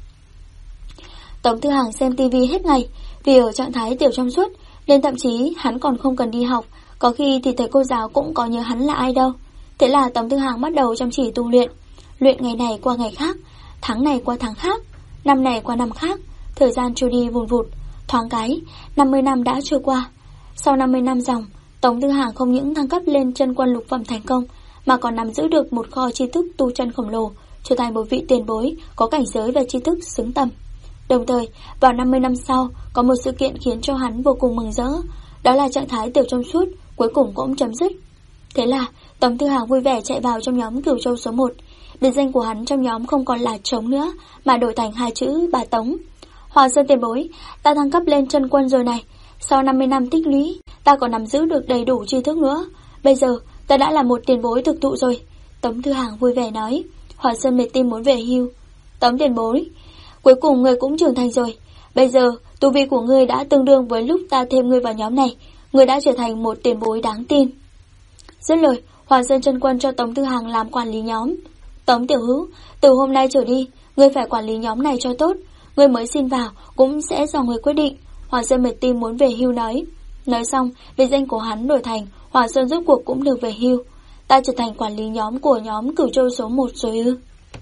Tống Tư Hàng xem tivi hết ngày, vì ở trạng thái tiểu trong suốt nên thậm chí hắn còn không cần đi học, có khi thì thầy cô giáo cũng có nhớ hắn là ai đâu. Thế là Tống Tư Hàng bắt đầu chăm chỉ tu luyện, luyện ngày này qua ngày khác, tháng này qua tháng khác, năm này qua năm khác. Thời gian trôi đi vùn vụt, thoáng cái 50 năm đã trôi qua. Sau 50 năm dòng, Tống Tư Hàng không những thăng cấp lên chân quân lục phẩm thành công, mà còn nắm giữ được một kho tri thức tu chân khổng lồ, trở thành một vị tiền bối có cảnh giới và tri thức xứng tầm. Đồng thời, vào 50 năm sau, có một sự kiện khiến cho hắn vô cùng mừng rỡ, đó là trạng thái tiểu trong suốt cuối cùng cũng chấm dứt. Thế là Tống Tư Hàng vui vẻ chạy vào trong nhóm Cửu Châu số 1. Biệt danh của hắn trong nhóm không còn là Trống nữa, mà đổi thành hai chữ Bà Tống. Hoàng Sơn tiền bối, ta thăng cấp lên chân quân rồi này. Sau 50 năm tích lũy, ta còn nắm giữ được đầy đủ tri thức nữa. Bây giờ, ta đã là một tiền bối thực thụ rồi. Tống Tư Hàng vui vẻ nói. Hoàng Sơn mệt tim muốn về hưu. Tống tiền bối, cuối cùng ngươi cũng trưởng thành rồi. Bây giờ, tu vi của ngươi đã tương đương với lúc ta thêm ngươi vào nhóm này. Ngươi đã trở thành một tiền bối đáng tin. Dứt lời, Hoàng Sơn chân quân cho Tống Tư Hàng làm quản lý nhóm. Tống tiểu hữu, từ hôm nay trở đi, ngươi phải quản lý nhóm này cho tốt. Ngươi mới xin vào cũng sẽ do ngươi quyết định. Hoàng Sơn mệt tim muốn về hưu nói. Nói xong, biệt danh của hắn đổi thành Hoàng Sơn rốt cuộc cũng được về hưu. Ta trở thành quản lý nhóm của nhóm Cửu Châu số 1 rồi ư?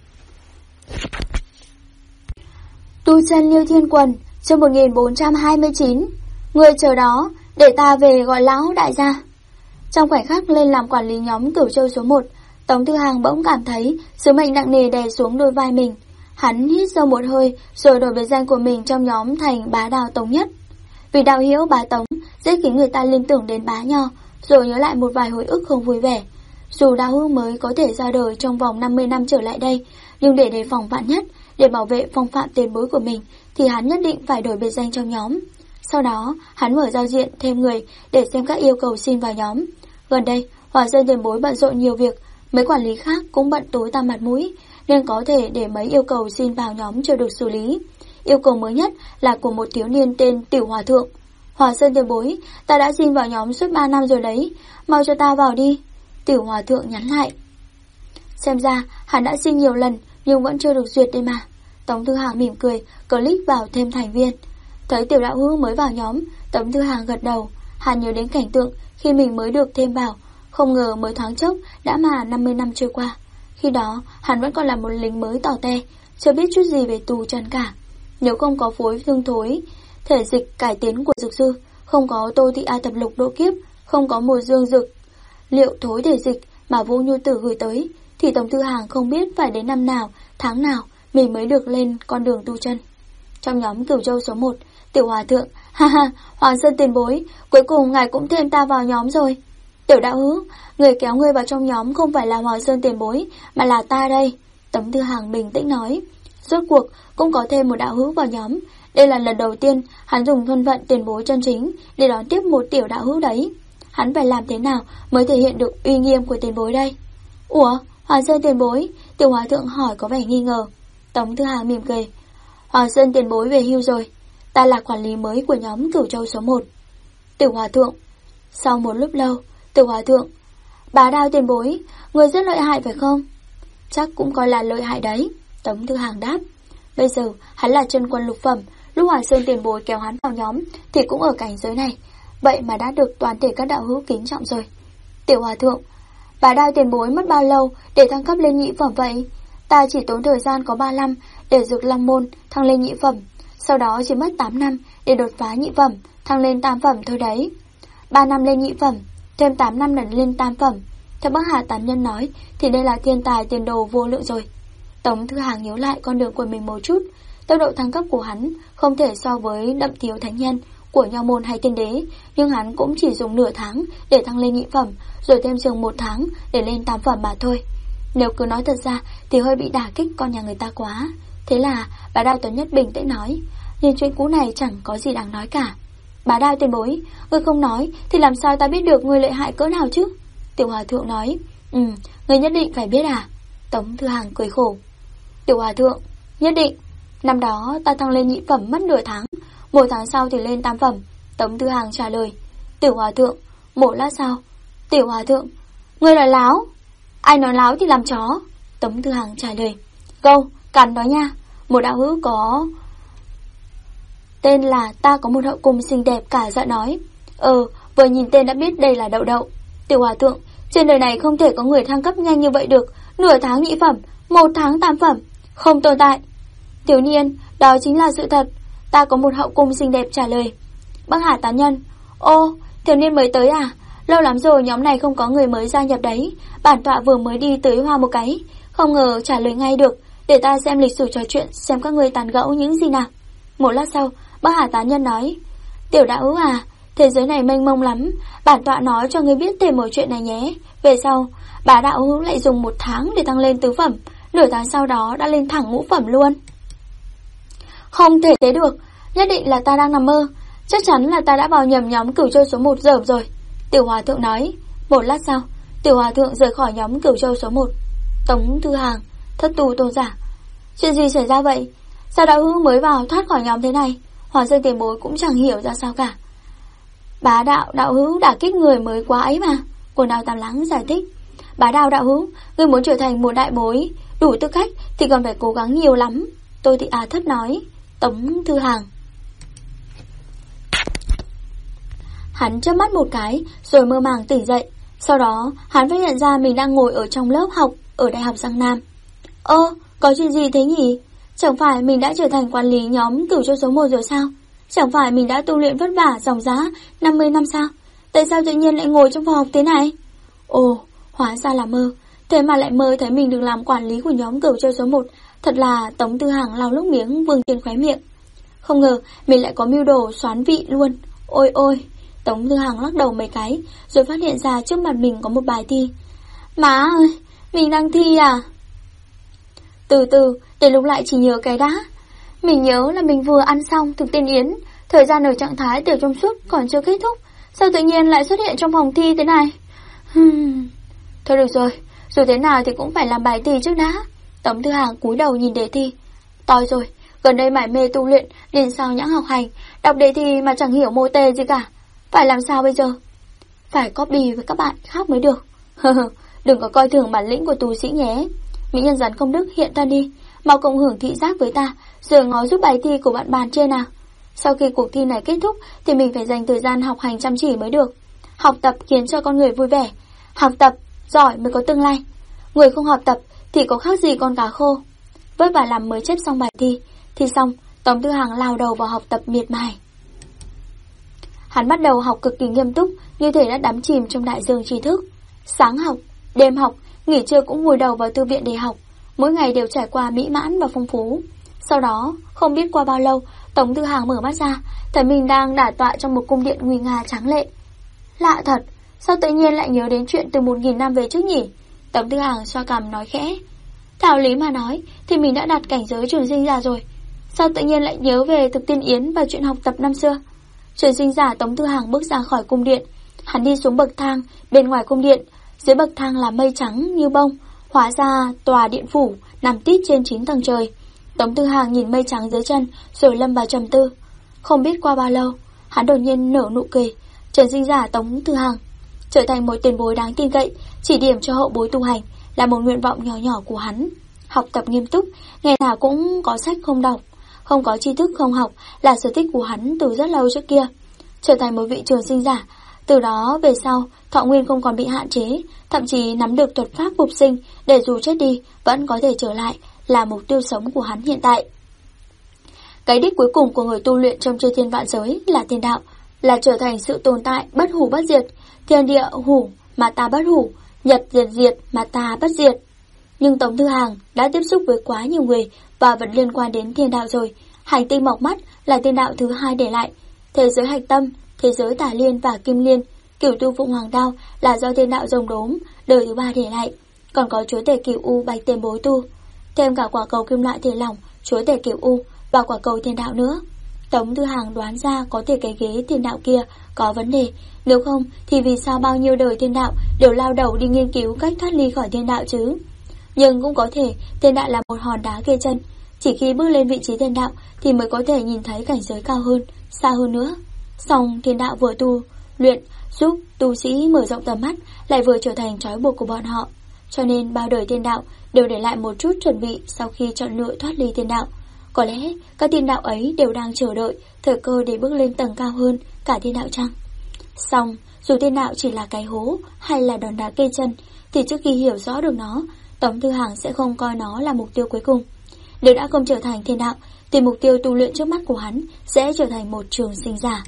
Tu chân Liêu Thiên Quần, chương 1429. Người chờ đó, để ta về gọi lão đại gia. Trong khoảnh khắc lên làm quản lý nhóm Cửu Châu số 1, Tống Tư Hàng bỗng cảm thấy sứ mệnh nặng nề đè xuống đôi vai mình. Hắn hít sâu một hơi rồi đổi biệt danh của mình trong nhóm thành Bá Đào Tống Nhất. Vì đạo hiếu Bá Tống dễ khiến người ta liên tưởng đến Bá Nho, rồi nhớ lại một vài hồi ức không vui vẻ. Dù đạo hữu mới có thể ra đời trong vòng 50 năm trở lại đây, nhưng để đề phòng vạn nhất, để bảo vệ phong phạm tiền bối của mình, thì hắn nhất định phải đổi biệt danh trong nhóm. Sau đó, hắn mở giao diện thêm người để xem các yêu cầu xin vào nhóm. Gần đây, Hoàng Sơn tiền bối bận rộn nhiều việc, mấy quản lý khác cũng bận tối tăm mặt mũi, nên có thể để mấy yêu cầu xin vào nhóm chưa được xử lý. Yêu cầu mới nhất là của một thiếu niên tên Tiểu Hòa Thượng. Hoàng Sơn tiền bối, ta đã xin vào nhóm suốt 3 năm rồi đấy, mau cho ta vào đi. Tiểu Hòa Thượng nhắn lại. Xem ra hắn đã xin nhiều lần nhưng vẫn chưa được duyệt đây mà. Tống Tư Hàng mỉm cười, click vào thêm thành viên. Thấy Tiểu đạo hữu mới vào nhóm, Tống Tư Hàng gật đầu. Hắn nhớ đến cảnh tượng khi mình mới được thêm vào, không ngờ mới thoáng chốc đã mà 50 năm trôi qua. Khi đó hắn vẫn còn là một lính mới tỏ te, chưa biết chút gì về tù chân cả. Nếu không có phối thương thối thể dịch cải tiến của dược sư, không có Tô Tị A Thập Lục độ kiếp, không có một dương dược liệu thối thể dịch mà Vũ Nhu Tử gửi tới, thì Tống Tư Hàng không biết phải đến năm nào, tháng nào mình mới được lên con đường tu chân. Trong nhóm Cửu Châu số 1, Tiểu Hòa Thượng, ha ha, Hoàng Sơn tiền bối, cuối cùng ngài cũng thêm ta vào nhóm rồi. Tiểu đạo hữu, người kéo ngươi vào trong nhóm không phải là Hoàng Sơn tiền bối, mà là ta đây. Tống Tư Hàng bình tĩnh nói. Rốt cuộc cũng có thêm một đạo hữu vào nhóm. Đây là lần đầu tiên hắn dùng thân phận tiền bối chân chính để đón tiếp một tiểu đạo hữu đấy. Hắn phải làm thế nào mới thể hiện được uy nghiêm của tiền bối đây? Ủa, Hoàng Sơn tiền bối? Tiểu Hòa Thượng hỏi có vẻ nghi ngờ. Tống Tư Hàng mỉm cười. Hoàng Sơn tiền bối về hưu rồi, ta là quản lý mới của nhóm Cửu Châu số 1. Tiểu Hòa Thượng. Sau một lúc lâu, Tiểu Hòa Thượng. Bá Đao tiền bối, người rất lợi hại phải không? Chắc cũng coi là lợi hại đấy. Tống Tư Hàng đáp. Bây giờ hắn là chân quân lục phẩm, lúc Hoàng Sơn tiền bối kéo hắn vào nhóm thì cũng ở cảnh giới này, vậy mà đã được toàn thể các đạo hữu kính trọng rồi. Tiểu Hòa Thượng. Bá Đao tiền bối mất bao lâu để thăng cấp lên nhị phẩm vậy? Ta chỉ tốn thời gian có 3 năm để dược long môn thăng lên nhị phẩm, sau đó chỉ mất 8 năm để đột phá nhị phẩm, thăng lên tam phẩm thôi đấy. 3 năm lên nhị phẩm, thêm 8 năm lần lên tam phẩm. Theo bác Hà Tán Nhân nói thì đây là thiên tài tiền đồ vô lượng rồi. Tống Thư Hàng nhớ lại con đường của mình một chút. Tốc độ thăng cấp của hắn không thể so với Đậm Thiếu Thánh Nhân của Nho Môn hay Tiên Đế, nhưng hắn cũng chỉ dùng nửa tháng để thăng lên nhị phẩm, rồi thêm chừng 1 tháng để lên tam phẩm mà thôi. Nếu cứ nói thật ra thì hơi bị đả kích con nhà người ta quá. Thế là Bá Đao Tuấn Nhất bình tĩnh nói, nhưng chuyện cũ này chẳng có gì đáng nói cả. Bá Đao tiền bối, ngươi không nói thì làm sao ta biết được ngươi lợi hại cỡ nào chứ? Tiểu Hòa Thượng nói, ngươi nhất định phải biết à? Tống Thư Hàng cười khổ. Tiểu Hòa Thượng, nhất định. Năm đó ta thăng lên nhị phẩm mất nửa tháng, 1 tháng sau thì lên tam phẩm. Tống Thư Hàng trả lời. Tiểu Hòa Thượng, một lát sau. Tiểu Hòa Thượng, ngươi nói láo. Ai nói láo thì làm chó. Tống Thư Hàng trả lời. Câu, cắn đó nha. Một đạo hữu có tên là ta có một hậu cung xinh đẹp cả giận nói. Vừa nhìn tên đã biết đây là Đậu Đậu. Tiểu Hòa Thượng, trên đời này không thể có người thăng cấp nhanh như vậy được. Nửa tháng nhị phẩm, 1 tháng tam phẩm, không tồn tại. Thiếu niên, đó chính là sự thật. Ta có một hậu cung xinh đẹp trả lời. Bác Hà tán nhân. Ô, thiếu niên mới tới à? Lâu lắm rồi nhóm này không có người mới gia nhập đấy. Bản tọa vừa mới đi tới hoa một cái, không ngờ trả lời ngay được. Để ta xem lịch sử trò chuyện, xem các người tán gẫu những gì nào. Một lát sau, bác Hà tán nhân nói. Tiểu đạo hữu à, thế giới này mênh mông lắm. Bản tọa nói cho ngươi biết thêm một chuyện này nhé. Về sau, bá đạo hữu lại dùng 1 tháng để tăng lên tứ phẩm, nửa tháng sau đó đã lên thẳng ngũ phẩm luôn. Không thể thế được, nhất định là ta đang nằm mơ. Chắc chắn là ta đã vào nhầm nhóm Cửu Châu số 1 giờ rồi. Tiểu Hòa Thượng nói. Một lát sau, Tiểu Hòa Thượng rời khỏi nhóm Cửu Châu số 1. Tống Thư Hàng, thất tu tôn giả. Chuyện gì xảy ra vậy? Sao đạo hữu mới vào thoát khỏi nhóm thế này? Hoàng Sơn tiền bối cũng chẳng hiểu ra sao cả. Bá đạo hữu đả kích người mới quá ấy mà. Quần Đao Tam Láng giải thích. Bá đạo hữu, ngươi muốn trở thành một đại bối đủ tư cách thì còn phải cố gắng nhiều lắm. Tôi Thị Á Thất nói. Tống Thư Hàng. Hắn chớp mắt một cái rồi mơ màng tỉnh dậy. Sau đó hắn phát hiện ra mình đang ngồi ở trong lớp học ở Đại học Giang Nam. Có chuyện gì thế nhỉ? Chẳng phải mình đã trở thành quản lý nhóm Cửu Châu số 1 rồi sao? Chẳng phải mình đã tu luyện vất vả dòng giá 50 năm sao? Tại sao tự nhiên lại ngồi trong phòng học thế này? Hóa ra là mơ. Thế mà lại mơ thấy mình được làm quản lý của nhóm Cửu Châu số 1. Thật là Tống Thư Hàng lau nước miếng vương trên khóe miệng. Không ngờ mình lại có mưu đồ xoán vị luôn. Ôi, Tống Thư Hàng lắc đầu mấy cái, rồi phát hiện ra trước mặt mình có một bài thi. Má ơi, mình đang thi à? Từ từ, để lục lại chỉ nhớ cái đã. Mình nhớ là mình vừa ăn xong thực tiên yến, thời gian ở trạng thái tiểu trong suốt còn chưa kết thúc. Sao tự nhiên lại xuất hiện trong phòng thi thế này? Thôi được rồi, dù thế nào thì cũng phải làm bài thi trước đã. Tống Thư Hàng cúi đầu nhìn đề thi. Toi rồi, gần đây mải mê tu luyện, liền sao nhãng học hành, đọc đề thi mà chẳng hiểu mô tê gì cả. Phải làm sao bây giờ? Phải copy với các bạn khác mới được. Đừng có coi thường bản lĩnh của tu sĩ nhé. Mỹ nhân rắn công đức hiện thân đi, mau cộng hưởng thị giác với ta, rồi ngó giúp bài thi của bạn bàn trên nào. Sau khi cuộc thi này kết thúc thì mình phải dành thời gian học hành chăm chỉ mới được. Học tập khiến cho con người vui vẻ. Học tập giỏi mới có tương lai. Người không học tập thì có khác gì con cá khô. Vất vả làm mới chép xong bài thi. Thi xong, Tống Thư Hàng lao đầu vào học tập miệt mài. Hắn bắt đầu học cực kỳ nghiêm túc, như thể đã đắm chìm trong đại dương tri thức. Sáng học, đêm học, nghỉ trưa cũng vùi đầu vào thư viện để học. Mỗi ngày đều trải qua mỹ mãn và phong phú. Sau đó, không biết qua bao lâu, Tống Thư Hàng mở mắt ra, thấy mình đang đả tọa trong một cung điện nguy nga tráng lệ. Lạ thật, sao tự nhiên lại nhớ đến chuyện từ 1000 năm về trước nhỉ? Tống Thư Hàng xoa cằm nói khẽ. Thảo lý mà nói thì mình đã đạt cảnh giới trường sinh giả rồi. Sao tự nhiên lại nhớ về thực tiên yến và chuyện học tập năm xưa? Trường sinh giả Tống Thư Hàng bước ra khỏi cung điện. Hắn đi xuống bậc thang bên ngoài cung điện. Dưới bậc thang là mây trắng như bông. Hóa ra tòa điện phủ nằm tít trên 9 tầng trời. Tống Thư Hàng nhìn mây trắng dưới chân rồi lâm vào trầm tư. Không biết qua bao lâu, hắn đột nhiên nở nụ cười. Trường sinh giả Tống Thư Hàng trở thành một tiền bối đáng tin cậy, chỉ điểm cho hậu bối tu hành là một nguyện vọng nhỏ nhỏ của hắn. Học tập nghiêm túc, ngày nào cũng có sách không đọc, không có tri thức không học là sở thích của hắn từ rất lâu trước kia. Trở thành một vị trường sinh giả, từ đó về sau thọ nguyên không còn bị hạn chế, thậm chí nắm được thuật pháp phục sinh để dù chết đi vẫn có thể trở lại, là mục tiêu sống của hắn hiện tại. Cái đích cuối cùng của người tu luyện trong chư thiên vạn giới là thiên đạo, là trở thành sự tồn tại bất hủ bất diệt. Thiên địa hủ mà ta bất hủ, nhật diệt diệt mà ta bất diệt. Nhưng Tống Thư Hàng đã tiếp xúc với quá nhiều người và vật liên quan đến thiên đạo rồi. Hành tinh mọc mắt là thiên đạo thứ 2 để lại, thế giới hạch tâm, thế giới tả liên và kim liên, cửu tu phụng hoàng đao là do thiên đạo rồng đốm đời thứ 3 để lại, còn có chúa tể cửu u bạch tiền bối tu, thêm cả quả cầu kim loại thể lỏng chúa tể cửu u và quả cầu thiên đạo nữa. Tống Thư Hàng đoán ra có thể cái ghế thiên đạo kia có vấn đề, nếu không thì vì sao bao nhiêu đời thiên đạo đều lao đầu đi nghiên cứu cách thoát ly khỏi thiên đạo chứ? Nhưng cũng có thể thiên đạo là một hòn đá kê chân, chỉ khi bước lên vị trí thiên đạo thì mới có thể nhìn thấy cảnh giới cao hơn, xa hơn nữa. Song thiên đạo vừa tu luyện giúp tu sĩ mở rộng tầm mắt, lại vừa trở thành trói buộc của bọn họ, cho nên bao đời thiên đạo đều để lại một chút chuẩn bị sau khi chọn lựa thoát ly thiên đạo. Có lẽ các thiên đạo ấy đều đang chờ đợi thời cơ để bước lên tầng cao hơn cả thiên đạo chăng? Song dù thiên đạo chỉ là cái hố hay là đòn đá kê chân, thì trước khi hiểu rõ được nó, Tống Thư Hàng sẽ không coi nó là mục tiêu cuối cùng. Nếu đã không trở thành thiên đạo thì mục tiêu tu luyện trước mắt của hắn sẽ trở thành một trường sinh giả.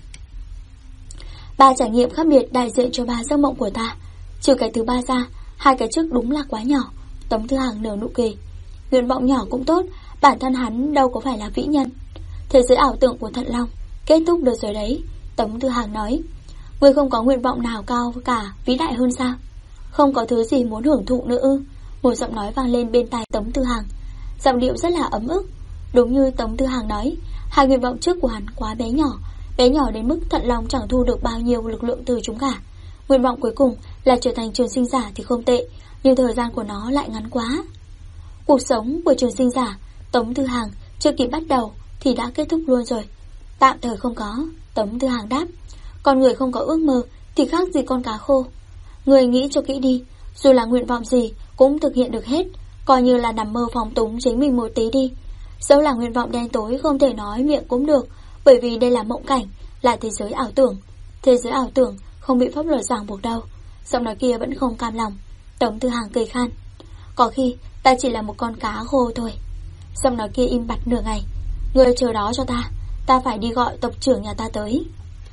3 trải nghiệm khác biệt đại diện cho 3 giấc mộng của ta. Trừ cái thứ 3 ra, 2 cái trước đúng là quá nhỏ. Tống Thư Hàng nở nụ cười. Nguyện vọng nhỏ cũng tốt, bản thân hắn đâu có phải là vĩ nhân. Thế giới ảo tưởng của Thận Long kết thúc được rồi đấy. Tống Thư Hàng nói. Ngươi không có nguyện vọng nào cao cả vĩ đại hơn sao? Không có thứ gì muốn hưởng thụ nữa ư? Một giọng nói vang lên bên tai Tống Thư Hàng, giọng điệu rất là ấm ức. Đúng như Tống Thư Hàng nói, 2 nguyện vọng trước của hắn quá bé nhỏ đến mức Thận Long chẳng thu được bao nhiêu lực lượng từ chúng cả. Nguyện vọng cuối cùng là trở thành trường sinh giả thì không tệ, nhưng thời gian của nó lại ngắn quá. Cuộc sống của trường sinh giả, Tống Thư Hàng chưa kịp bắt đầu thì đã kết thúc luôn rồi. Tạm thời không có, Tống Thư Hàng đáp. Con người không có ước mơ thì khác gì con cá khô. Người nghĩ cho kỹ đi, dù là nguyện vọng gì cũng thực hiện được hết, coi như là nằm mơ phóng túng chính mình một tí đi. Dẫu là nguyện vọng đen tối không thể nói miệng cũng được, bởi vì đây là mộng cảnh, là thế giới ảo tưởng. Thế giới ảo tưởng không bị pháp luật ràng buộc đâu. Giọng nói kia vẫn không cam lòng. Tống Thư Hàng cười khan. Có khi ta chỉ là một con cá khô thôi. Giọng nói kia im bặt nửa ngày. Người chờ đó cho ta phải đi gọi tộc trưởng nhà ta tới.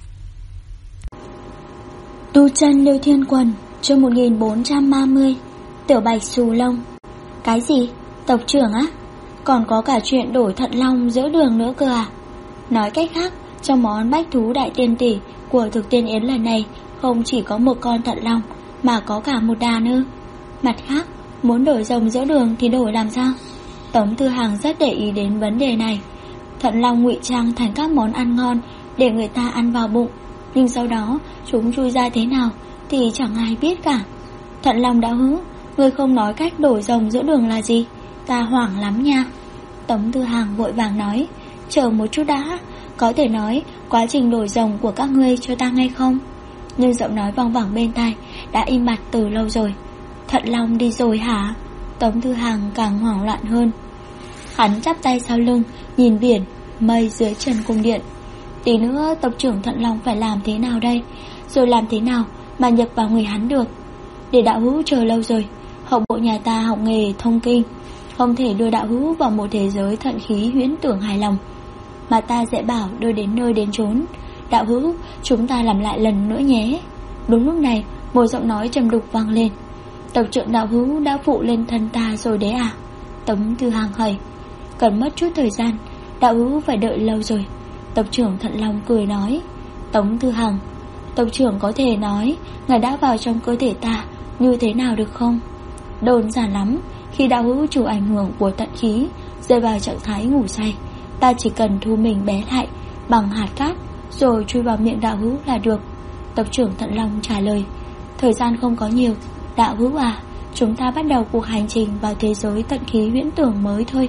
Tu chân Lưu Thiên Quần, chương 1430. Tiểu Bạch xù lông. Cái gì? Tộc trưởng á? Còn có cả chuyện đổi Thận Long giữa đường nữa cơ à? Nói cách khác, trong món bách thú đại tiên tỷ của thực tiên yến lần này không chỉ có một con Thận Long mà có cả một đàn ư? Mặt khác, muốn đổi rồng giữa đường thì đổi làm sao? Tống Thư Hàng rất để ý đến vấn đề này. Thận Long ngụy trang thành các món ăn ngon để người ta ăn vào bụng, nhưng sau đó chúng chui ra thế nào thì chẳng ai biết cả. Thận Long đã hứa, ngươi không nói cách đổi rồng giữa đường là gì, ta hoảng lắm nha. Tống Thư Hàng vội vàng nói, chờ một chút đã, có thể nói quá trình đổi rồng của các ngươi cho ta nghe không? Nhưng giọng nói vang vẳng bên tai đã im bặt từ lâu rồi. Thận Long đi rồi hả? Tống Thư Hàng càng hoảng loạn hơn. Hắn chắp tay sau lưng, nhìn biển, mây dưới chân cung điện. Tí nữa tộc trưởng Thận Long phải làm thế nào đây? Rồi làm thế nào mà nhập vào người hắn được? Để đạo hữu chờ lâu rồi, hậu bộ nhà ta học nghề thông kinh, không thể đưa đạo hữu vào một thế giới thận khí huyễn tưởng hài lòng, mà ta sẽ bảo đưa đến nơi đến chốn. Đạo hữu, chúng ta làm lại lần nữa nhé. Đúng lúc này, một giọng nói trầm đục vang lên. Tộc trưởng đạo hữu đã phụ lên thân ta rồi đấy à? Tống Thư Hàng hỏi. Cần mất chút thời gian, đạo hữu phải đợi lâu rồi. Tộc trưởng Thận Long cười nói. Tống Thư Hàng, tộc trưởng có thể nói ngài đã vào trong cơ thể ta như thế nào được không? Đơn giản lắm, khi đạo hữu chịu ảnh hưởng của tận khí, rơi vào trạng thái ngủ say, ta chỉ cần thu mình bé lại bằng hạt cát rồi chui vào miệng đạo hữu là được. Tộc trưởng Thận Long trả lời. Thời gian không có nhiều, đạo hữu à, chúng ta bắt đầu cuộc hành trình vào thế giới tận khí huyễn tưởng mới thôi.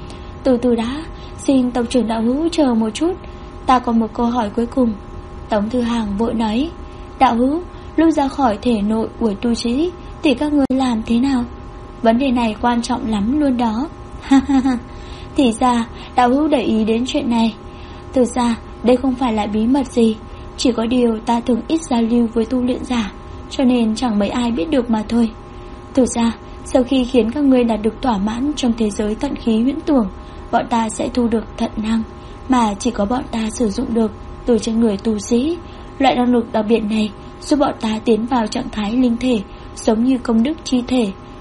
Từ từ đã, xin tộc trưởng đạo hữu chờ một chút, ta còn một câu hỏi cuối cùng. Tống Thư Hàng vội nói. Đạo hữu, lúc ra khỏi thể nội của tu sĩ thì các ngươi làm thế nào? Vấn đề này quan trọng lắm luôn đó. Thì ra đạo hữu để ý đến chuyện này. Thực ra đây không phải là bí mật gì, chỉ có điều ta thường ít giao lưu với tu luyện giả, cho nên chẳng mấy ai biết được mà thôi. Thực ra sau khi khiến các ngươi đạt được thỏa mãn trong thế giới tận khí huyễn tưởng, bọn ta sẽ thu được thận năng mà chỉ có bọn ta sử dụng được từ trên người tu sĩ. Loại năng lực đặc biệt này giúp bọn ta tiến vào trạng thái linh thể, giống như công đức chi thể,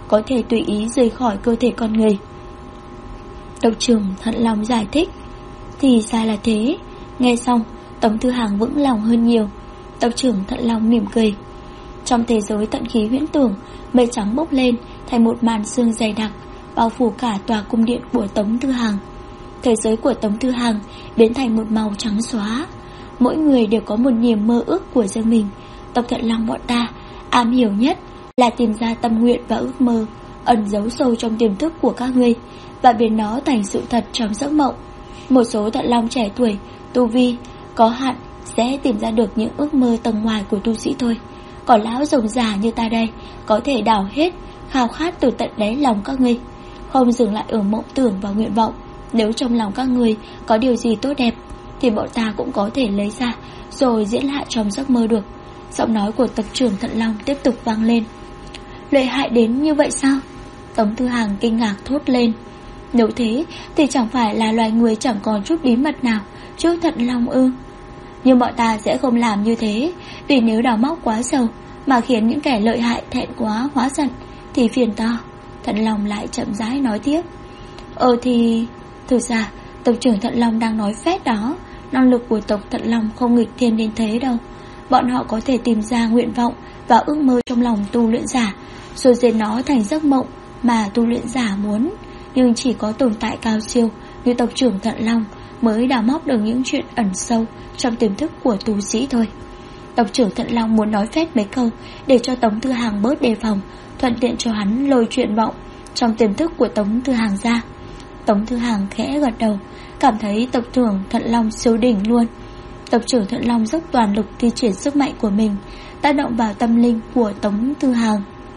có thể tùy ý rời khỏi cơ thể con người. Tộc trưởng Thận Long giải thích. Thì ra là thế. Nghe xong, Tống Thư Hàng vững lòng hơn nhiều. Tộc trưởng Thận Long mỉm cười. Trong thế giới tận khí huyễn tưởng, mây trắng bốc lên thành một màn sương dày đặc, bao phủ cả tòa cung điện của Tống Thư Hàng. Thế giới của Tống Thư Hàng biến thành một màu trắng xóa. Mỗi người đều có một niềm mơ ước của riêng mình. Tộc Thận Long bọn ta am hiểu nhất là tìm ra tâm nguyện và ước mơ ẩn giấu sâu trong tiềm thức của các ngươi và biến nó thành sự thật trong giấc mộng. Một số Thận Long trẻ tuổi, tu vi có hạn sẽ tìm ra được những ước mơ tầng ngoài của tu sĩ thôi. Còn lão rồng già như ta đây có thể đào hết khao khát từ tận đáy lòng các ngươi, không dừng lại ở mộng tưởng và nguyện vọng. Nếu trong lòng các ngươi có điều gì tốt đẹp thì bọn ta cũng có thể lấy ra rồi diễn lại trong giấc mơ được. Giọng nói của tộc trưởng Thận Long tiếp tục vang lên. Lợi hại đến như vậy sao? Tống Thư Hàng kinh ngạc thốt lên. Nếu thế thì chẳng phải là loài người chẳng còn chút bí mật nào trước Thận Long ư? Nhưng bọn ta sẽ không làm như thế, vì nếu đào móc quá sâu mà khiến những kẻ lợi hại thẹn quá hóa giận thì phiền to. Thận Long lại chậm rãi nói tiếp. Thì thực ra tộc trưởng Thận Long đang nói phét đó. Năng lực của tộc Thận Long không nghịch thiên đến thế đâu. Bọn họ có thể tìm ra nguyện vọng và ước mơ trong lòng tu luyện giả, rồi dệt nó thành giấc mộng mà tu luyện giả muốn. Nhưng chỉ có tồn tại cao siêu như tộc trưởng Thận Long mới đào móc được những chuyện ẩn sâu trong tiềm thức của tu sĩ thôi. Tộc trưởng Thận Long muốn nói phét mấy câu để cho Tống Thư Hàng bớt đề phòng, thuận tiện cho hắn lôi chuyện vọng trong tiềm thức của Tống Thư Hàng ra. Tống Thư Hàng khẽ gật đầu, cảm thấy tộc trưởng Thận Long siêu đỉnh luôn. Tộc trưởng Thận Long dốc toàn lực thi triển sức mạnh của mình, tác động vào tâm linh của Tống Thư Hàng.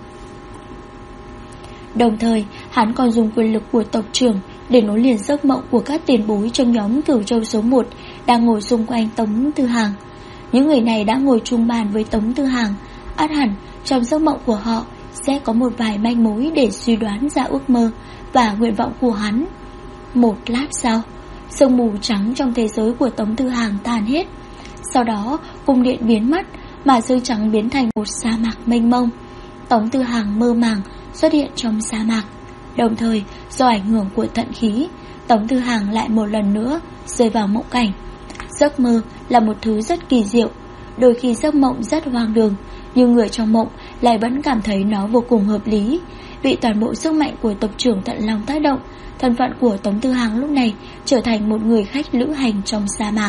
Đồng thời, hắn còn dùng quyền lực của tộc trưởng để nối liền giấc mộng của các tiền bối trong nhóm Cửu Châu số 1 đang ngồi xung quanh Tống Thư Hàng. Những người này đã ngồi chung bàn với Tống Thư Hàng, ắt hẳn trong giấc mộng của họ sẽ có một vài manh mối để suy đoán ra ước mơ và nguyện vọng của hắn. Một lát sau, sương mù trắng trong thế giới của Tống Thư Hàng tan hết. Sau đó, cung điện biến mất, mà sương trắng biến thành một sa mạc mênh mông. Tống Thư Hàng mơ màng xuất hiện trong sa mạc. Đồng thời, do ảnh hưởng của thận khí, Tống Thư Hàng lại một lần nữa rơi vào mộng cảnh. Giấc mơ là một thứ rất kỳ diệu. Đôi khi giấc mộng rất hoang đường, nhưng người trong mộng lại vẫn cảm thấy nó vô cùng hợp lý. Bị toàn bộ sức mạnh của tộc trưởng Thận Long tác động, thân phận của Tống Thư Hàng lúc này trở thành một người khách lữ hành trong sa mạc.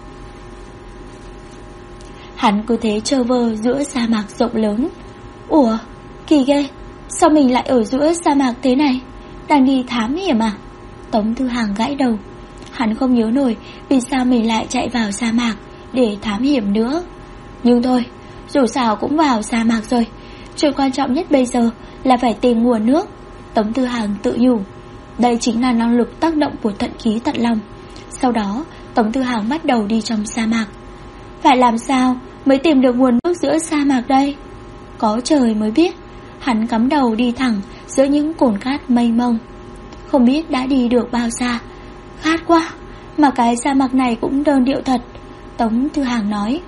Hắn cứ thế trơ vơ giữa sa mạc rộng lớn. Ủa, kỳ ghê, sao mình lại ở giữa sa mạc thế này? Đang đi thám hiểm à? Tống Thư Hàng gãi đầu. Hắn không nhớ nổi vì sao mình lại chạy vào sa mạc để thám hiểm nữa. Nhưng thôi, dù sao cũng vào sa mạc rồi. Chuyện quan trọng nhất bây giờ là phải tìm nguồn nước. Tống Thư Hàng tự nhủ. Đây chính là năng lực tác động của thận khí Thận Long. Sau đó, Tống Thư Hàng bắt đầu đi trong sa mạc. Phải làm sao mới tìm được nguồn nước giữa sa mạc đây? Có trời mới biết. Hắn cắm đầu đi thẳng giữa những cồn cát mênh mông. Không biết đã đi được bao xa. Khát quá, mà cái sa mạc này cũng đơn điệu thật, Tống Thư Hàng nói.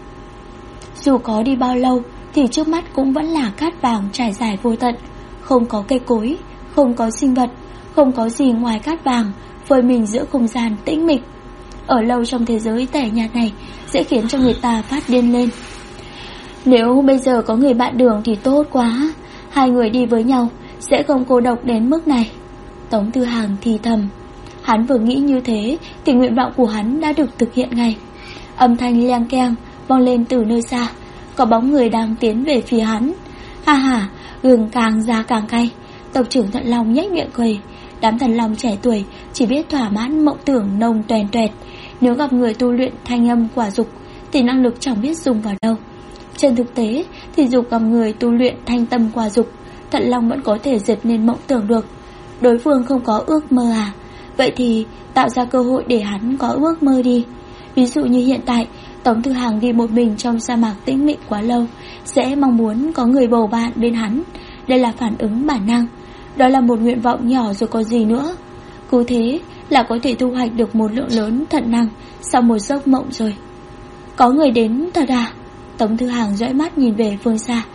Dù có đi bao lâu thì trước mắt cũng vẫn là cát vàng trải dài vô tận. Không có cây cối, không có sinh vật, không có gì ngoài cát vàng phơi mình giữa không gian tĩnh mịch. Ở lâu trong thế giới tẻ nhạt này sẽ khiến cho người ta phát điên lên. Nếu bây giờ có người bạn đường thì tốt quá. Hai người đi với nhau sẽ không cô độc đến mức này, Tống Thư Hàng thì thầm. Hắn vừa nghĩ như thế thì nguyện vọng của hắn đã được thực hiện ngay. Âm thanh leng keng vang lên từ nơi xa. Có bóng người đang tiến về phía hắn. Ha ha, gừng càng già càng cay. Tộc trưởng Thận Long nhếch miệng cười. Đám thần long trẻ tuổi chỉ biết thỏa mãn mộng tưởng nồng toèn toẹt. Nếu gặp người tu luyện thanh âm quả dục thì năng lực chẳng biết dùng vào đâu. Trên thực tế thì dù gặp người tu luyện thanh tâm quả dục, Thận Long vẫn có thể dệt nên mộng tưởng được. Đối phương không có ước mơ à? Vậy thì tạo ra cơ hội để hắn có ước mơ đi. Ví dụ như hiện tại Tống Thư Hàng đi một mình trong sa mạc tĩnh mịch quá lâu, sẽ mong muốn có người bầu bạn bên hắn. Đây là phản ứng bản năng. Đó là một nguyện vọng nhỏ rồi có gì nữa. Cứ thế là có thể thu hoạch được một lượng lớn thận năng sau một giấc mộng rồi. Có người đến thật à? Tống Thư Hàng dõi mắt nhìn về phương xa.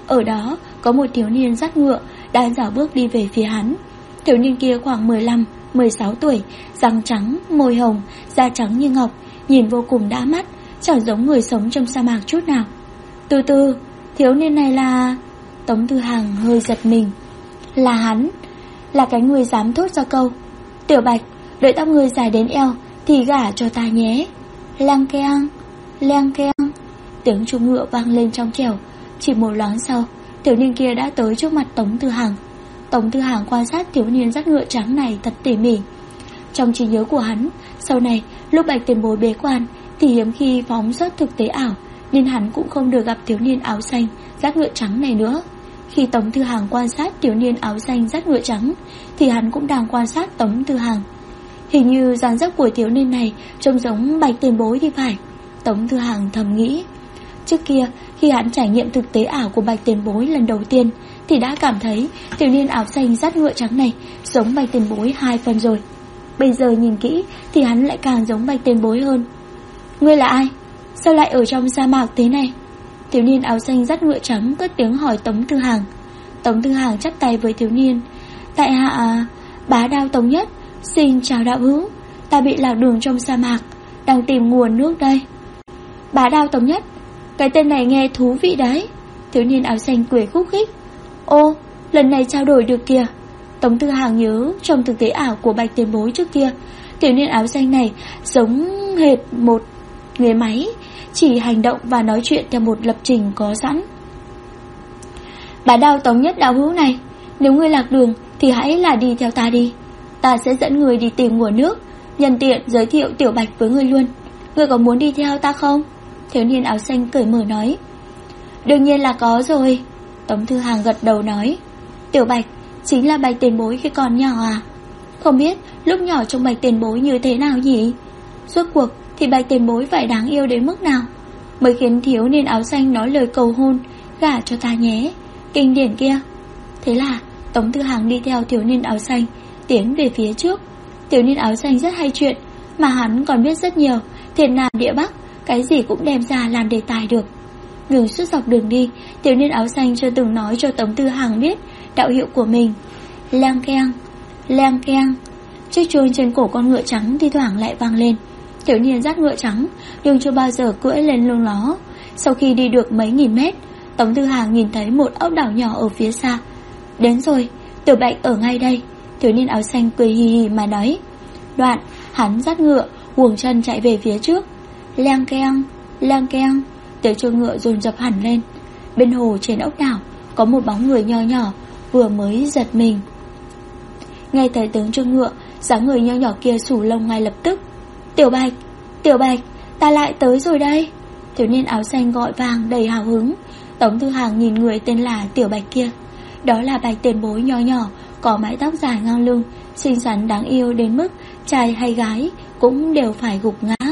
Ở đó có một thiếu niên dắt ngựa đang dạo bước đi về phía hắn. Thiếu niên kia khoảng 15-16 tuổi, răng trắng, môi hồng, da trắng như ngọc, nhìn vô cùng đã mắt, chẳng giống người sống trong sa mạc chút nào. Từ từ, thiếu niên này là... Tống Tư Hằng hơi giật mình. Là hắn, là cái người dám thốt ra câu: Tiểu Bạch, đợi tóc người dài đến eo thì gả cho ta nhé. Leng keng, leng keng. Tiếng chuông ngựa vang lên trong trẻo. Chỉ một loáng sau, thiếu niên kia đã tới trước mặt Tống Tư Hằng. Tống Tư Hằng quan sát thiếu niên dắt ngựa trắng này thật tỉ mỉ. Trong trí nhớ của hắn, sau này lúc Bạch Tiền Bối bế quan thì hiếm khi phóng xuất thực tế ảo, nên hắn cũng không được gặp thiếu niên áo xanh dắt ngựa trắng này nữa. Khi Tống Tư Hằng quan sát thiếu niên áo xanh dắt ngựa trắng thì hắn cũng đang quan sát Tống Tư Hằng. Hình như dáng dấp của thiếu niên này trông giống Bạch Tiền Bối thì phải, Tống Tư Hằng thầm nghĩ. Trước kia, khi hắn trải nghiệm thực tế ảo của Bạch Tiền Bối lần đầu tiên thì đã cảm thấy thiếu niên áo xanh dắt ngựa trắng này giống Bạch Tiền Bối 2 phần rồi. Bây giờ nhìn kỹ thì hắn lại càng giống Bạch Tiền Bối hơn. Ngươi là ai? Sao lại ở trong sa mạc thế này? Thiếu niên áo xanh dắt ngựa trắng cất tiếng hỏi Tống Tư Hằng. Tống Tư Hằng chắp tay với thiếu niên. Tại hạ Bá Đao Tống Nhất, xin chào đạo hữu. Ta bị lạc đường trong sa mạc, đang tìm nguồn nước đây. Bá Đao Tống Nhất, cái tên này nghe thú vị đấy. Thiếu niên áo xanh cười khúc khích. Ô, lần này trao đổi được kìa. Tống Tư Hằng nhớ trong thực tế ảo của Bạch Tiền Bối trước kia, thiếu niên áo xanh này giống hệt một người máy, chỉ hành động và nói chuyện theo một lập trình có sẵn. Bá Đao Tống Nhất đạo hữu này, nếu ngươi lạc đường thì hãy là đi theo ta đi. Ta sẽ dẫn người đi tìm nguồn nước, nhân tiện giới thiệu Tiểu Bạch với ngươi luôn. Ngươi có muốn đi theo ta không? Thiếu niên áo xanh cởi mở nói. Đương nhiên là có rồi. Tống Tư Hằng gật đầu nói. Tiểu Bạch chính là Bạch Tiền Bối khi còn nhỏ à? Không biết lúc nhỏ trong Bạch Tiền Bối như thế nào nhỉ? Rốt cuộc thì Bạch Tiền Bối phải đáng yêu đến mức nào mới khiến thiếu niên áo xanh nói lời cầu hôn, gả cho ta nhé, kinh điển kia. Thế là Tống Tư Hằng đi theo thiếu niên áo xanh tiến về phía trước. Thiếu niên áo xanh rất hay chuyện, mà hắn còn biết rất nhiều, thiên nam địa bắc, cái gì cũng đem ra làm đề tài được. Ngừng suốt dọc đường đi, thiếu niên áo xanh chưa từng nói cho Tống Tư Hằng biết đạo hiệu của mình. Leng keng, leng keng. Chiếc chuông trên cổ con ngựa trắng thi thoảng lại vang lên. Thiếu niên dắt ngựa trắng nhưng chưa bao giờ cưỡi lên lưng nó. Sau khi đi được mấy nghìn mét, Tống Tư Hằng nhìn thấy một ốc đảo nhỏ ở phía xa. Đến rồi, Tiểu Bạch ở ngay đây. Thiếu niên áo xanh cười hì hì mà nói. Đoạn hắn dắt ngựa guồng chân chạy về phía trước. Leng keng, leng keng. Tiếng chuông ngựa dồn dập hẳn lên. Bên hồ trên ốc đảo có một bóng người nho nhỏ vừa mới giật mình. Nghe thấy tiếng chuông ngựa, dáng người nho nhỏ kia sủ lông ngay lập tức. Tiểu Bạch, Tiểu Bạch, ta lại tới rồi đây. Thiếu niên áo xanh gọi vang đầy hào hứng. Tống Tư Hằng nhìn người tên là Tiểu Bạch kia. Đó là Bạch Tiền Bối nho nhỏ, có mái tóc dài ngang lưng, xinh xắn đáng yêu đến mức trai hay gái cũng đều phải gục ngã.